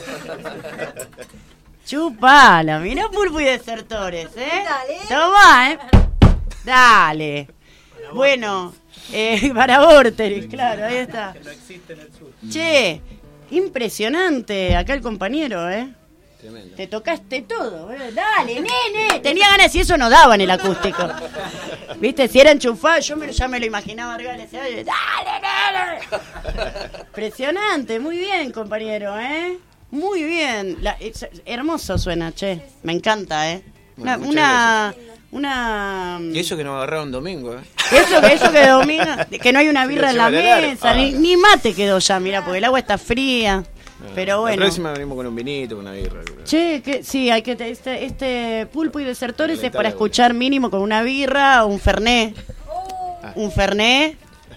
Chupala, mirá Pulpo y Desertores, Dale. Tomá, Dale. Bueno, para Vorterix, claro, ahí está. Che, impresionante acá el compañero, Tremendo. Te tocaste todo, dale, nene. Tenía ganas y eso no daba en el acústico. Viste, si era enchufado, ya me lo imaginaba arriba, le decía, dale, nene. Impresionante, muy bien, compañero, Muy bien. Hermoso suena, che. Me encanta, Bueno, una Y eso que nos agarraron domingo, Eso que domingo, que no hay una birra en la mesa, ni mate quedó ya, mira, porque el agua está fría. Pero bueno. La próxima venimos con un vinito, con una birra. Che, sí, hay que este Pulpo y Desertores es para escuchar mínimo con una birra o un fernet. Un fernet.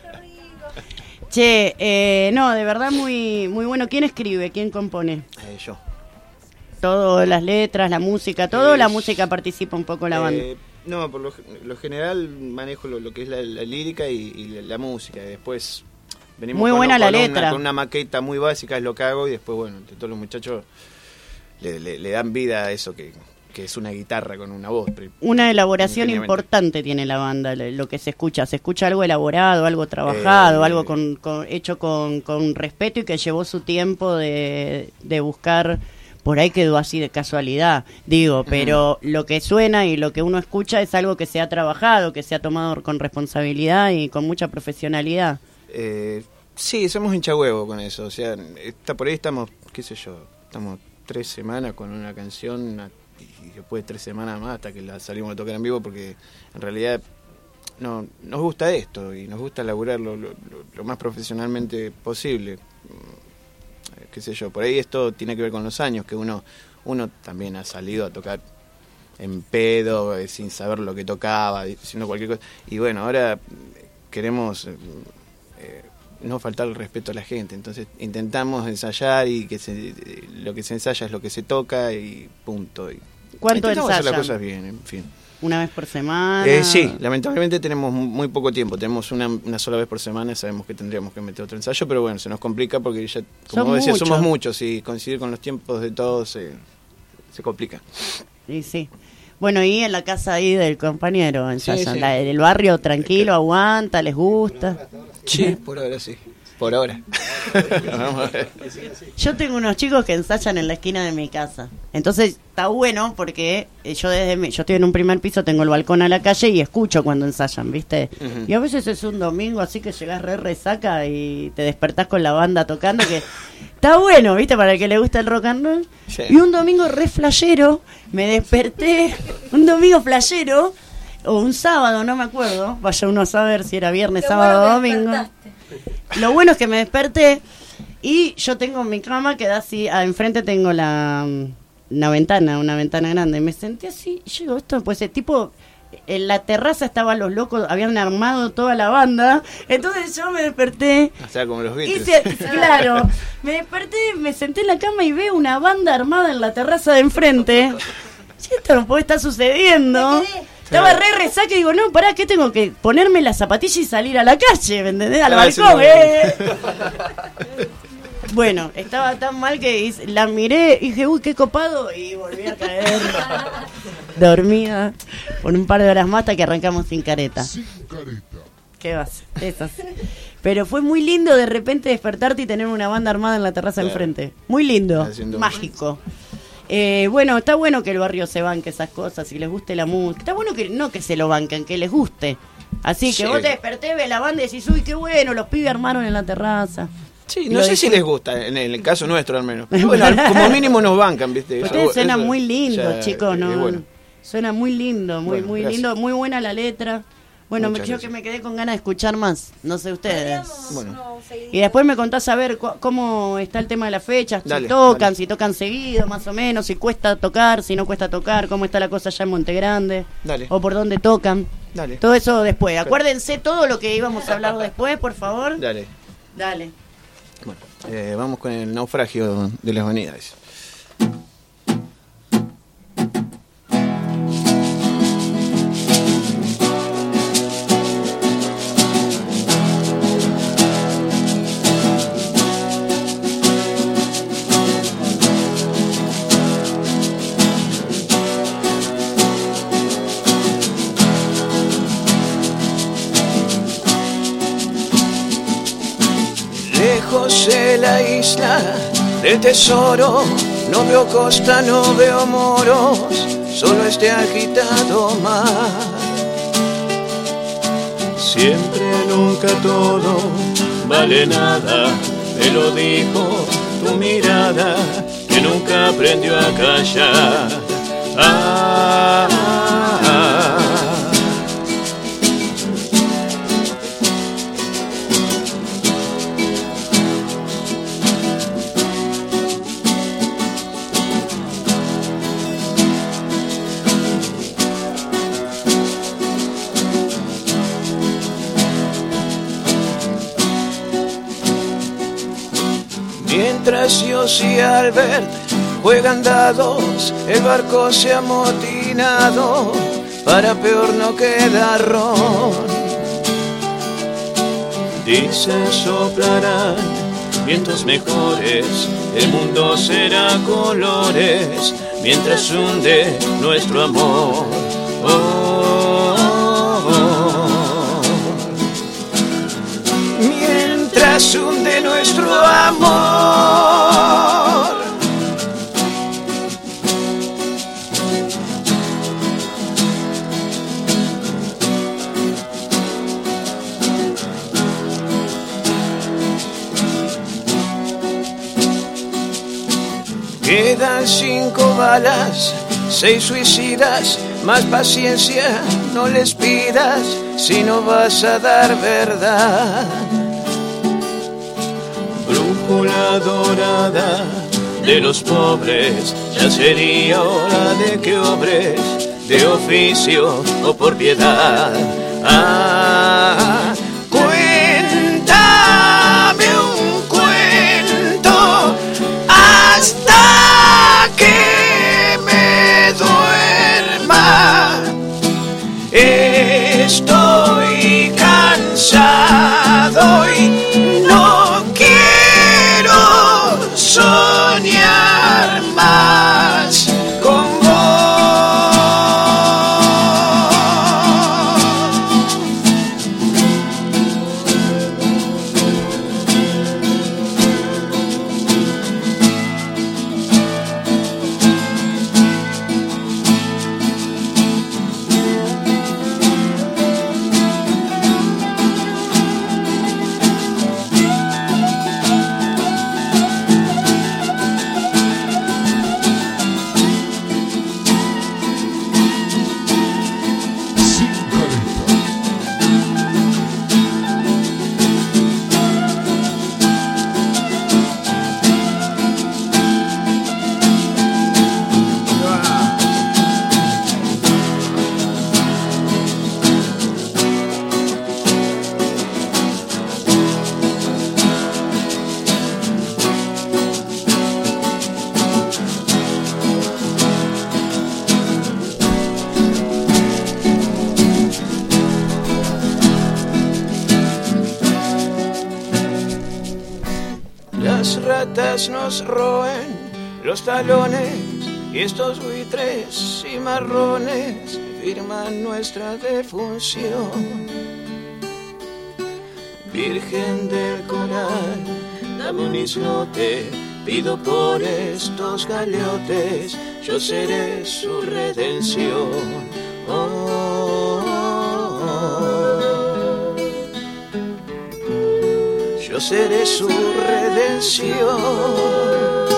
Che, no, de verdad muy muy bueno. ¿Quién escribe? ¿Quién compone? Yo. Todo, las letras, la música, todo, la música participa un poco la banda. No, por lo general manejo lo que es la lírica y la música. Después venimos muy buena la letra. Con una maqueta muy básica es lo que hago y después, bueno, entre todos los muchachos le dan vida a eso que es una guitarra con una voz. Una elaboración importante tiene la banda, lo que se escucha algo elaborado, algo trabajado, algo hecho con respeto y que llevó su tiempo de buscar. Por ahí quedó así de casualidad, digo, pero lo que suena y lo que uno escucha es algo que se ha trabajado, que se ha tomado con responsabilidad y con mucha profesionalidad. Sí, somos hinchahuevo con eso, o sea, por ahí estamos, qué sé yo, estamos 3 semanas con una canción y después 3 semanas más hasta que la salimos a tocar en vivo porque en realidad no nos gusta esto y nos gusta laburar lo más profesionalmente posible. Qué sé yo, por ahí esto tiene que ver con los años, que uno también ha salido a tocar en pedo, sin saber lo que tocaba, diciendo cualquier cosa. Y bueno, ahora queremos no faltar el respeto a la gente, entonces intentamos ensayar y que lo que se ensaya es lo que se toca y punto. Y ¿cuánto ensayan? Hacer las cosas bien, en fin. ¿Una vez por semana? Sí, lamentablemente tenemos muy poco tiempo. Tenemos una sola vez por semana. Sabemos que tendríamos que meter otro ensayo, pero bueno, se nos complica porque ya, como vos decías, somos muchos y coincidir con los tiempos de todos se complica. Y sí. Bueno, y en la casa ahí del compañero ensayan. Sí. El barrio tranquilo, aguanta, les gusta. Sí, por ahora sí. Por ahora. Vamos a ver. Yo tengo unos chicos que ensayan en la esquina de mi casa. Entonces está bueno porque yo estoy en un primer piso, tengo el balcón a la calle y escucho cuando ensayan, ¿viste? Uh-huh. Y a veces es un domingo así que llegás resaca y te despertás con la banda tocando, que está bueno, ¿viste? Para el que le gusta el rock and roll. Sí. Y un domingo re flashero, me desperté, un domingo flashero, o un sábado, no me acuerdo, vaya uno a saber si era viernes, sábado o domingo. Lo bueno es que me desperté y yo tengo mi cama que da así, enfrente tengo una ventana grande. Me senté así y yo digo, esto puede ser tipo, en la terraza estaban los locos, habían armado toda la banda. Entonces yo me desperté. O sea, como los Beatles. Claro, me desperté, me senté en la cama y veo una banda armada en la terraza de enfrente. Esto no puede estar sucediendo. Estaba resaca y digo, no, pará, ¿qué tengo que ponerme la zapatilla y salir a la calle? ¿Me entendés? Al balcón, Bueno, estaba tan mal que la miré y dije, uy, qué copado, y volví a caer dormida por un par de horas más hasta que arrancamos Sin Careta. Sin Careta. ¿Qué vas? Esas. Pero fue muy lindo de repente despertarte y tener una banda armada en la terraza enfrente. Muy lindo, mágico. Bueno, está bueno que el barrio se banque esas cosas y les guste la música. Está bueno que no que se lo banquen, que les guste. Así que vos te despertés, ves la banda y decís, uy, qué bueno, los pibes armaron en la terraza. Sí, no sé si les gusta, en el caso nuestro al menos. Bueno, como mínimo nos bancan, ¿viste? Ustedes suenan muy lindos, chicos, ¿no? Bueno. Suena muy lindo, muy lindo, muy buena la letra. Bueno, yo que me quedé con ganas de escuchar más, no sé ustedes. Bueno. Y después me contás a ver cómo está el tema de las fechas, si tocan seguido, más o menos, si cuesta tocar, si no cuesta tocar, cómo está la cosa allá en Monte Grande, o por dónde tocan. Dale. Todo eso después. Acuérdense todo lo que íbamos a hablar después, por favor. Dale. Bueno, vamos con el naufragio de las vanidades. Lejos de la isla del tesoro, no veo costa, no veo moros, solo este agitado mar. Siempre, nunca todo vale nada, me lo dijo tu mirada, que nunca aprendió a callar. Mientras Dios y Albert juegan dados, el barco se ha amotinado, para peor no queda ron. Dicen soplarán vientos mejores, el mundo será colores, mientras hunde nuestro amor. Mientras hunde nuestro amor. Quedan 5 balas, 6 suicidas, más paciencia no les pidas si no vas a dar verdad. Brújula dorada de los pobres, ya sería hora de que obres de oficio o por piedad. Cuéntame un cuento hasta que me duerma. Estoy cansado y no quiero soñar más las ratas nos roen los talones y estos buitres y marrones firman nuestra defunción. Virgen del Coral, dame un islote, pido por estos galeotes, yo seré su redención. Yo seré su redención.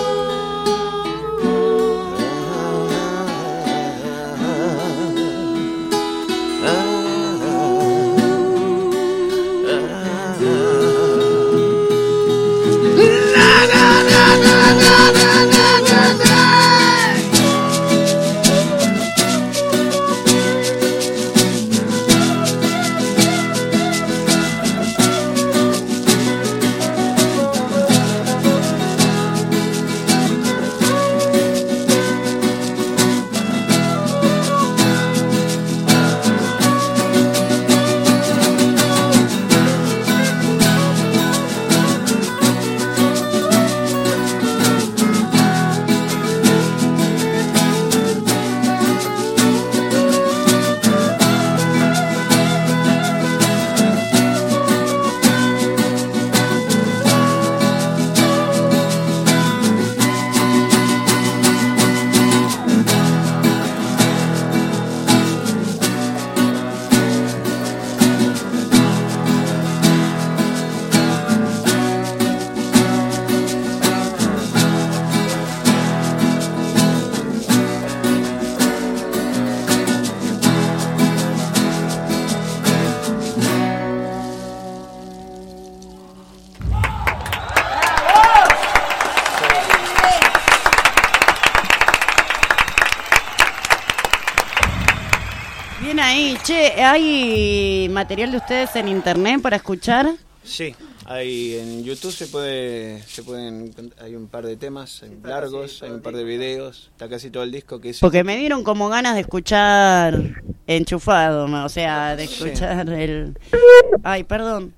Che, ¿hay material de ustedes en internet para escuchar? Sí, hay en YouTube se pueden, hay un par de temas largos, hay un par de videos, está casi todo el disco que es... Porque me dieron como ganas de escuchar Enchufado, o sea, de escuchar el... Ay, perdón.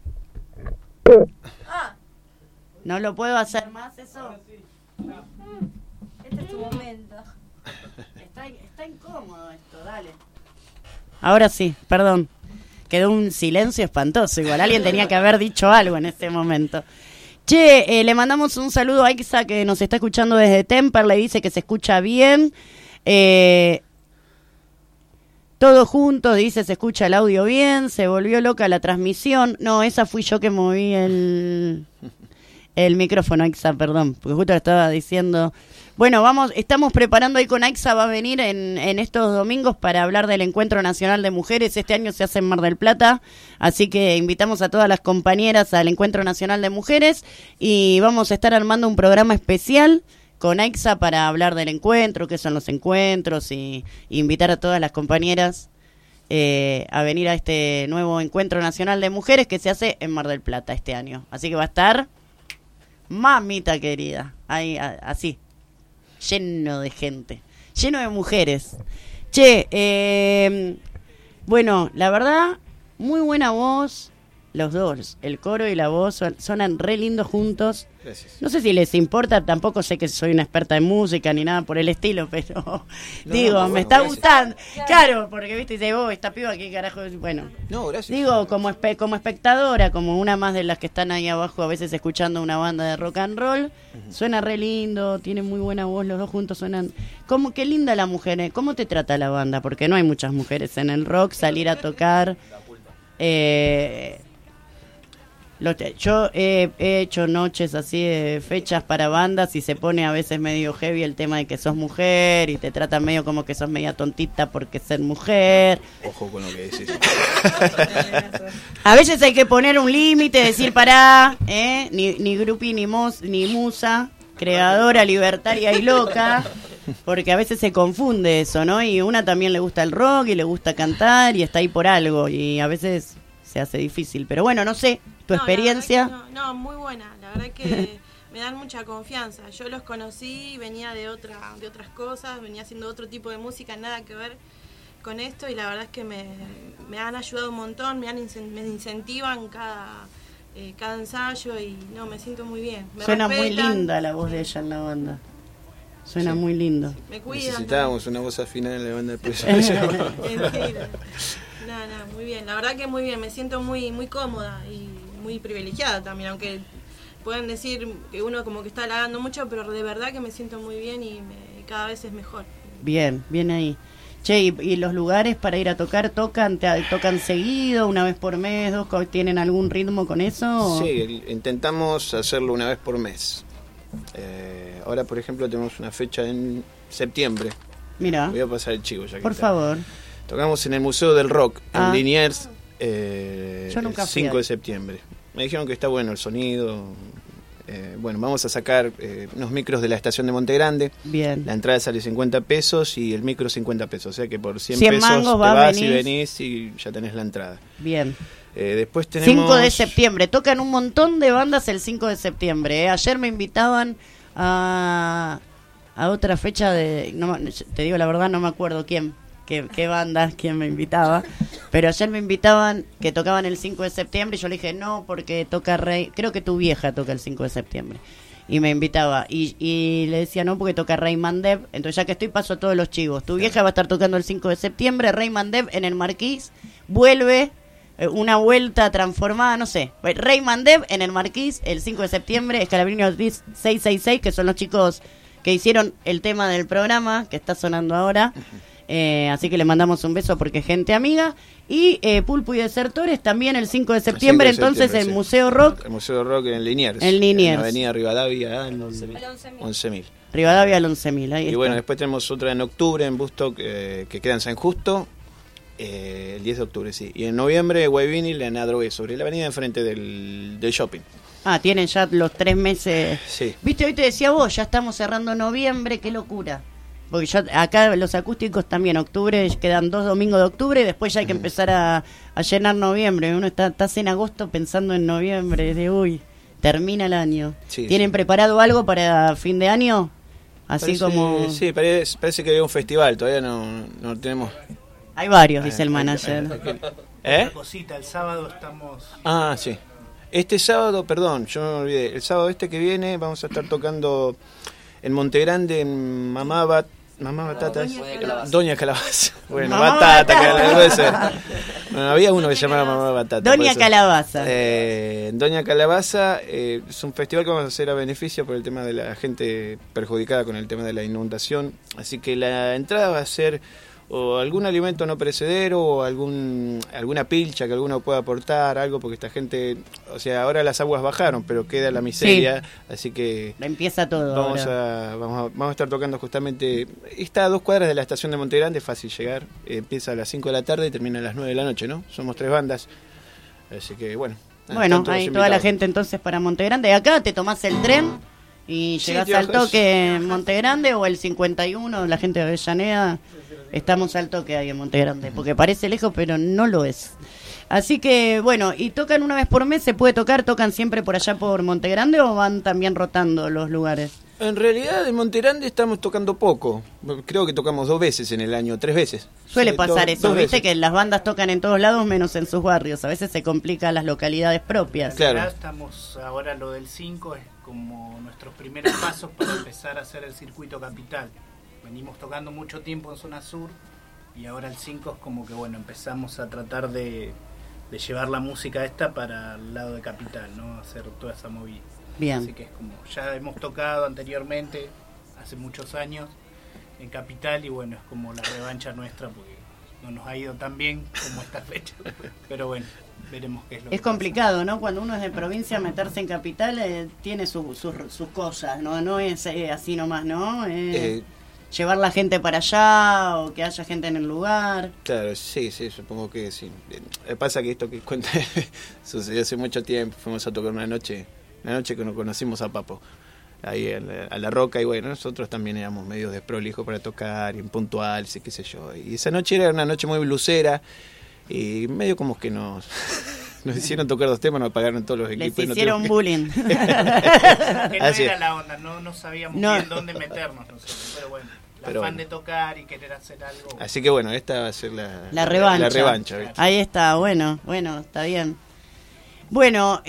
¿No lo puedo hacer más eso? Este es tu momento. Está incómodo esto, dale. Ahora sí, perdón. Quedó un silencio espantoso. Igual alguien tenía que haber dicho algo en este momento. Che, le mandamos un saludo a Aixa que nos está escuchando desde Temperley. Dice que se escucha bien. Todos juntos, dice, se escucha el audio bien. Se volvió loca la transmisión. No, esa fui yo que moví el micrófono, Aixa, perdón. Porque justo le estaba diciendo... Bueno, estamos preparando ahí con AIXA, va a venir en estos domingos para hablar del Encuentro Nacional de Mujeres. Este año se hace en Mar del Plata, así que invitamos a todas las compañeras al Encuentro Nacional de Mujeres y vamos a estar armando un programa especial con AIXA para hablar del encuentro, qué son los encuentros y invitar a todas las compañeras a venir a este nuevo Encuentro Nacional de Mujeres que se hace en Mar del Plata este año. Así que va a estar mamita querida, ahí así. Lleno de gente, lleno de mujeres. Che, bueno, la verdad, muy buena voz, los dos, el coro y la voz sonan re lindos juntos. Gracias. No sé si les importa, tampoco sé que soy una experta en música ni nada por el estilo, pero me está gustando. Claro, porque viste, dice, esta piba, ¿qué carajo? Bueno, no, gracias. Digo, como espectadora, como una más de las que están ahí abajo, a veces escuchando una banda de rock and roll, suena re lindo, tienen muy buena voz, los dos juntos suenan. Qué linda la mujer, ¿cómo te trata la banda? Porque no hay muchas mujeres en el rock, salir a tocar. Yo he hecho noches así de fechas para bandas y se pone a veces medio heavy el tema de que sos mujer y te tratan medio como que sos media tontita porque ser mujer. Ojo con lo que decís. A veces hay que poner un límite, decir pará, ni grupi ni musa, creadora, libertaria y loca, porque a veces se confunde eso, ¿no? Y una también le gusta el rock y le gusta cantar y está ahí por algo y a veces se hace difícil, pero bueno, no sé. ¿Tu experiencia? No, muy buena. La verdad que me dan mucha confianza. Yo los conocí, venía de otras cosas, venía haciendo otro tipo de música, nada que ver con esto y la verdad es que me han ayudado un montón, me incentivan cada cada ensayo y no, me siento muy bien. Suena muy linda la voz de ella en la banda. Suena muy lindo. Me cuidan. Necesitábamos una voz afinada en la banda de Preso. Nada, muy bien. La verdad que muy bien. Me siento muy cómoda y muy privilegiada también, aunque pueden decir que uno como que está halagando mucho, pero de verdad que me siento muy bien y cada vez es mejor. Bien ahí. Che, ¿y los lugares para ir a tocar tocan seguido, una vez por mes, tienen algún ritmo con eso? Sí, intentamos hacerlo una vez por mes. Ahora, por ejemplo, tenemos una fecha en septiembre. Mira. Voy a pasar el chivo ya que por favor. Tocamos en el Museo del Rock, en Liniers, Yo nunca el 5 de septiembre. Me dijeron que está bueno el sonido. Bueno, vamos a sacar unos micros de la estación de Monte Grande. Bien. La entrada sale 50 pesos y el micro 50 pesos. O sea que por 100 pesos mangos te vas y venís y ya tenés la entrada. Bien. Después tenemos... 5 de septiembre. Tocan un montón de bandas el 5 de septiembre. Ayer me invitaban a otra fecha de... No, te digo la verdad, no me acuerdo quién bandas, quién me invitaba. Pero ayer me invitaban que tocaban el 5 de septiembre y yo le dije no, porque toca Rey... Creo que tu vieja toca el 5 de septiembre. Y me invitaba. Y le decía no, porque toca Rayman Dev. Entonces ya que estoy paso todos los chivos. Tu vieja va a estar tocando el 5 de septiembre. Rayman Dev en el Marquís. Vuelve... una vuelta transformada, no sé. Rayman Dev en el Marquís el 5 de septiembre, Scalabrini Ortiz 666, que son los chicos que hicieron el tema del programa, que está sonando ahora. Así que le mandamos un beso porque es gente amiga. Y Pulpo y Desertores también el 5 de septiembre, entonces el Museo Rock. El Museo Rock en Liniers. En Liniers. En la avenida Rivadavia, al 11.000. Rivadavia al 11.000, ahí y está. Bueno, después tenemos otra en octubre en Bustock, que queda en San Justo. El 10 de octubre, sí. Y en noviembre, Guayvinil en Adrogué, sobre la avenida enfrente del shopping. Tienen ya los 3 meses. Sí. Viste, hoy te decía vos, ya estamos cerrando noviembre, qué locura. Porque ya acá los acústicos también, octubre, quedan 2 domingos de octubre y después ya hay que empezar a llenar noviembre. Uno está en agosto pensando en noviembre, termina el año. Sí, ¿Tienen preparado algo para fin de año? Así como... Sí, parece que hay un festival, todavía no tenemos... Hay varios, dice el manager. Una cosita, el sábado estamos... Sí. Este sábado, perdón, yo me olvidé. El sábado que viene vamos a estar tocando en Monte Grande, en Mamá Batata. Doña Calabaza. Bueno, Batata, que puede ser. Bueno, había uno que se llamaba Mamá Batata. Doña Calabaza. Doña Calabaza es un festival que vamos a hacer a beneficio por el tema de la gente perjudicada con el tema de la inundación. Así que la entrada va a ser... o algún alimento no perecedero o alguna pilcha que alguno pueda aportar, algo, porque esta gente, o sea, ahora las aguas bajaron, pero queda la miseria, así que empieza todo. Vamos a estar tocando justamente, está a 2 cuadras de la estación de Monte Grande, fácil llegar, empieza a las 5 de la tarde y termina a las 9 de la noche, ¿no? Somos 3 bandas, así que bueno. Bueno, hay toda la gente entonces para Monte Grande. Acá te tomás el tren y llegás al toque en Monte Grande o el 51, la gente de Avellaneda. Estamos al toque ahí en Monte Grande, porque parece lejos, pero no lo es. Así que, bueno, ¿y tocan una vez por mes? ¿Se puede tocar? ¿Tocan siempre por allá por Monte Grande o van también rotando los lugares? En realidad en Monte Grande estamos tocando poco. Creo que tocamos 2 veces en el año, 3 veces. Suele pasar eso, viste que las bandas tocan en todos lados menos en sus barrios. A veces se complican las localidades propias. Claro. Estamos ahora, lo del 5 es como nuestros primeros pasos para empezar a hacer el circuito capital. Venimos tocando mucho tiempo en zona sur y ahora el 5 es como que bueno, empezamos a tratar de llevar la música esta para el lado de capital, ¿no? Hacer toda esa movida. Bien. Así que es como, ya hemos tocado anteriormente, hace muchos años, en capital y bueno, es como la revancha nuestra porque no nos ha ido tan bien como esta fecha, pero bueno, veremos qué es lo que es complicado, ¿no? Cuando uno es de provincia, meterse en capital tiene sus cosas, no es así nomás, ¿no? Llevar la gente para allá o que haya gente en el lugar. Claro, sí, supongo que sí. Pasa que esto que cuenta sucedió hace mucho tiempo. Fuimos a tocar una noche que nos conocimos a Papo, ahí a la Roca, y bueno, nosotros también éramos medio desprolijos para tocar, impuntuales y qué sé yo. Y esa noche era una noche muy blusera y medio como que nos hicieron tocar 2 temas, nos apagaron todos los equipos. Les hicieron bullying. Que no era la onda, no sabíamos bien dónde meternos nosotros, pero bueno. El afán de tocar y querer hacer algo. Así que bueno, esta va a ser la revancha. La revancha, ¿viste? Ahí está, bueno, está bien. Bueno,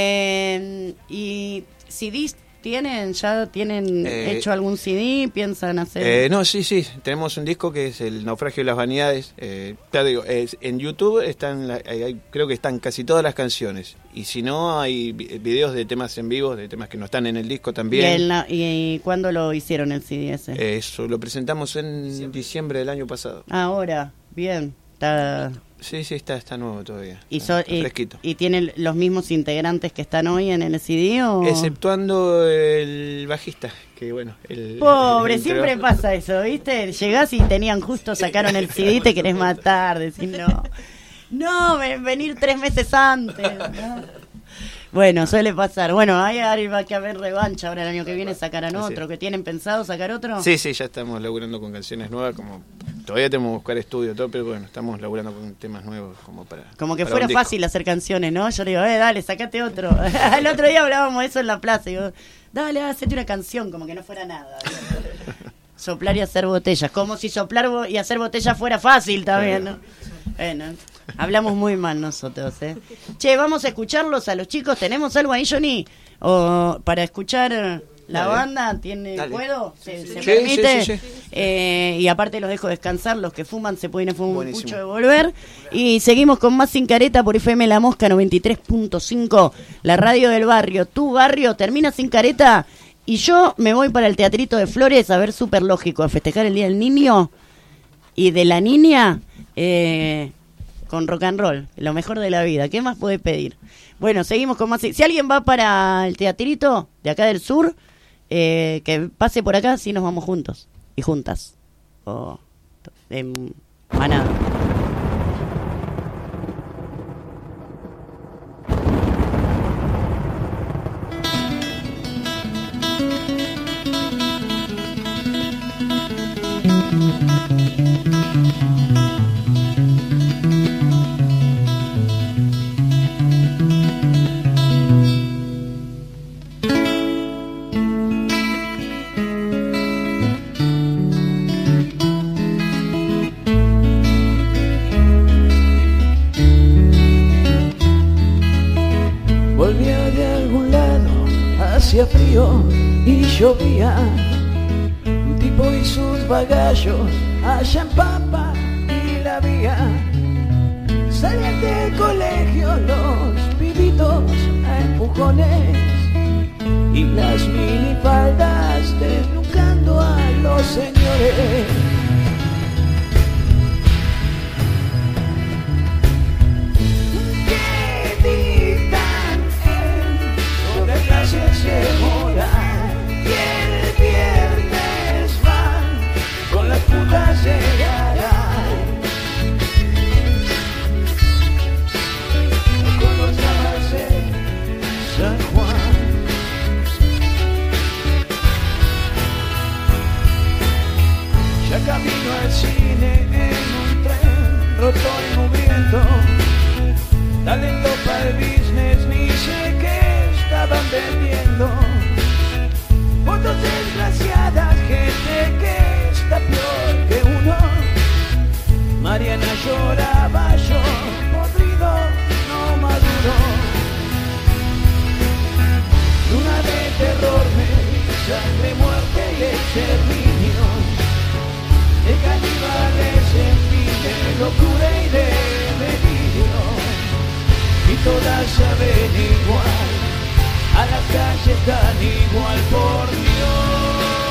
y CDs ¿Ya tienen hecho algún CD? ¿Piensan hacer? No, sí. Tenemos un disco que es El naufragio de las vanidades. Ya digo, en YouTube creo que están casi todas las canciones. Y si no, hay videos de temas en vivo, de temas que no están en el disco también. ¿Y cuándo lo hicieron el CD ese? Eso, lo presentamos en diciembre del año pasado. Ahora, bien. Sí, está nuevo todavía. Está fresquito. ¿Y tienen los mismos integrantes que están hoy en el CD? ¿O? Exceptuando el bajista, que bueno... Pobre, siempre pasa eso, ¿viste? Llegás y sacaron el CD y te querés matar, decís no, venir 3 meses antes, ¿no? Bueno, suele pasar. Bueno, ahí va a haber revancha ahora el año que viene, sacarán otro. ¿Que tienen pensado sacar otro? Sí, ya estamos laburando con canciones nuevas, todavía tenemos que buscar estudio, todo, pero bueno, estamos laburando con temas nuevos Como que fuera fácil hacer canciones, ¿no? Yo le digo, dale, sacate otro. El otro día hablábamos de eso en la plaza, digo, dale, hacete una canción, como que no fuera nada. Soplar y hacer botellas, como si soplar y hacer botellas fuera fácil también, ¿no? Bueno, hablamos muy mal nosotros, ¿eh? Che, vamos a escucharlos a los chicos. ¿Tenemos algo ahí, Johnny? ¿O para escuchar la banda? ¿Puedo? ¿Se permite? Sí. Y aparte los dejo descansar. Los que fuman se pueden fumar un pucho de volver. Y seguimos con más Sin Careta por FM La Mosca 93.5, la radio del barrio. Tu barrio termina Sin Careta y yo me voy para el Teatrito de Flores a ver Súper Lógico, a festejar el Día del Niño y de la Niña. Con rock and roll, lo mejor de la vida. ¿Qué más puede pedir? Bueno, seguimos con más. Si alguien va para el teatrito de acá del sur, que pase por acá, si nos vamos juntos y juntas. O en manada. Hacía frío y llovía, un tipo y sus bagallos allá en Papa y la vía. Salían del colegio los pibitos a empujones y las minifaldas desnucando a los señores. Se moran y el viernes van con las putas llegarán, con los dramas de San Juan. Ya camino al cine en un tren roto y mugriento, talento para el business, ni sé qué estaban vendiendo. Fotos desgraciadas, gente que está peor que uno. Mariana lloraba, yo podrido, no maduro. Luna de terror, sangre, muerte y exterminio. De caníbales en fin de locura y de delirio. Y todas saben igual, a las calles tan igual, por Dios.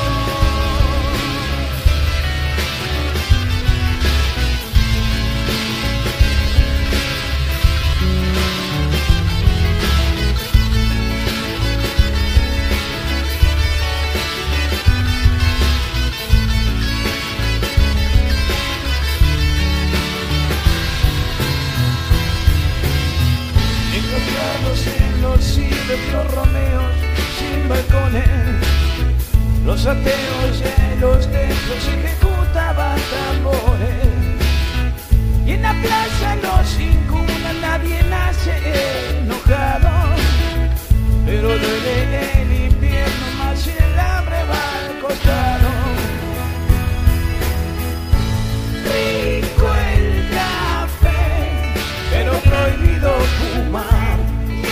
En los ciber, los romeos sin balcones, los ateos en los templos ejecutaban tambores, y en la plaza los incunan, nadie nace enojado, pero duele el invierno más y el hambre va al costado. Rico el café, pero prohibido fumar.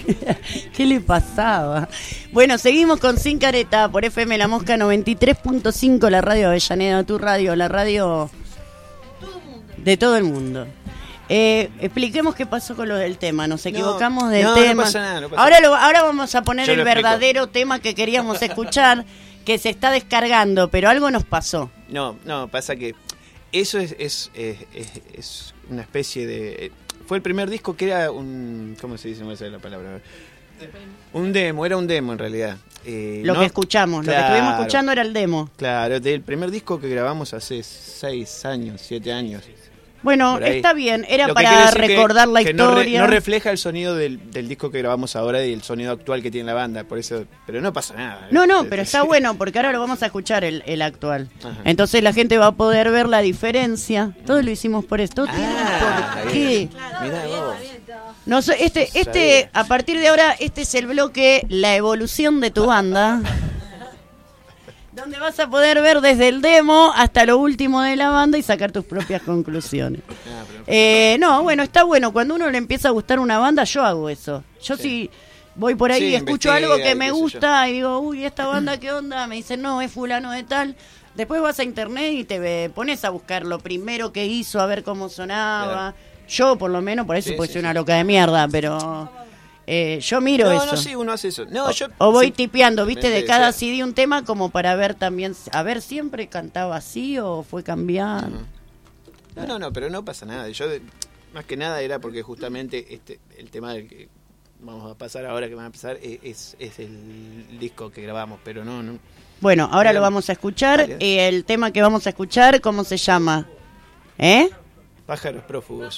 ¿Qué le pasaba? Bueno, seguimos con Sin Careta por FM La Mosca 93.5, la radio Avellaneda, tu radio, la radio de todo el mundo. Expliquemos qué pasó con lo del tema. Nos equivocamos del tema. No pasa nada, no pasa nada. Ahora vamos a poner el verdadero tema que queríamos escuchar, que se está descargando, pero algo nos pasó. No, pasa que eso es una especie de... Fue el primer disco que era un... ¿Cómo se dice? No me sale la palabra. Era un demo en realidad. Lo que escuchamos, claro, lo que estuvimos escuchando era el demo. Claro, del primer disco que grabamos hace 6 años, 7 años. Bueno, está bien, era para recordar la historia. No refleja el sonido del disco que grabamos ahora y el sonido actual que tiene la banda, por eso, pero no pasa nada. No, pero está bueno, porque ahora lo vamos a escuchar el actual. Ajá. Entonces la gente va a poder ver la diferencia. Todo lo hicimos por esto. ¿Por qué? Claro, mirá vos. No, a partir de ahora, este es el bloque La Evolución de tu Banda, donde vas a poder ver desde el demo hasta lo último de la banda y sacar tus propias conclusiones. Bueno, está bueno. Cuando uno le empieza a gustar una banda, yo hago eso. Yo sí voy por ahí y escucho algo que me gusta y digo, uy, ¿esta banda qué onda? Me dicen, no, es fulano de tal. Después vas a internet y te pones a buscar lo primero que hizo, a ver cómo sonaba. Claro. Yo, por lo menos, por eso porque soy una loca de mierda, pero... yo miro eso. No, sí, uno hace eso. O voy tipeando, ¿viste? De cada CD un tema como para ver también, a ver, ¿siempre cantaba así o fue cambiando? No, pero no pasa nada. Yo, más que nada, era porque justamente el tema del que vamos a pasar ahora, que van a empezar, es el disco que grabamos, pero no. Bueno, ahora lo vamos a escuchar. El tema que vamos a escuchar, ¿cómo se llama? Pájaros prófugos.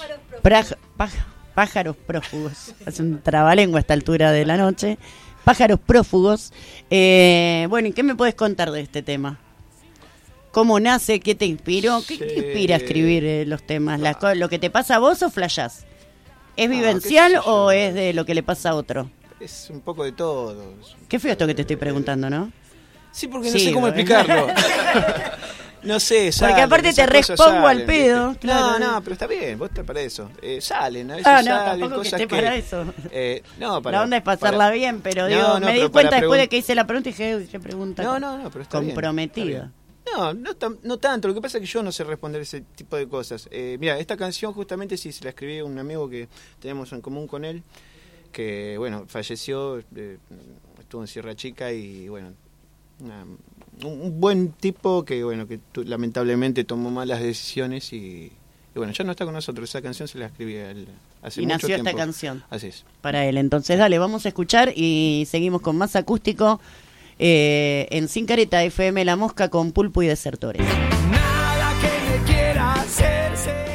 Pájaros prófugos. Es un trabalengua a esta altura de la noche. Pájaros prófugos. Bueno, ¿y qué me puedes contar de este tema? ¿Cómo nace? ¿Qué te inspiró? ¿Qué inspira a escribir los temas? ¿Lo que te pasa a vos o flashás? ¿Es vivencial o es de lo que le pasa a otro? Es un poco de todo. Qué feo esto que te estoy preguntando, ¿no? Sí, porque no sé cómo explicarlo. No sé, salen. Porque aparte te respongo al pedo. Claro. No, pero está bien, vos estás para eso. Salen, a veces salen cosas que... para eso. La onda es pasarla bien, pero digo, me di cuenta después de que hice la pregunta y dije, qué pregunta pero está comprometida. Bien. No tanto, lo que pasa es que yo no sé responder ese tipo de cosas. Mira, esta canción justamente sí se la escribí a un amigo que tenemos en común con él, que bueno, falleció, estuvo en Sierra Chica y bueno, un buen tipo que bueno, que lamentablemente tomó malas decisiones y bueno, ya no está con nosotros. Esa canción se la escribí a él hace mucho tiempo. Y nació esta canción. Así es. Para él. Entonces dale, vamos a escuchar y seguimos con más acústico en Sin Careta, FM La Mosca, con Pulpo y Desertores. Nada que me quiera hacerse.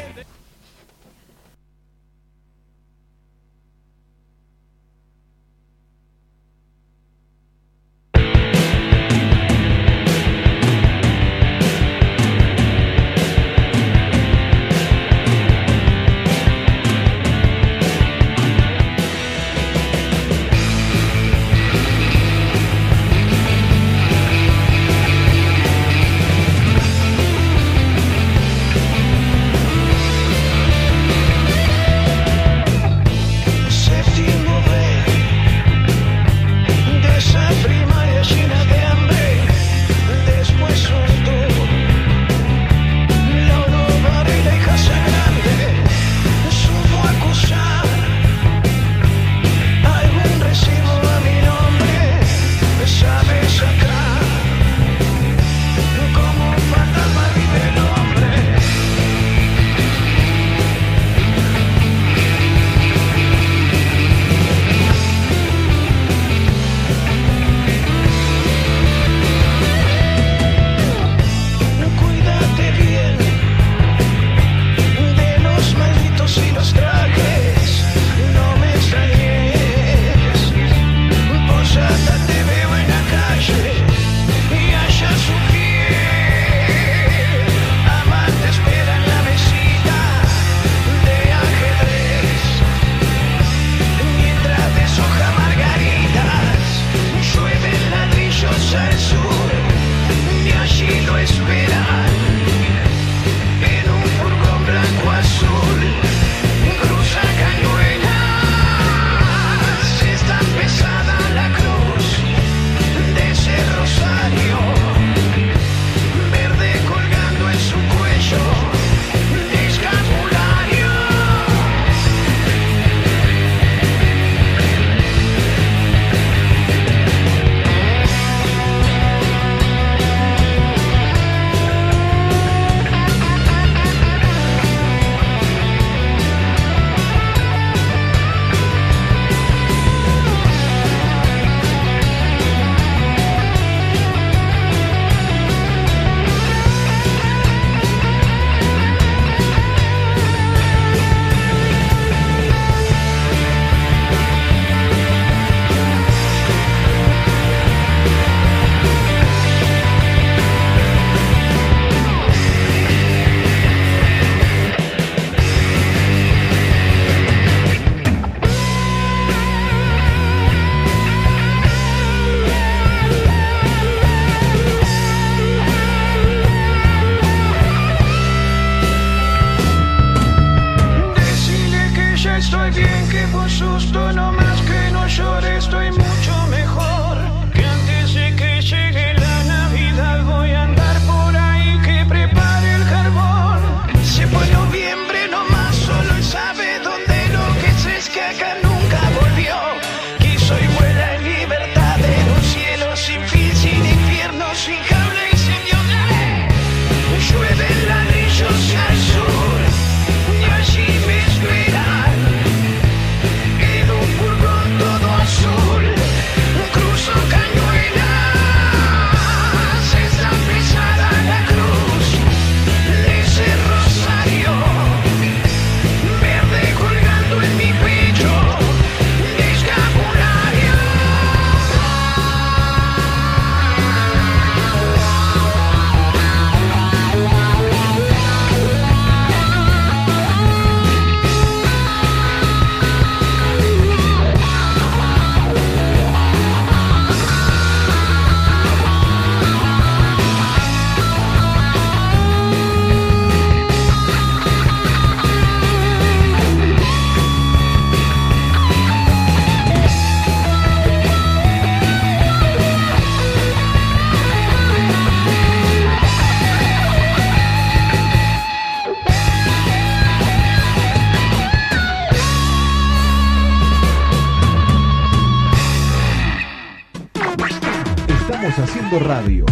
Estamos haciendo radio.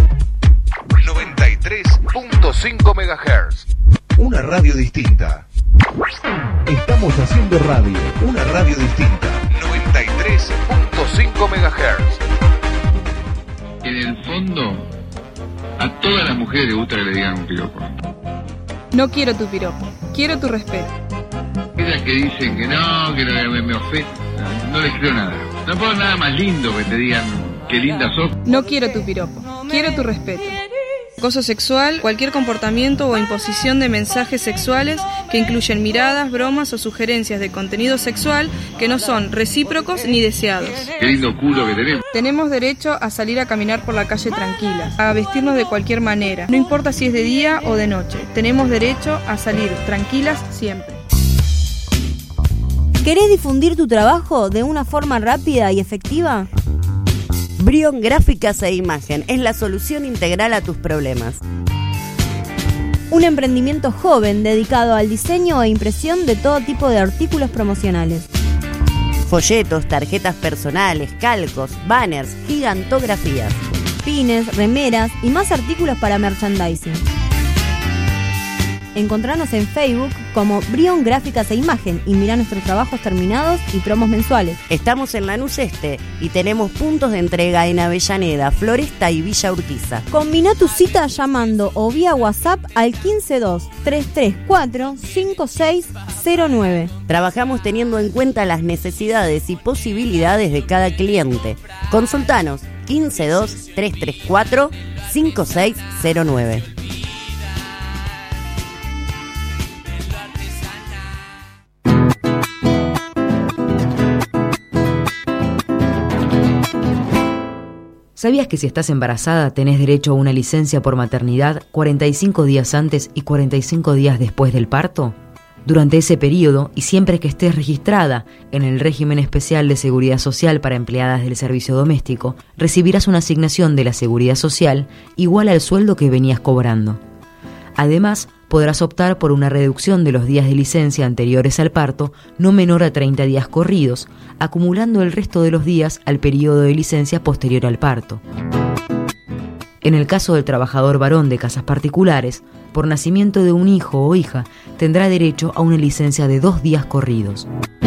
93.5 MHz. Una radio distinta. Estamos haciendo radio. Una radio distinta. 93.5 MHz. En el fondo, a todas las mujeres les gusta que le digan un piropo. No quiero tu piropo, quiero tu respeto. Ellas que dicen que no me ofende, no les creo nada. No puedo nada más lindo que te digan qué linda sos. No quiero tu piropo, quiero tu respeto. Acoso sexual, cualquier comportamiento o imposición de mensajes sexuales que incluyen miradas, bromas o sugerencias de contenido sexual que no son recíprocos ni deseados. Qué lindo culo que tenemos. Tenemos derecho a salir a caminar por la calle tranquilas, a vestirnos de cualquier manera, no importa si es de día o de noche. Tenemos derecho a salir tranquilas siempre. ¿Querés difundir tu trabajo de una forma rápida y efectiva? Brion Gráficas e Imagen es la solución integral a tus problemas. Un emprendimiento joven dedicado al diseño e impresión de todo tipo de artículos promocionales. Folletos, tarjetas personales, calcos, banners, gigantografías, pines, remeras y más artículos para merchandising. Encontranos en Facebook como Brion Gráficas e Imagen y mirá nuestros trabajos terminados y promos mensuales. Estamos en Lanús Este y tenemos puntos de entrega en Avellaneda, Floresta y Villa Urquiza. Combina tu cita llamando o vía WhatsApp al 152-334-5609. Trabajamos teniendo en cuenta las necesidades y posibilidades de cada cliente. Consultanos 152-334-5609. ¿Sabías que si estás embarazada tenés derecho a una licencia por maternidad 45 días antes y 45 días después del parto? Durante ese periodo, y siempre que estés registrada en el régimen especial de seguridad social para empleadas del servicio doméstico, recibirás una asignación de la seguridad social igual al sueldo que venías cobrando. Además, podrás optar por una reducción de los días de licencia anteriores al parto no menor a 30 días corridos, acumulando el resto de los días al periodo de licencia posterior al parto. En el caso del trabajador varón de casas particulares, por nacimiento de un hijo o hija, tendrá derecho a una licencia de 2 días corridos.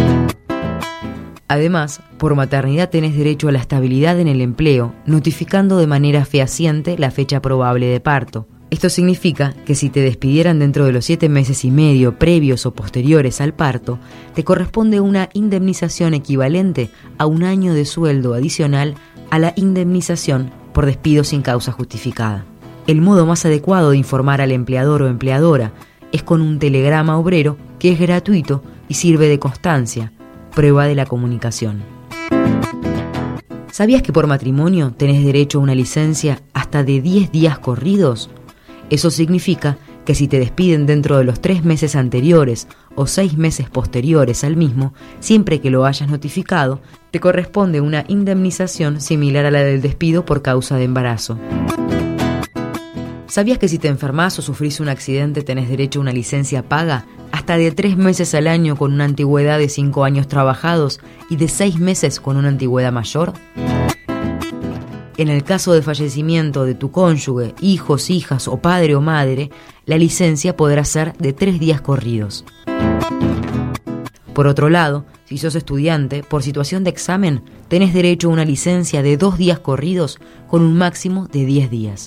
Además, por maternidad tenés derecho a la estabilidad en el empleo, notificando de manera fehaciente la fecha probable de parto. Esto significa que si te despidieran dentro de los 7 meses y medio previos o posteriores al parto, te corresponde una indemnización equivalente a 1 año de sueldo adicional a la indemnización por despido sin causa justificada. El modo más adecuado de informar al empleador o empleadora es con un telegrama obrero que es gratuito y sirve de constancia, prueba de la comunicación. ¿Sabías que por matrimonio tenés derecho a una licencia hasta de 10 días corridos? Eso significa que si te despiden dentro de los 3 meses anteriores o 6 meses posteriores al mismo, siempre que lo hayas notificado, te corresponde una indemnización similar a la del despido por causa de embarazo. ¿Sabías que si te enfermas o sufrís un accidente tenés derecho a una licencia paga hasta de 3 meses al año con una antigüedad de 5 años trabajados y de 6 meses con una antigüedad mayor? En el caso de fallecimiento de tu cónyuge, hijos, hijas o padre o madre, la licencia podrá ser de 3 días corridos. Por otro lado, si sos estudiante, por situación de examen, tenés derecho a una licencia de 2 días corridos con un máximo de 10 días.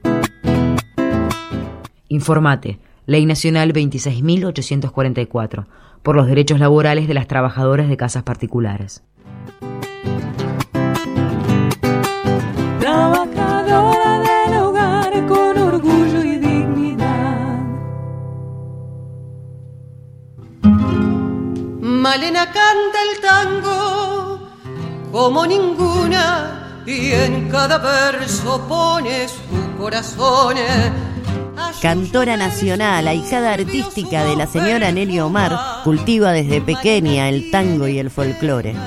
Informate, Ley Nacional 26.844, por los derechos laborales de las trabajadoras de casas particulares. Trabajadora del hogar con orgullo y dignidad. Malena canta el tango como ninguna y en cada verso pone su corazón. Cantora nacional, ahijada artística de la señora Nelly Omar, cultiva desde pequeña el tango y el folclore.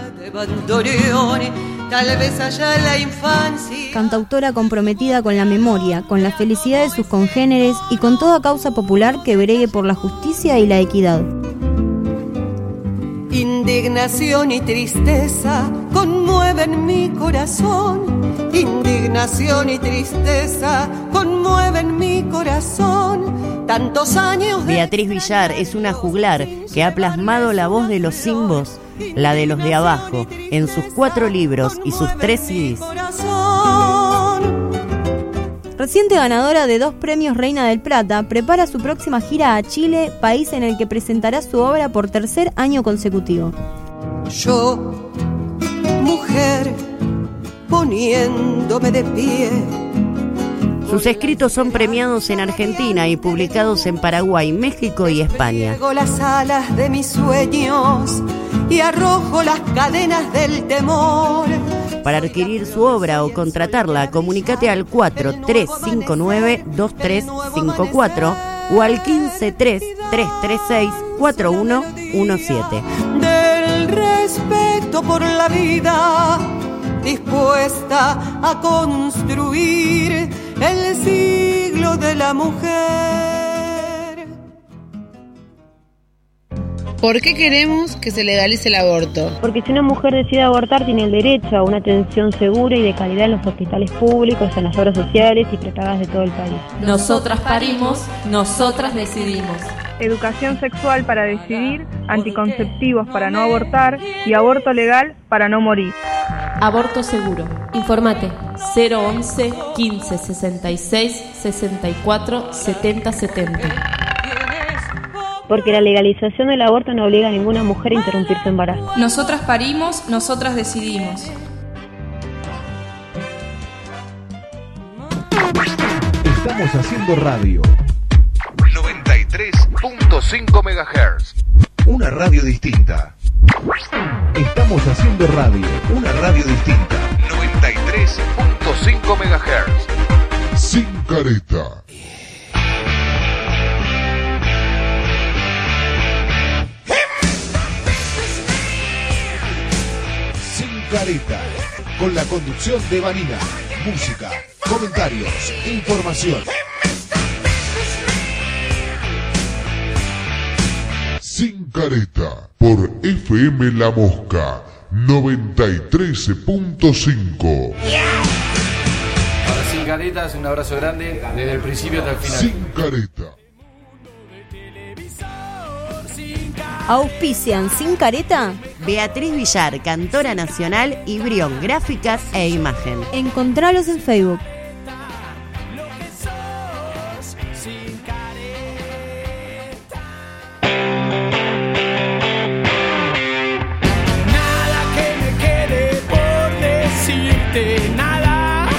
Tal vez allá en la infancia. Cantautora comprometida con la memoria, con la felicidad de sus congéneres y con toda causa popular que bregue por la justicia y la equidad. Indignación y tristeza conmueven mi corazón. Indignación y tristeza conmueven mi corazón. Tantos años de... Beatriz Villar es una juglar que ha plasmado la voz de los sin voz, la de los de abajo, en sus 4 libros y sus 3 CDs. Reciente ganadora de 2 premios Reina del Plata, prepara su próxima gira a Chile, país en el que presentará su obra por 3er año consecutivo. Yo, mujer, poniéndome de pie. Sus escritos son premiados en Argentina y publicados en Paraguay, México y España. Pego las alas de mis sueños y arrojo las cadenas del temor. Para adquirir su obra o contratarla, comunícate al 4359-2354 o al 153-336-4117. Del respeto por la vida, dispuesta a construir el siglo de la mujer. ¿Por qué queremos que se legalice el aborto? Porque si una mujer decide abortar, tiene el derecho a una atención segura y de calidad en los hospitales públicos, en las obras sociales y prepagadas de todo el país. Nosotras parimos, nosotras decidimos. Educación sexual para decidir, anticonceptivos para no abortar y aborto legal para no morir. Aborto seguro. Informate 011 15 66 64 70 70. Porque la legalización del aborto no obliga a ninguna mujer a interrumpir su embarazo. Nosotras parimos, nosotras decidimos. Estamos haciendo radio. 93.5 MHz. Una radio distinta. Estamos haciendo radio. Una radio distinta. 93.5 MHz. Sin careta. Careta, con la conducción de Vanina, música, comentarios, información. Sin careta, por FM La Mosca 93.5. Para Sin Caretas, un abrazo grande desde el principio hasta el final. Sin careta. Auspician Sin Careta Beatriz Villar, cantora nacional, y Brión, gráficas e imagen. Encontralos en Facebook. Nada que me quede por decirte, nada.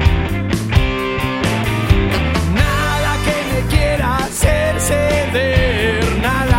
Nada que me quiera hacer ceder, nada.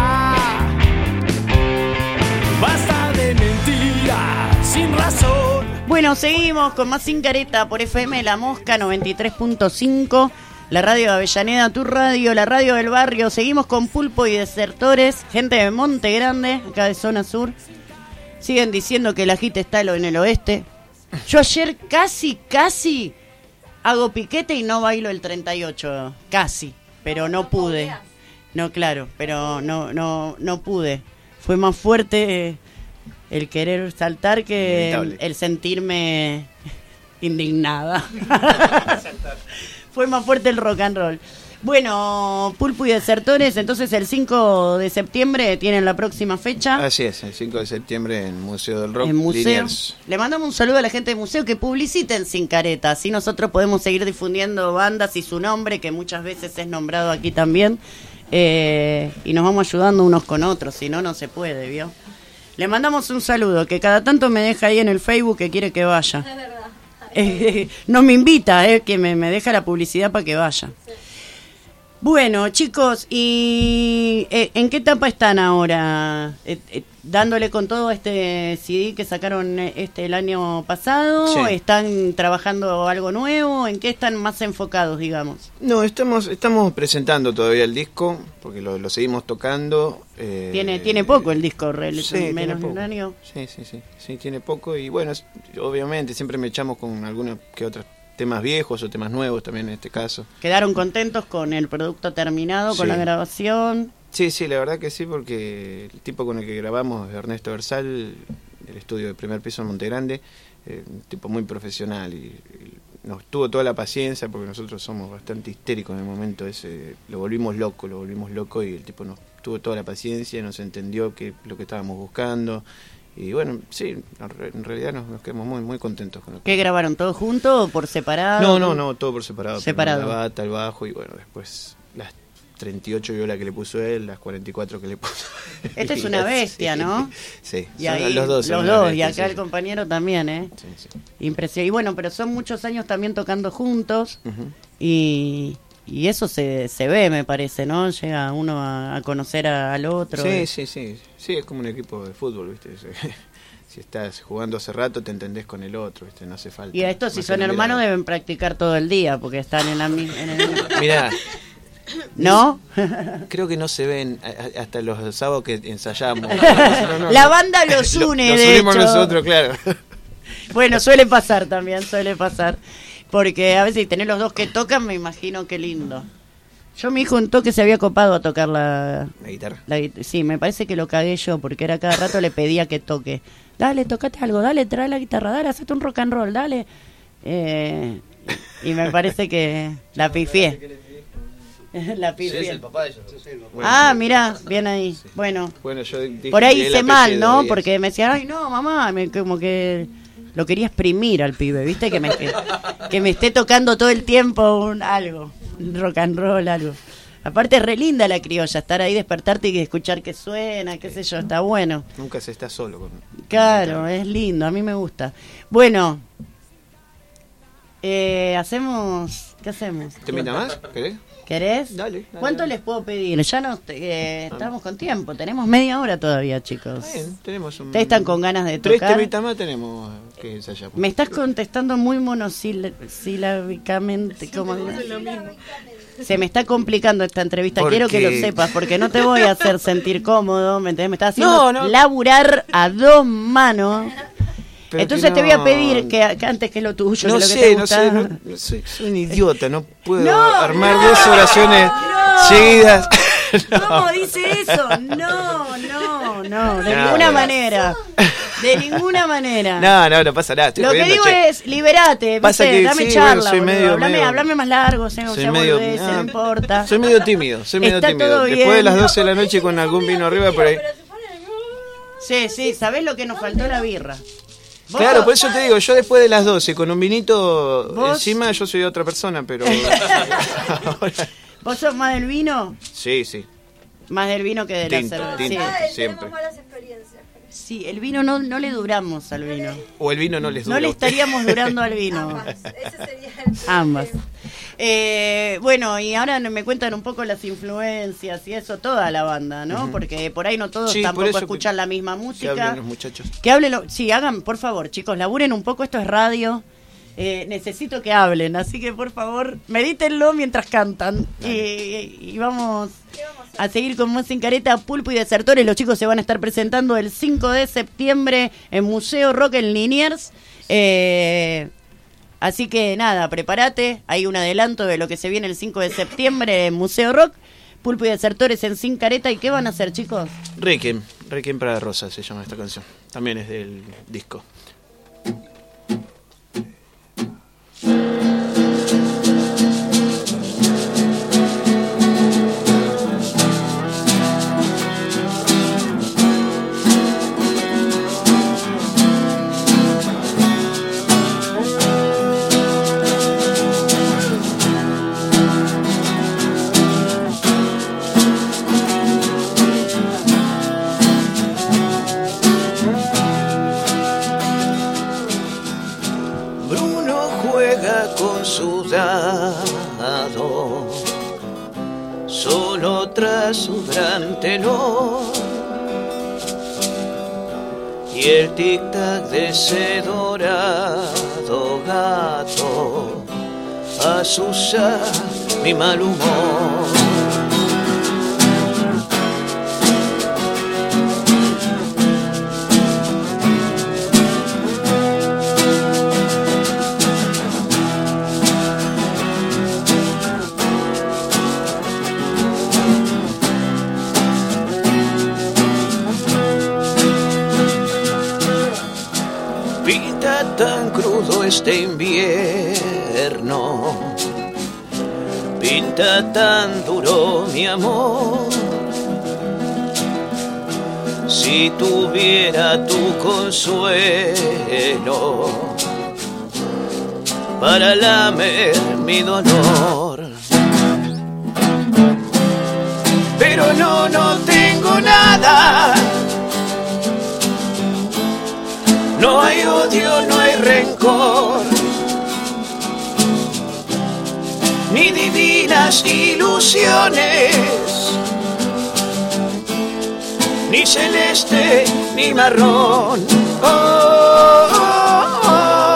Basta de mentiras sin razón. Bueno, seguimos con más Sin Careta por FM La Mosca 93.5, la radio de Avellaneda, tu radio, la radio del barrio. Seguimos con Pulpo y Desertores, gente de Monte Grande, acá de zona sur. Siguen diciendo que la gita está en el oeste. Yo ayer casi hago piquete y no bailo el 38, casi, pero no pude. No, claro, pero no pude. Fue más fuerte el querer saltar que el sentirme indignada. Fue más fuerte el rock and roll. Bueno, Pulpo y Desertores, entonces el 5 de septiembre tienen la próxima fecha. Así es, el 5 de septiembre en Museo del Rock. En Museo. Liniers. Le mandamos un saludo a la gente de Museo que publiciten Sin Careta, así nosotros podemos seguir difundiendo bandas y su nombre, que muchas veces es nombrado aquí también. Y nos vamos ayudando unos con otros, si no, no se puede, ¿vio? Le mandamos un saludo, que cada tanto me deja ahí en el Facebook que quiere que vaya. No me invita, que me deja la publicidad para que vaya. Sí. Bueno, chicos, ¿y en qué etapa están ahora? ¿Dándole con todo este CD que sacaron el año pasado? Sí. ¿Están trabajando algo nuevo? ¿En qué están más enfocados, digamos? No, estamos presentando todavía el disco, porque lo seguimos tocando. Tiene poco el disco, sí, menos de un año. Sí, tiene poco, y bueno, obviamente siempre me echamos con algunos que otros temas viejos o temas nuevos también en este caso. ¿Quedaron contentos con el producto terminado, con la grabación? Sí, la verdad que sí, porque el tipo con el que grabamos, Ernesto Versal, el estudio de primer piso en Monte Grande, un tipo muy profesional y nos tuvo toda la paciencia porque nosotros somos bastante histéricos en el momento ese, lo volvimos loco y el tipo nos tuvo toda la paciencia, nos entendió lo que estábamos buscando y bueno, sí, en realidad nos quedamos muy muy contentos con lo que... ¿Qué grabaron? ¿Todo junto o por separado? No, todo por separado. Separado. La bata, el bajo y bueno, después las 38 violas que le puso él, las 44 que le puso. Este es una bestia, ¿no? Sí, y ahí, los dos, y acá el compañero también, ¿eh? Sí. Impresionante. Y bueno, pero son muchos años también tocando juntos y eso se ve, me parece, ¿no? Llega uno a conocer al otro. Sí, es como un equipo de fútbol, ¿viste? Si estás jugando hace rato, te entendés con el otro, ¿viste? No hace falta. Y a estos, si son hermanos, deben practicar todo el día porque están en el... Mirá. ¿No? Creo que no se ven hasta los sábados que ensayamos. La banda los une, los de unimos hecho. Nosotros, claro. Bueno, suele pasar. Porque a veces tener los dos que tocan, me imagino qué lindo. Yo, mi hijo, un toque se había copado a tocar la guitarra. Sí, me parece que lo cagué yo, porque era cada rato le pedía que toque. Dale, tocate algo, dale, trae la guitarra, dale, hacete un rock and roll, dale. Y me parece que la pifié. La pifié. Sí, es el papá de ellos. Bueno, mirá, bien ahí. Sí. Bueno, yo dije por ahí hice mal, ¿no? Porque me decía, ay, no, mamá, como que lo quería exprimir al pibe, ¿viste? Que me esté tocando todo el tiempo algo, un rock and roll, algo. Aparte es re linda la criolla, estar ahí, despertarte y escuchar que suena, qué sé yo, está bueno. Nunca se está solo. Claro, es lindo, a mí me gusta. Bueno, ¿qué hacemos? ¿Te invita más? ¿Querés? Dale. ¿Cuánto les puedo pedir? Ya no estamos con tiempo, tenemos media hora todavía, chicos. Bien, tenemos ¿Ustedes están con ganas de tocar? 3 temitas más tenemos que ensayar. Me estás contestando muy monosílabicamente, como se me está complicando esta entrevista, quiero que lo sepas, porque no te voy a hacer sentir cómodo, ¿me entendés? Me estás haciendo laburar a 2 manos. Pero entonces te voy a pedir que antes que lo tuyo, no que sé, lo que te gusta... soy un idiota, no puedo armar 2 oraciones seguidas. ¿Cómo dice eso? No, de ninguna manera. De ninguna manera. No pasa nada. Lo que digo es, liberate, ¿viste? Dame charla, hablame más largo, soy medio, no importa. Soy medio tímido, Después de las 12 de la noche con algún vino arriba por ahí. Sí, ¿sabés lo que nos faltó? La birra. Claro, por eso te digo, yo después de las 12 con un vinito encima, yo soy otra persona, pero... ¿Vos sos más del vino? Sí. Más del vino que de la cerveza. Siempre. Sí, el vino no le duramos al vino. O el vino no les dura. No le estaríamos durando al vino. Ambas. Bueno, y ahora me cuentan un poco las influencias y eso, toda la banda, ¿no? Porque por ahí no todos tampoco escuchan la misma música. Que hablen los muchachos. Sí, hagan, por favor, chicos, laburen un poco, esto es radio. Necesito que hablen, así que por favor, medítenlo mientras cantan. Y vamos a seguir con Más Sin Careta, Pulpo y Desertores. Los chicos se van a estar presentando el 5 de septiembre en Museo Rock en Liniers. Así que nada, prepárate. Hay un adelanto de lo que se viene el 5 de septiembre en Museo Rock. Pulpo y Desertores en Sin Careta. ¿Y qué van a hacer, chicos? Requiem para Rosa se llama esta canción. También es del disco. Solo tras su gran tenor y el tic-tac de ese dorado gato asusa mi mal humor. este invierno. Pinta tan duro mi amor. Si tuviera tu consuelo para lamer mi dolor. Pero no tengo nada. No hay odio, no hay rencor, ni divinas ilusiones, ni celeste, ni marrón. Oh, oh, oh.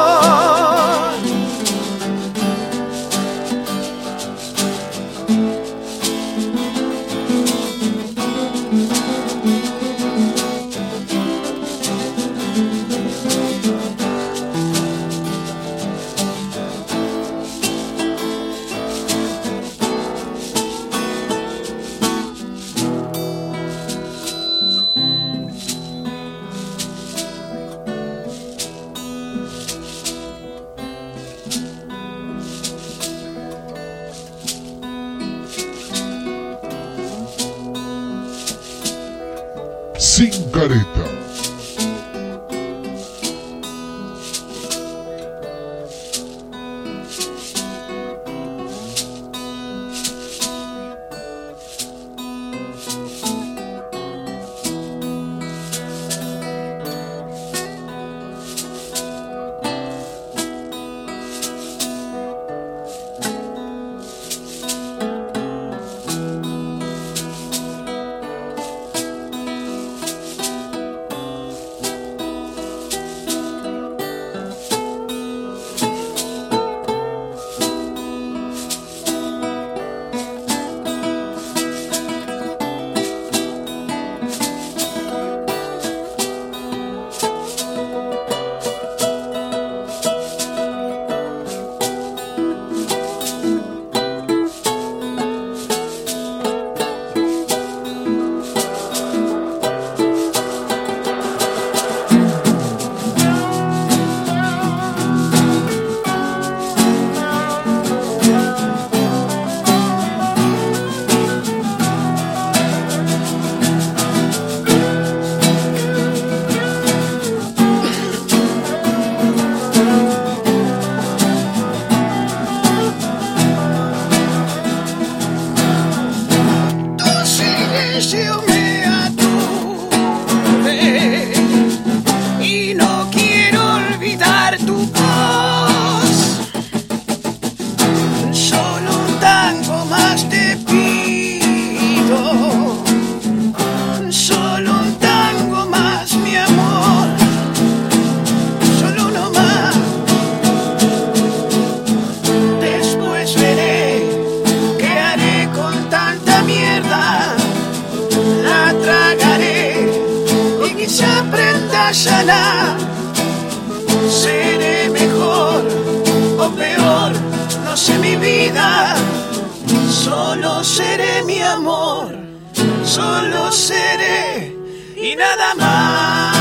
Sin careta. mañana seré mejor o peor, no sé mi vida, solo seré mi amor, solo seré y nada más.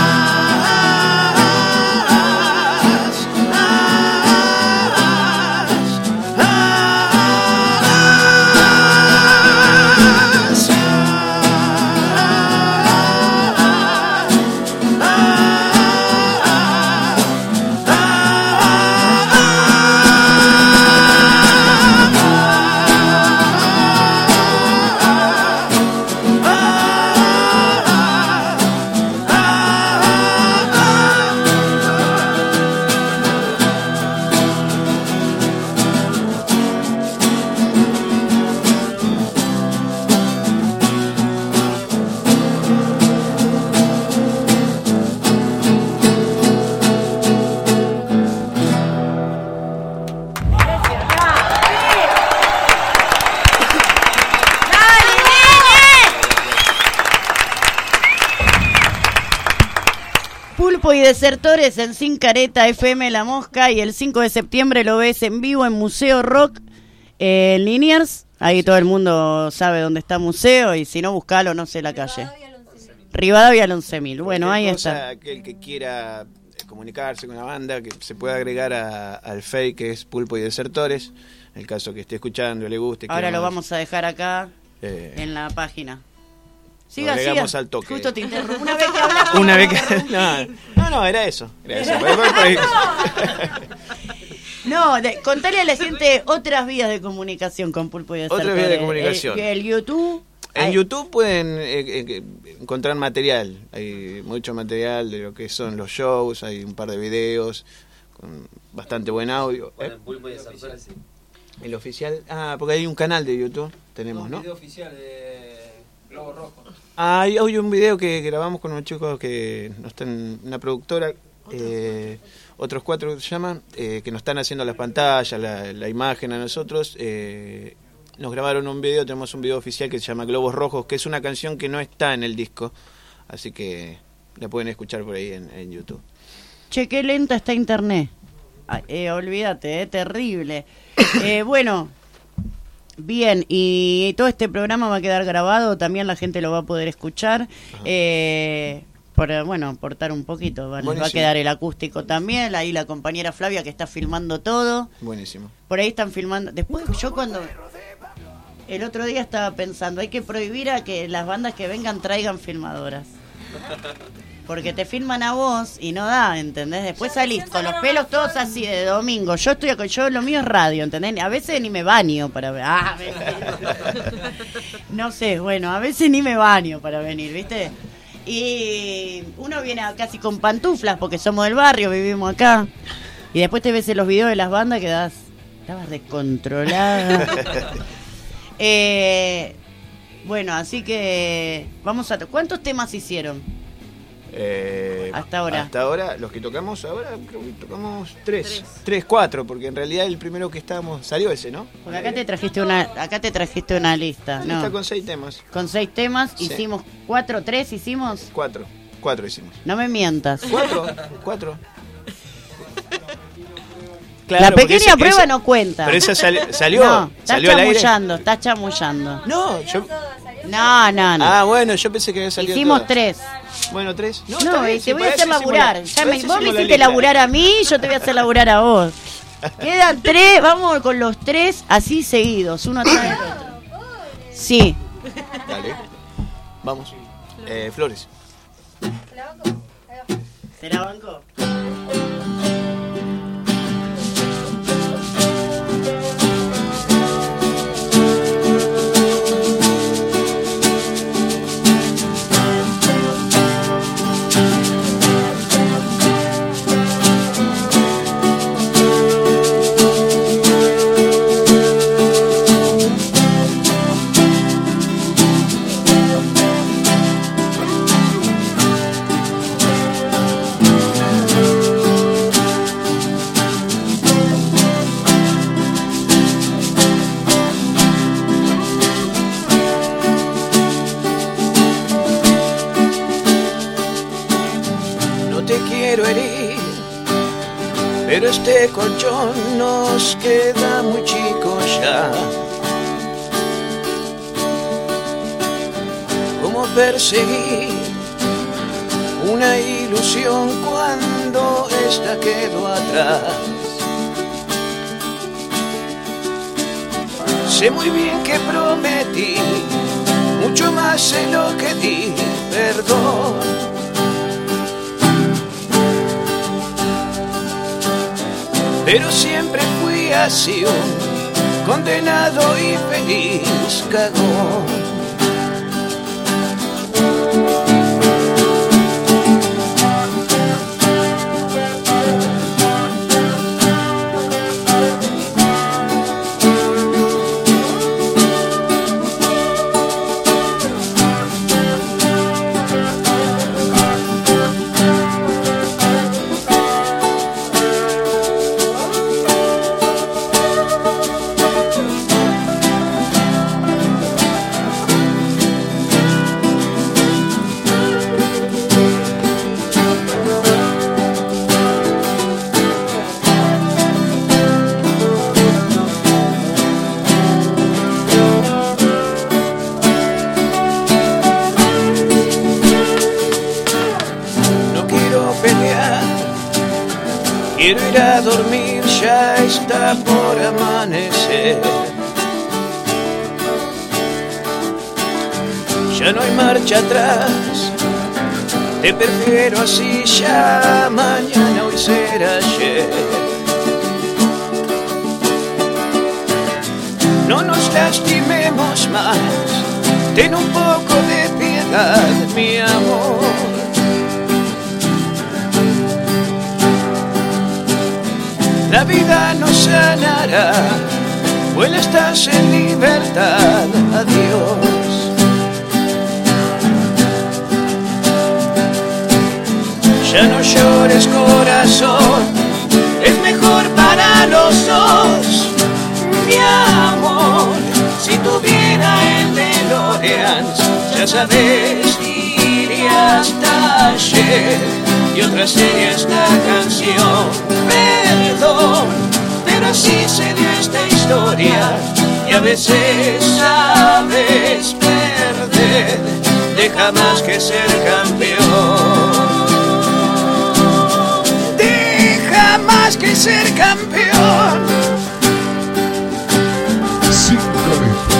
Y Desertores en Sin Careta, FM La Mosca, y el 5 de septiembre lo ves en vivo en Museo Rock en Liniers. Ahí todo el mundo sabe dónde está Museo, y si no, buscalo, no sé la calle. Rivadavia al 11.000. Bueno, ahí está. Aquel que quiera comunicarse con la banda, que se puede agregar al Face, que es Pulpo y Desertores, en el caso que esté escuchando, le guste. Ahora lo vamos a dejar acá en la página. Siga. Al toque. Justo te interrumpo. Una vez que hablamos. Una vez que... No, era eso. No, contale a la gente otras vías de comunicación con Pulpo y Desertores. Otras vías de comunicación. El YouTube. En YouTube pueden encontrar material. Hay mucho material de lo que son los shows. Hay un par de videos con bastante buen audio. Pulpo y Desertores, sí. El oficial. Porque hay un canal de YouTube. Tenemos, ¿no? Un video oficial de Globo Rojo. Hay un video que grabamos con unos chicos que nos están, una productora, otros 4 se llaman, que nos están haciendo las pantallas, la imagen a nosotros. Nos grabaron un video, tenemos un video oficial que se llama Globos Rojos, que es una canción que no está en el disco, así que la pueden escuchar por ahí en YouTube. Che, qué lenta está internet. Olvídate, terrible. Bueno, bien, y todo este programa va a quedar grabado, también la gente lo va a poder escuchar. Por aportar un poquito, les va a quedar el acústico también, ahí la compañera Flavia que está filmando todo. Buenísimo. Por ahí están filmando. Después yo cuando... El otro día estaba pensando, hay que prohibir a que las bandas que vengan traigan filmadoras. Porque te filman a vos y no da, ¿entendés? Después salís con los pelos todos así de domingo. Yo lo mío es radio, ¿entendés? A veces ni me baño para ver. No sé, bueno, a veces ni me baño para venir, ¿viste? Y uno viene casi con pantuflas porque somos del barrio, vivimos acá. Y después te ves en los videos de las bandas que estabas descontrolada. Bueno, así que vamos a... ¿Cuántos temas hicieron? Hasta ahora, los que tocamos ahora, creo que tocamos 3, 4, porque en realidad el primero que estábamos, salió ese, ¿no? Porque acá te trajiste una lista. Una lista con 6 temas. Con 6 temas, sí. Hicimos 4, 3 hicimos. 4 hicimos. No me mientas. 4. Claro, la pequeña prueba no cuenta. Pero esa salió. No, ¿salió al aire? Estás chamullando. No, yo... No. Bueno, yo pensé que había salido. Hicimos 3. Bueno, 3. No, te voy a hacer laburar. Vos me hiciste laburar a mí, yo te voy a hacer laburar a vos. Quedan 3, vamos con los 3 así seguidos, uno atrás del otro. Sí. Dale. Vamos. Flores. ¿Se la bancó? Pero este colchón nos queda muy chico ya. ¿Cómo perseguir una ilusión cuando esta quedó atrás? Sé muy bien que prometí mucho más de lo que di, perdón. Pero siempre fui así, un condenado y feliz cagón. dormir, ya está por amanecer. Ya no hay marcha atrás, te prefiero así, ya mañana hoy será ayer. No nos lastimemos más, ten un poco de piedad, mi amor. La vida nos sanará, vuela, estás en libertad, adiós. Ya no llores, corazón, es mejor para los dos, mi amor. Si tuviera el DeLorean, ya sabes, iría hasta ayer. Y otra sería esta canción, perdón, pero así se dio esta historia. Y a veces sabes perder, deja más que ser campeón. Más que ser campeón. Sin careta.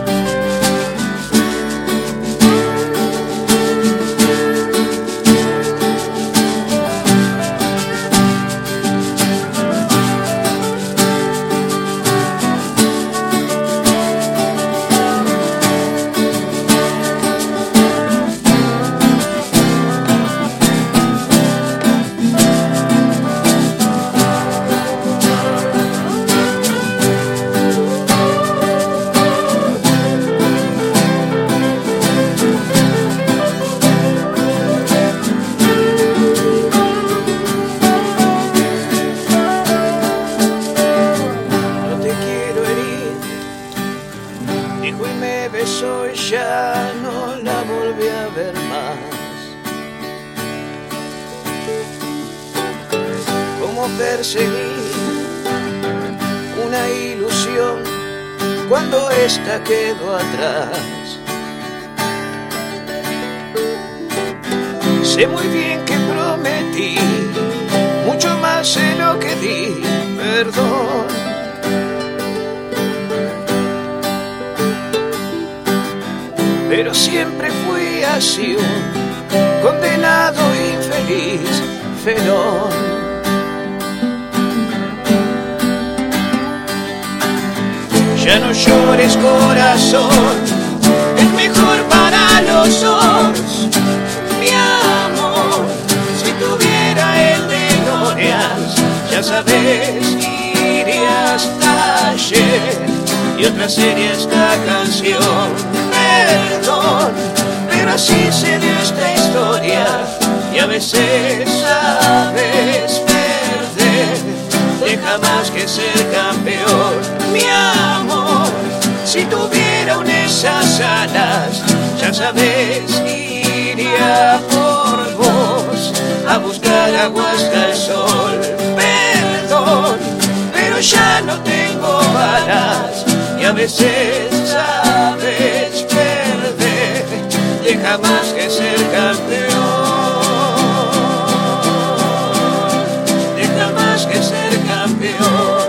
Quedó atrás. Sé muy bien que prometí mucho más de lo que di, perdón. Pero siempre fui así, un condenado infeliz, felón. Ya no llores, corazón, es mejor para los dos, mi amor. Si tuviera el DeLorean, ya sabes, iría hasta ayer. Y otra sería esta canción, perdón, pero así se dio esta historia. Y a veces sabes perder, deja más que ser campeón. Mi amor, si tuviera esas alas, ya sabes, iría por vos a buscar agua hasta el sol. Perdón, pero ya no tengo balas y a veces sabes perder, deja más que ser campeón. Deja más que ser campeón.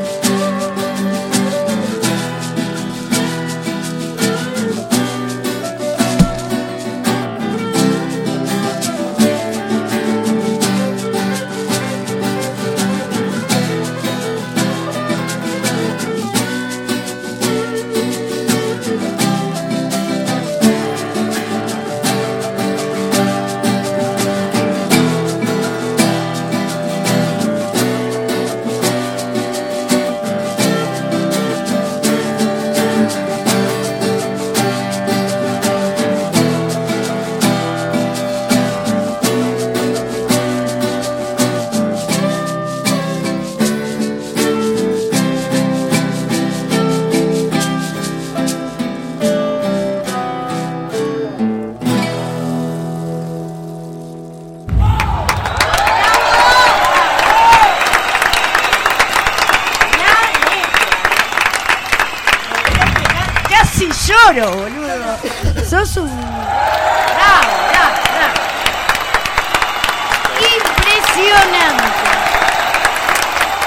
Boludo, sos un... Bravo, bravo, bravo. Impresionante.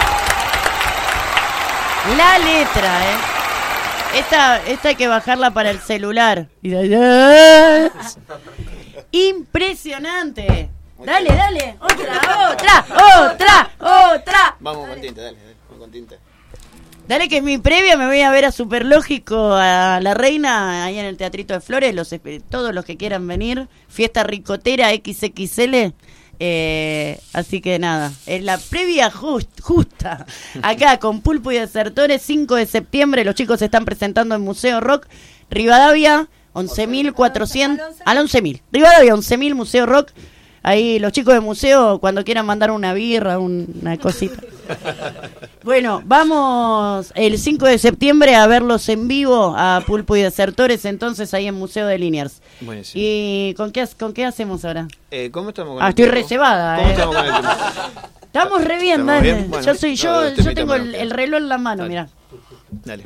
La letra, Esta hay que bajarla para el celular. Impresionante. Dale. Otra. Vamos con tinta, dale, vamos con tinta. Dale, que es mi previa, me voy a ver a Superlógico, a La Reina, ahí en el Teatrito de Flores, todos los que quieran venir, fiesta ricotera XXL, así que nada, es la previa justa, acá con Pulpo y Desertores, 5 de septiembre, los chicos se están presentando en Museo Rock, Rivadavia, 11.400, al 11.000, Rivadavia, 11.000, Museo Rock. Ahí los chicos de museo, cuando quieran mandar una birra, una cosita. Bueno, vamos el 5 de septiembre a verlos en vivo a Pulpo y Desertores, entonces ahí en Museo de Liniers. Buenísimo. ¿Y con qué hacemos ahora? ¿Cómo estamos con el estoy tiempo? reservada. ¿Cómo estamos con el tiempo? Estamos re bien, ¿Estamos dale. bien? Bueno, yo tengo el reloj en la mano, dale. mirá. Dale.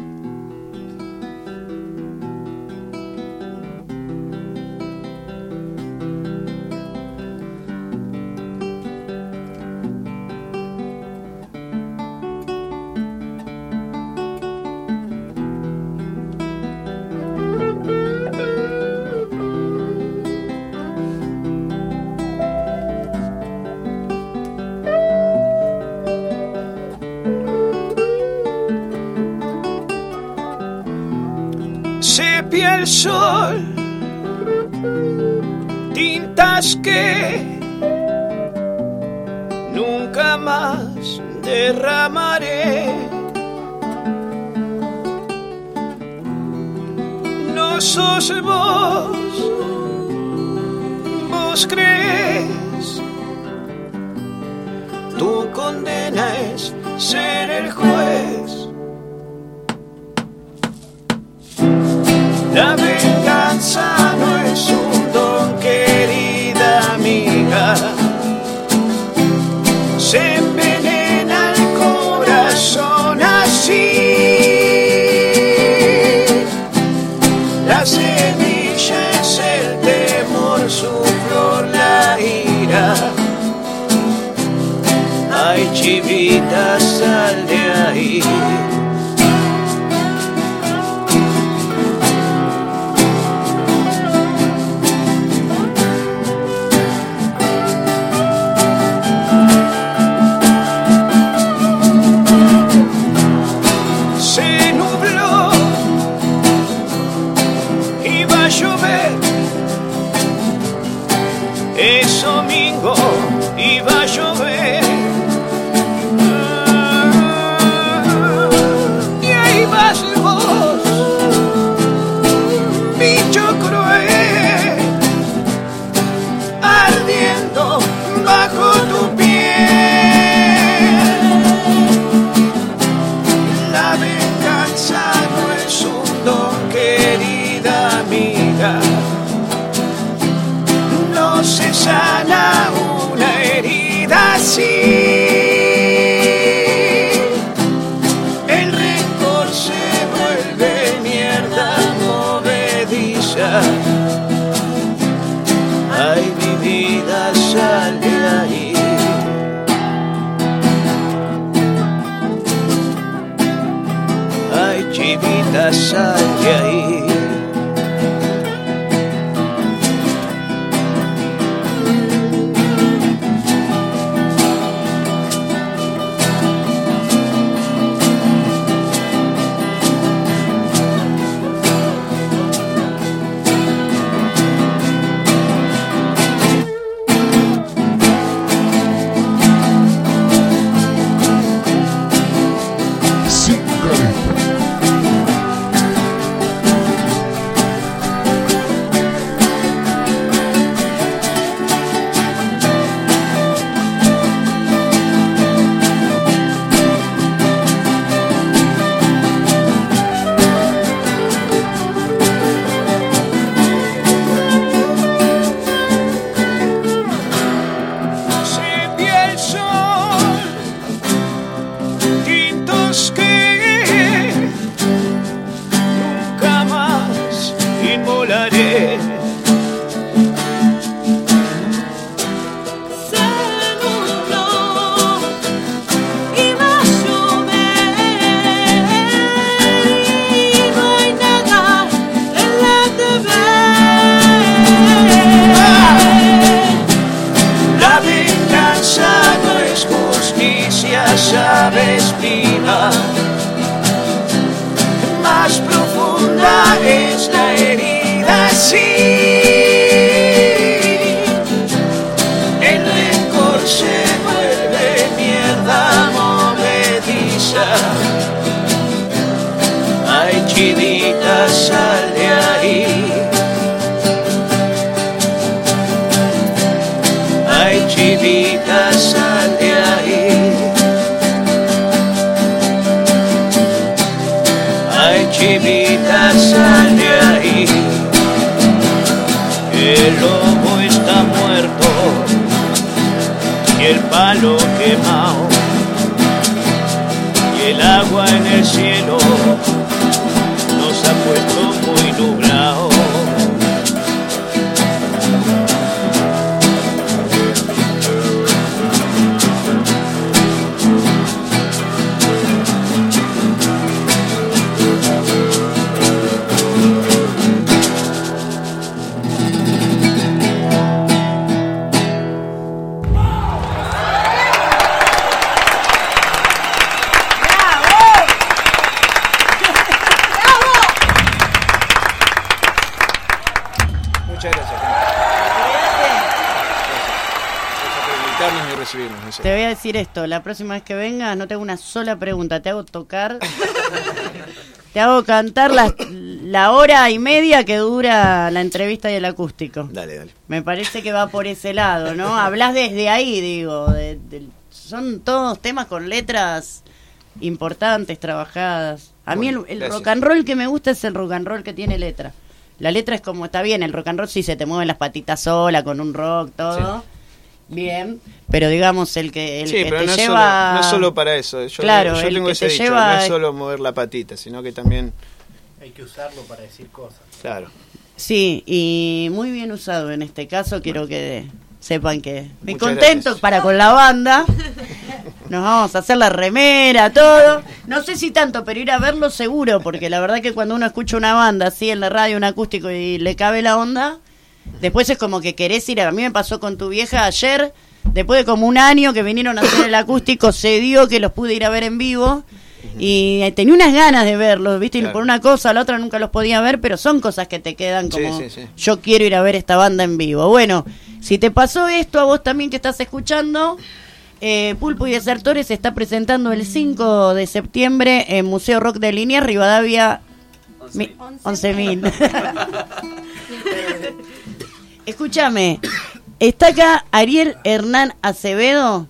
Sepia el sol, tintas que nunca más derramaré. No sos vos crees, tu condena es ser el juez. La venganza no es un don, querida amiga. Se envenena el corazón así. La semilla es el temor, su flor la ira. Ay, chivita, sal de ahí. Es domingo y va a llover. Y ahí vas vos, bicho cruel, ardiendo bajo tu piel. La venganza no es un don, querida amiga. No se sana una herida así. El rencor se vuelve mierda movediza. Ay, mi vida, sal de ahí. Ay, chivita, sal de ahí. más profunda es la herida, sí. El rencor se vuelve mierda movediza. Ay, chivita, sal de ahí. Ay, chivita, sal de ahí. Ay, chivita, sal de ahí. El lobo está muerto y el palo quemado y el agua en el cielo nos ha puesto muy nublado. Te voy a decir esto, la próxima vez que vengas no te hago una sola pregunta, te hago tocar, te hago cantar la hora y media que dura la entrevista y el acústico. Dale. Me parece que va por ese lado, ¿no? Hablás desde ahí, digo, son todos temas con letras importantes, trabajadas. A mí el rock and roll que me gusta es el rock and roll que tiene letra. La letra es como, está bien, el rock and roll sí se te mueven las patitas sola, con un rock, todo. Sí. Bien, pero digamos el que pero te no lleva... no es solo para eso. Yo tengo ese dicho, no es solo mover la patita, sino que también... Hay que usarlo para decir cosas. Claro. Sí, y muy bien usado en este caso, quiero que sepan que me contento gracias. Para con la banda. Nos vamos a hacer la remera, todo. No sé si tanto, pero ir a verlo seguro, porque la verdad que cuando uno escucha una banda así en la radio, un acústico y le cabe la onda... Después es como que querés ir, a mí me pasó con tu vieja ayer, después de como un año que vinieron a hacer el acústico, se dio que los pude ir a ver en vivo y tenía unas ganas de verlos, ¿viste? Claro. Y por una cosa o la otra nunca los podía ver, pero son cosas que te quedan como, sí. Yo quiero ir a ver esta banda en vivo. Bueno, si te pasó esto a vos también que estás escuchando, Pulpo y Desertores se está presentando el 5 de septiembre en Museo Rock de Liniers, Rivadavia 11.000. Escúchame, está acá Ariel Hernán Acevedo,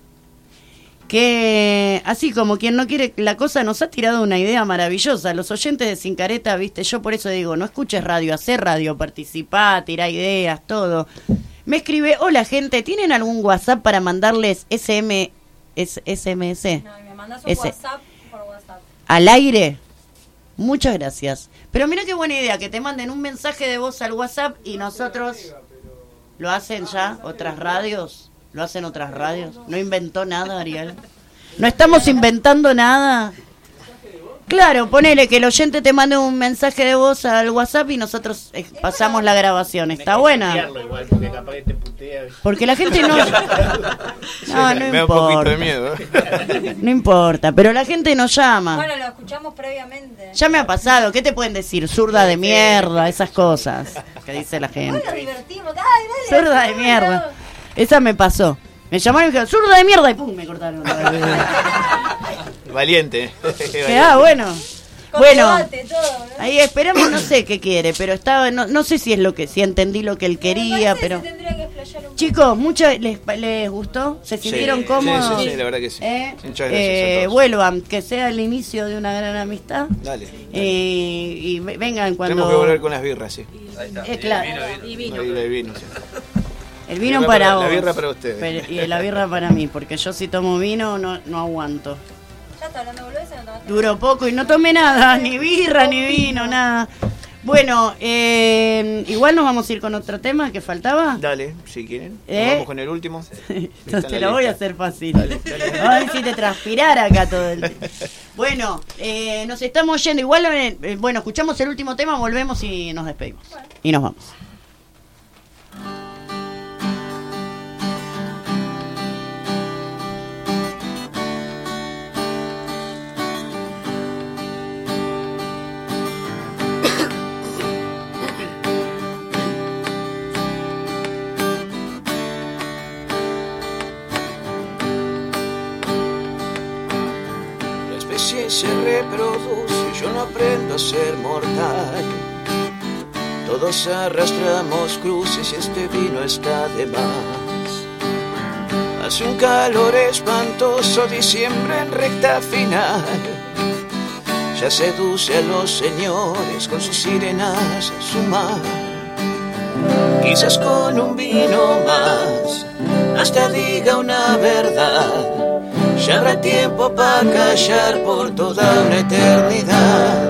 que así como quien no quiere la cosa nos ha tirado una idea maravillosa. Los oyentes de Sin Careta, viste, yo por eso digo, no escuches radio, hacé radio, participá, tirá ideas, todo. Me escribe, hola gente, ¿tienen algún WhatsApp para mandarles SMS? No, me mandas un WhatsApp por WhatsApp. ¿Al aire? Muchas gracias. Pero mira qué buena idea, que te manden un mensaje de voz al WhatsApp y nosotros... ¿Lo hacen ya otras radios? ¿Lo hacen otras radios? ¿No inventó nada, Ariel? ¿No estamos inventando nada? Claro, ponele que el oyente te mande un mensaje de voz al WhatsApp y nosotros pasamos la grabación. ¿Está buena? Porque la gente no... No me da un poquito de miedo. No importa, pero la gente nos llama. Bueno, lo escuchamos previamente. Ya me ha pasado. ¿Qué te pueden decir? Zurda de mierda, esas cosas que dice la gente. Bueno, divertimos. Dale, zurda de mierda. Esa me pasó. Me llamaron y me dijeron, zurda de mierda, y pum, me cortaron. Valiente. Bueno. Bueno, ahí esperamos, no sé qué quiere, pero estaba, no sé si es lo que, si entendí lo que él quería, pero... Chicos, ¿mucho les gustó? ¿Se sintieron cómodos? Sí, la verdad que sí. Muchas gracias a todos. Vuelvan, que sea el inicio de una gran amistad. Dale. Y vengan cuando... Tenemos que volver con las birras, sí. Ahí está. Claro. Y vino. Sí. El vino para vos. La birra para ustedes. Y la birra para mí, porque yo si tomo vino no aguanto. Ya está hablando boludeces, no tomaste. Duró poco y no tomé nada, ni birra, ni vino, nada. Bueno, igual nos vamos a ir con otro tema que faltaba. Dale, si quieren. Vamos con el último. No te lo voy a hacer fácil. Dale. A ver si te transpirar acá todo el tiempo. Bueno, nos estamos yendo. Igual, bueno, escuchamos el último tema, volvemos y nos despedimos. Bueno. Y nos vamos. reproduce, yo no aprendo a ser mortal. Todos arrastramos cruces y este vino está de más. Hace un calor espantoso, diciembre en recta final. Ya seduce a los señores con sus sirenas a su mar. Quizás con un vino más, hasta diga una verdad. Ya habrá tiempo para callar por toda una eternidad.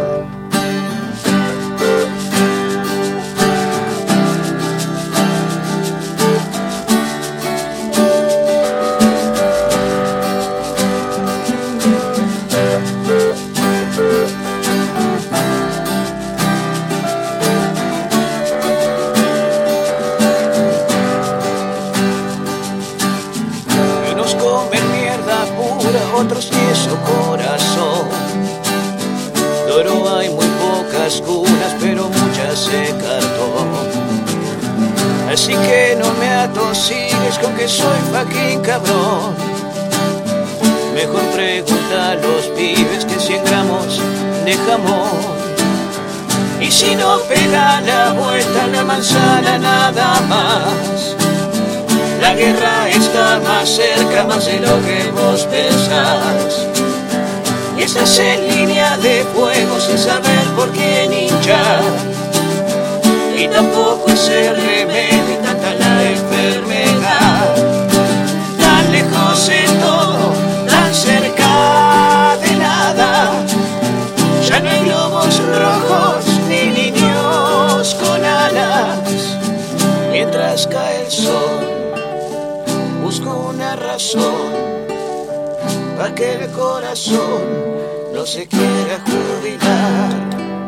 Otros yeso corazón. De oro hay muy pocas cunas, pero muchas de cartón. Así que no me atosigues con que soy fucking cabrón. Mejor pregunta a los pibes que 100 gramos de jamón. Y si no pega la vuelta la manzana nada más. La guerra está más cerca, más de lo que vos pensás. Y estás en línea de fuego sin saber por quién hinchar. Y tampoco es el remedio y tanta la enfermedad. Tan lejos de todo, tan cerca de nada. Ya no hay globos rojos ni niños con alas. Mientras cae el sol, busco una razón para que el corazón no se quiera jubilar.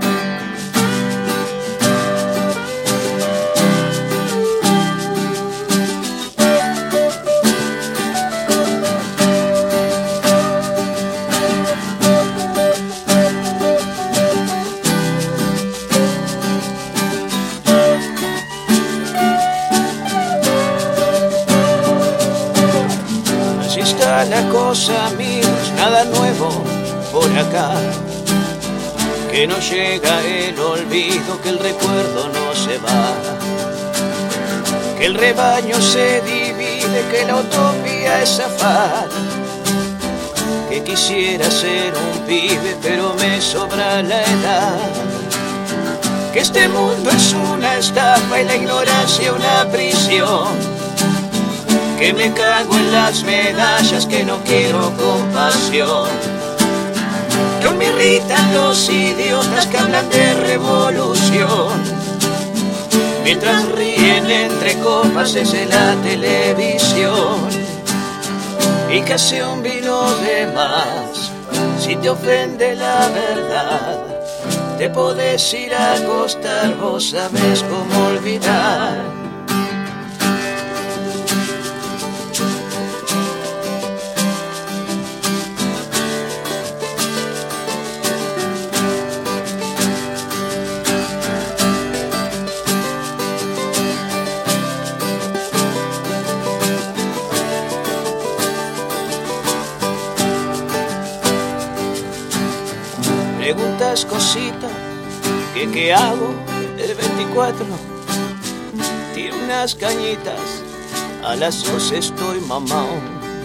La cosa, amigos, nada nuevo por acá. Que no llega el olvido, que el recuerdo no se va. Que el rebaño se divide, que la utopía es zafar. Que quisiera ser un pibe, pero me sobra la edad. Que este mundo es una estafa y la ignorancia una prisión. Que me cago en las medallas, que no quiero compasión. Que me irritan los idiotas que hablan de revolución. Mientras ríen entre copas desde la televisión. Y que hace un vino de más, si te ofende la verdad. Te podés ir a acostar, vos sabés cómo olvidar. Preguntas cositas, que qué hago el 24. Tiro unas cañitas, a las 2 estoy mamao.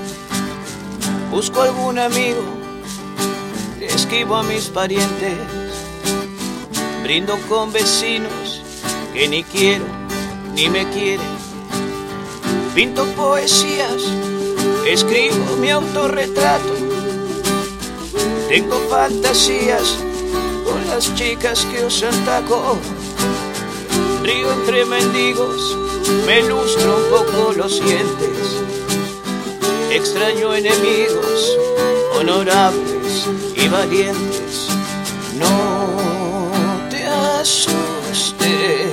Busco algún amigo, le escribo a mis parientes. Brindo con vecinos que ni quiero ni me quieren. Pinto poesías, escribo mi autorretrato. Tengo fantasías con las chicas que usan taco. Río entre mendigos, me lustro un poco los dientes. Extraño enemigos, honorables y valientes. No te asustes,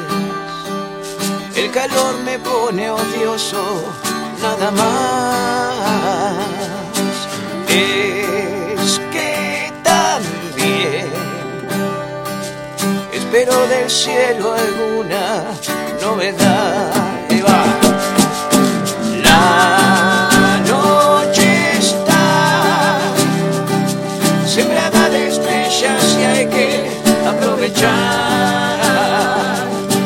el calor me pone odioso, nada más. Es que también espero del cielo alguna novedad. Y va. La noche está sembrada de marchar.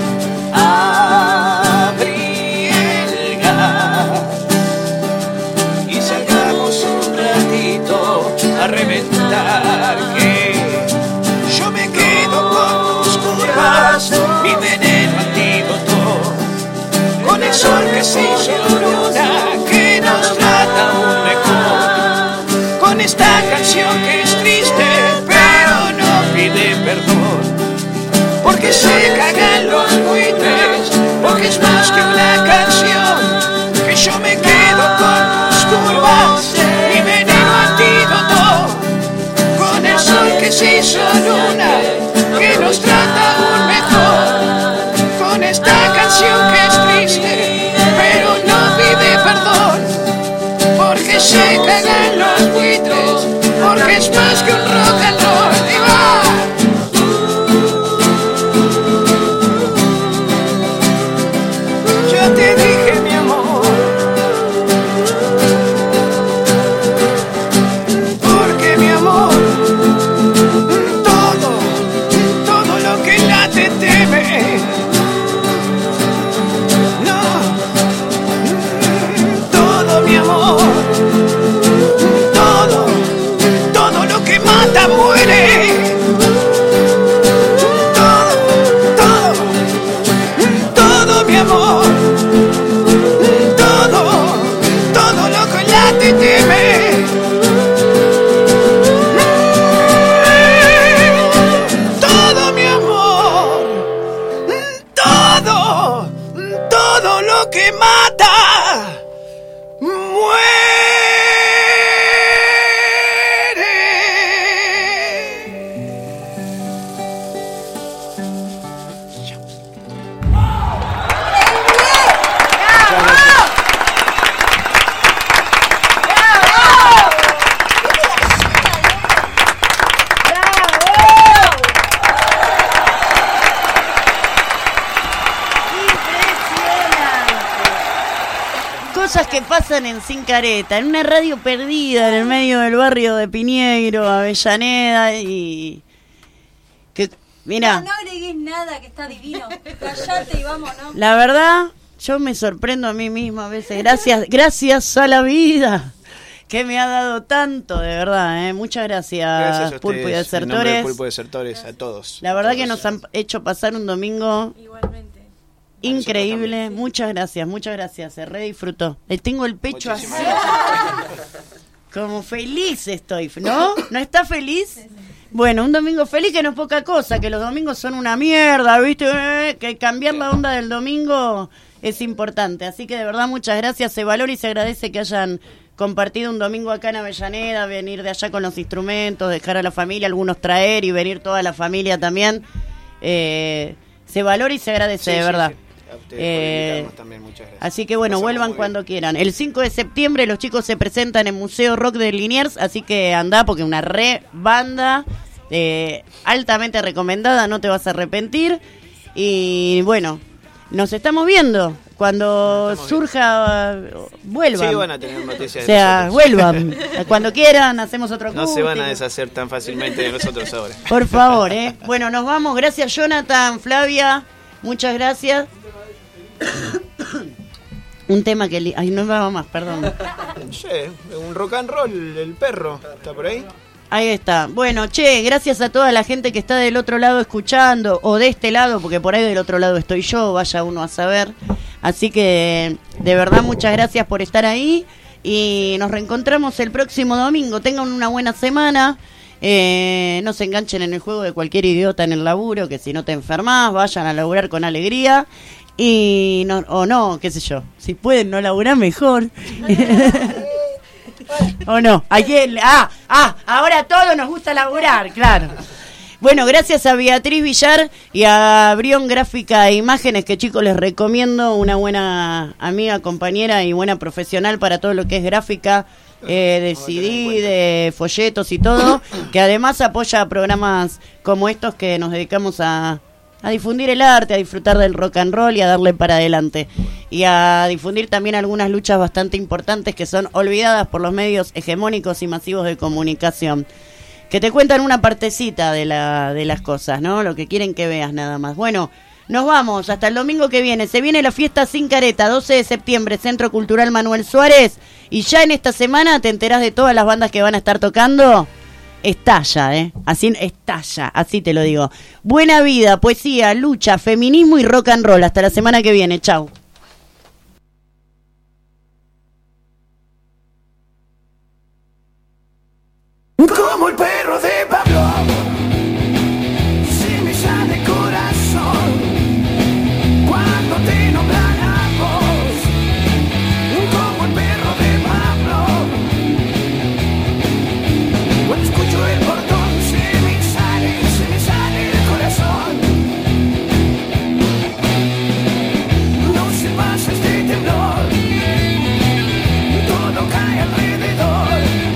Abrí el gas y salgamos un ratito a reventar, que yo me quedo con tus curvas, mi veneno antídoto, con el sol que se hizo luna, que nos trata aún mejor, con esta canción que es triste pero no pide perdón, porque se cagan los buitres, porque es más que una canción, que yo me quedo con tus curvas, mi veneno antídoto, con el sol que se hizo luna, que nos trata aún mejor, con esta canción que es triste pero no pide perdón, porque se cagan los buitres, porque es más que un rock and roll. ¡Y va! Yo te dije, mi amor, porque mi amor, todo lo que late teme. No, todo mi amor, todo lo que mata muere. Todo mi amor, todo lo que late teme. Todo mi amor, todo lo que mata muere. Cosas que pasan en Sin Careta, en una radio perdida en el medio del barrio de Piñeiro, Avellaneda, y que mira, no agregues nada, que está divino. Callate y vámonos. La verdad, yo me sorprendo a mí misma a veces. Gracias a la vida que me ha dado tanto, de verdad, Muchas gracias a Pulpo y ustedes, en nombre Desertores. de Pulpo y Desertores, a todos. La verdad que nos han hecho pasar un domingo increíble. Muchas gracias, se re disfrutó. Tengo el pecho así. Como feliz estoy, ¿no? ¿No está feliz? Bueno, un domingo feliz que no es poca cosa, que los domingos son una mierda, ¿viste? Que cambiar la onda del domingo es importante. Así que de verdad muchas gracias, se valora y se agradece que hayan compartido un domingo acá en Avellaneda, venir de allá con los instrumentos, dejar a la familia, algunos traer y venir toda la familia también. Se valora y se agradece, de verdad. Sí. También, muchas gracias. Así que bueno, vuelvan cuando quieran. El 5 de septiembre los chicos se presentan en Museo Rock de Liniers, así que andá porque una re banda altamente recomendada, no te vas a arrepentir. Y bueno, nos estamos viendo. Cuando surja, vuelvan. Sí, van a tener noticias. O sea, vuelvan. Cuando quieran, hacemos otro No se van a deshacer tan fácilmente de nosotros ahora. Por favor, Bueno, nos vamos. Gracias, Jonathan, Flavia. Muchas gracias. Un tema que... Ay, no va más, perdón. Sí, un rock and roll, el perro. ¿Está por ahí? Ahí está. Bueno, gracias a toda la gente que está del otro lado escuchando, o de este lado, porque por ahí del otro lado estoy yo, vaya uno a saber. Así que, de verdad, muchas gracias por estar ahí. Y nos reencontramos el próximo domingo. Tengan una buena semana. No se enganchen en el juego de cualquier idiota en el laburo, que si no te enfermas, vayan a laburar con alegría. Y no, qué sé yo. Si pueden no laburar, mejor. ¿O no? Ahora a todos nos gusta laburar, claro. Bueno, gracias a Beatriz Villar y a Brión Gráfica e Imágenes, que chicos les recomiendo, una buena amiga, compañera y buena profesional para todo lo que es gráfica, de CD, de folletos y todo, que además apoya programas como estos que nos dedicamos a difundir el arte, a disfrutar del rock and roll y a darle para adelante. Y a difundir también algunas luchas bastante importantes que son olvidadas por los medios hegemónicos y masivos de comunicación. que te cuentan una partecita de las cosas, ¿no? Lo que quieren que veas nada más. Bueno, nos vamos hasta el domingo que viene. Se viene la fiesta Sin Careta, 12 de septiembre, Centro Cultural Manuel Suárez. Y ya en esta semana te enterás de todas las bandas que van a estar tocando. Estalla, así estalla, así te lo digo. Buena vida, poesía, lucha, feminismo y rock and roll. Hasta la semana que viene, chau. Como el perro de Pablo, se me sale corazón cuando te nombran a vos. Como el perro de Pablo, cuando escucho el portón se me sale el corazón. No se pasa este temblor, todo cae alrededor.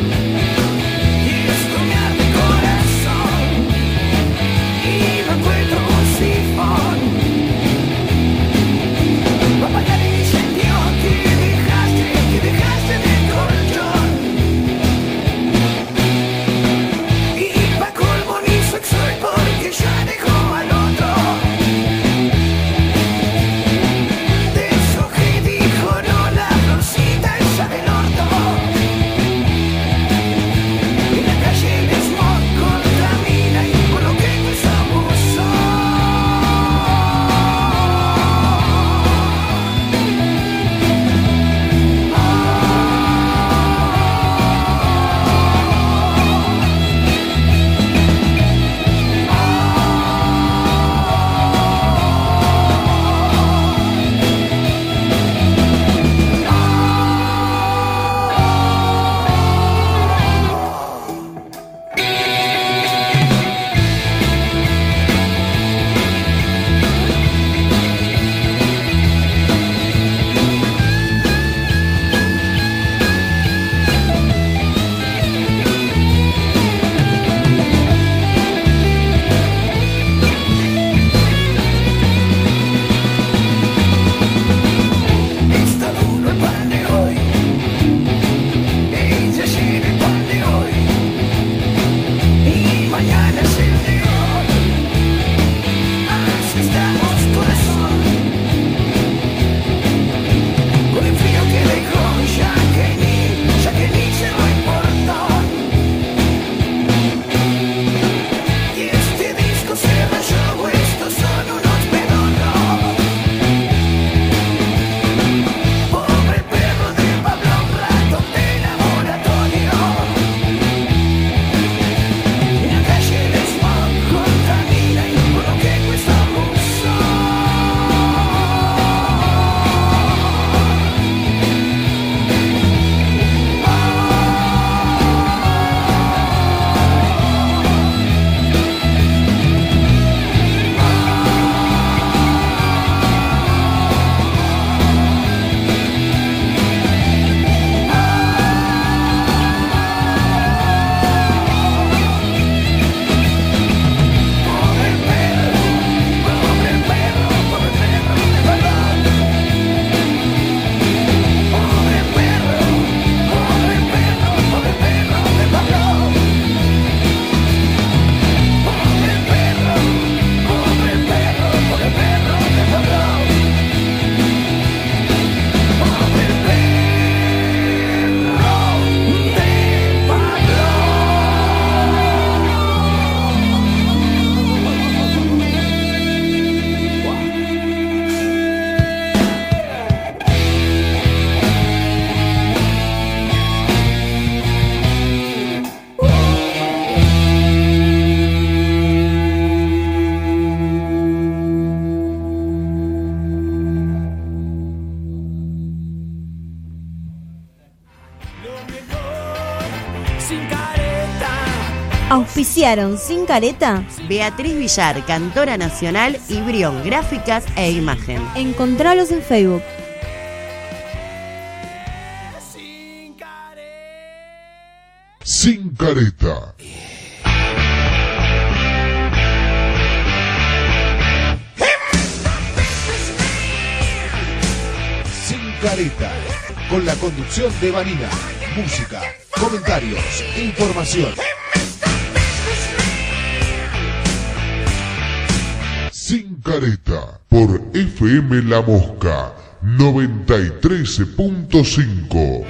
Auspiciaron Sin Careta Beatriz Villar, cantora nacional, y Brión, gráficas e imagen. Encontralos en Facebook. Sin Careta. Sin Careta, con la conducción de Vanina. Música, comentarios, información. Careta por FM La Mosca 93.5.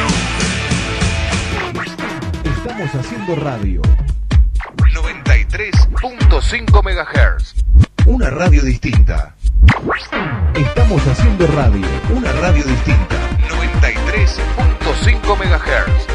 Estamos haciendo radio. 93.5 MHz. Una radio distinta. Estamos haciendo radio. Una radio distinta. 93.5 MHz.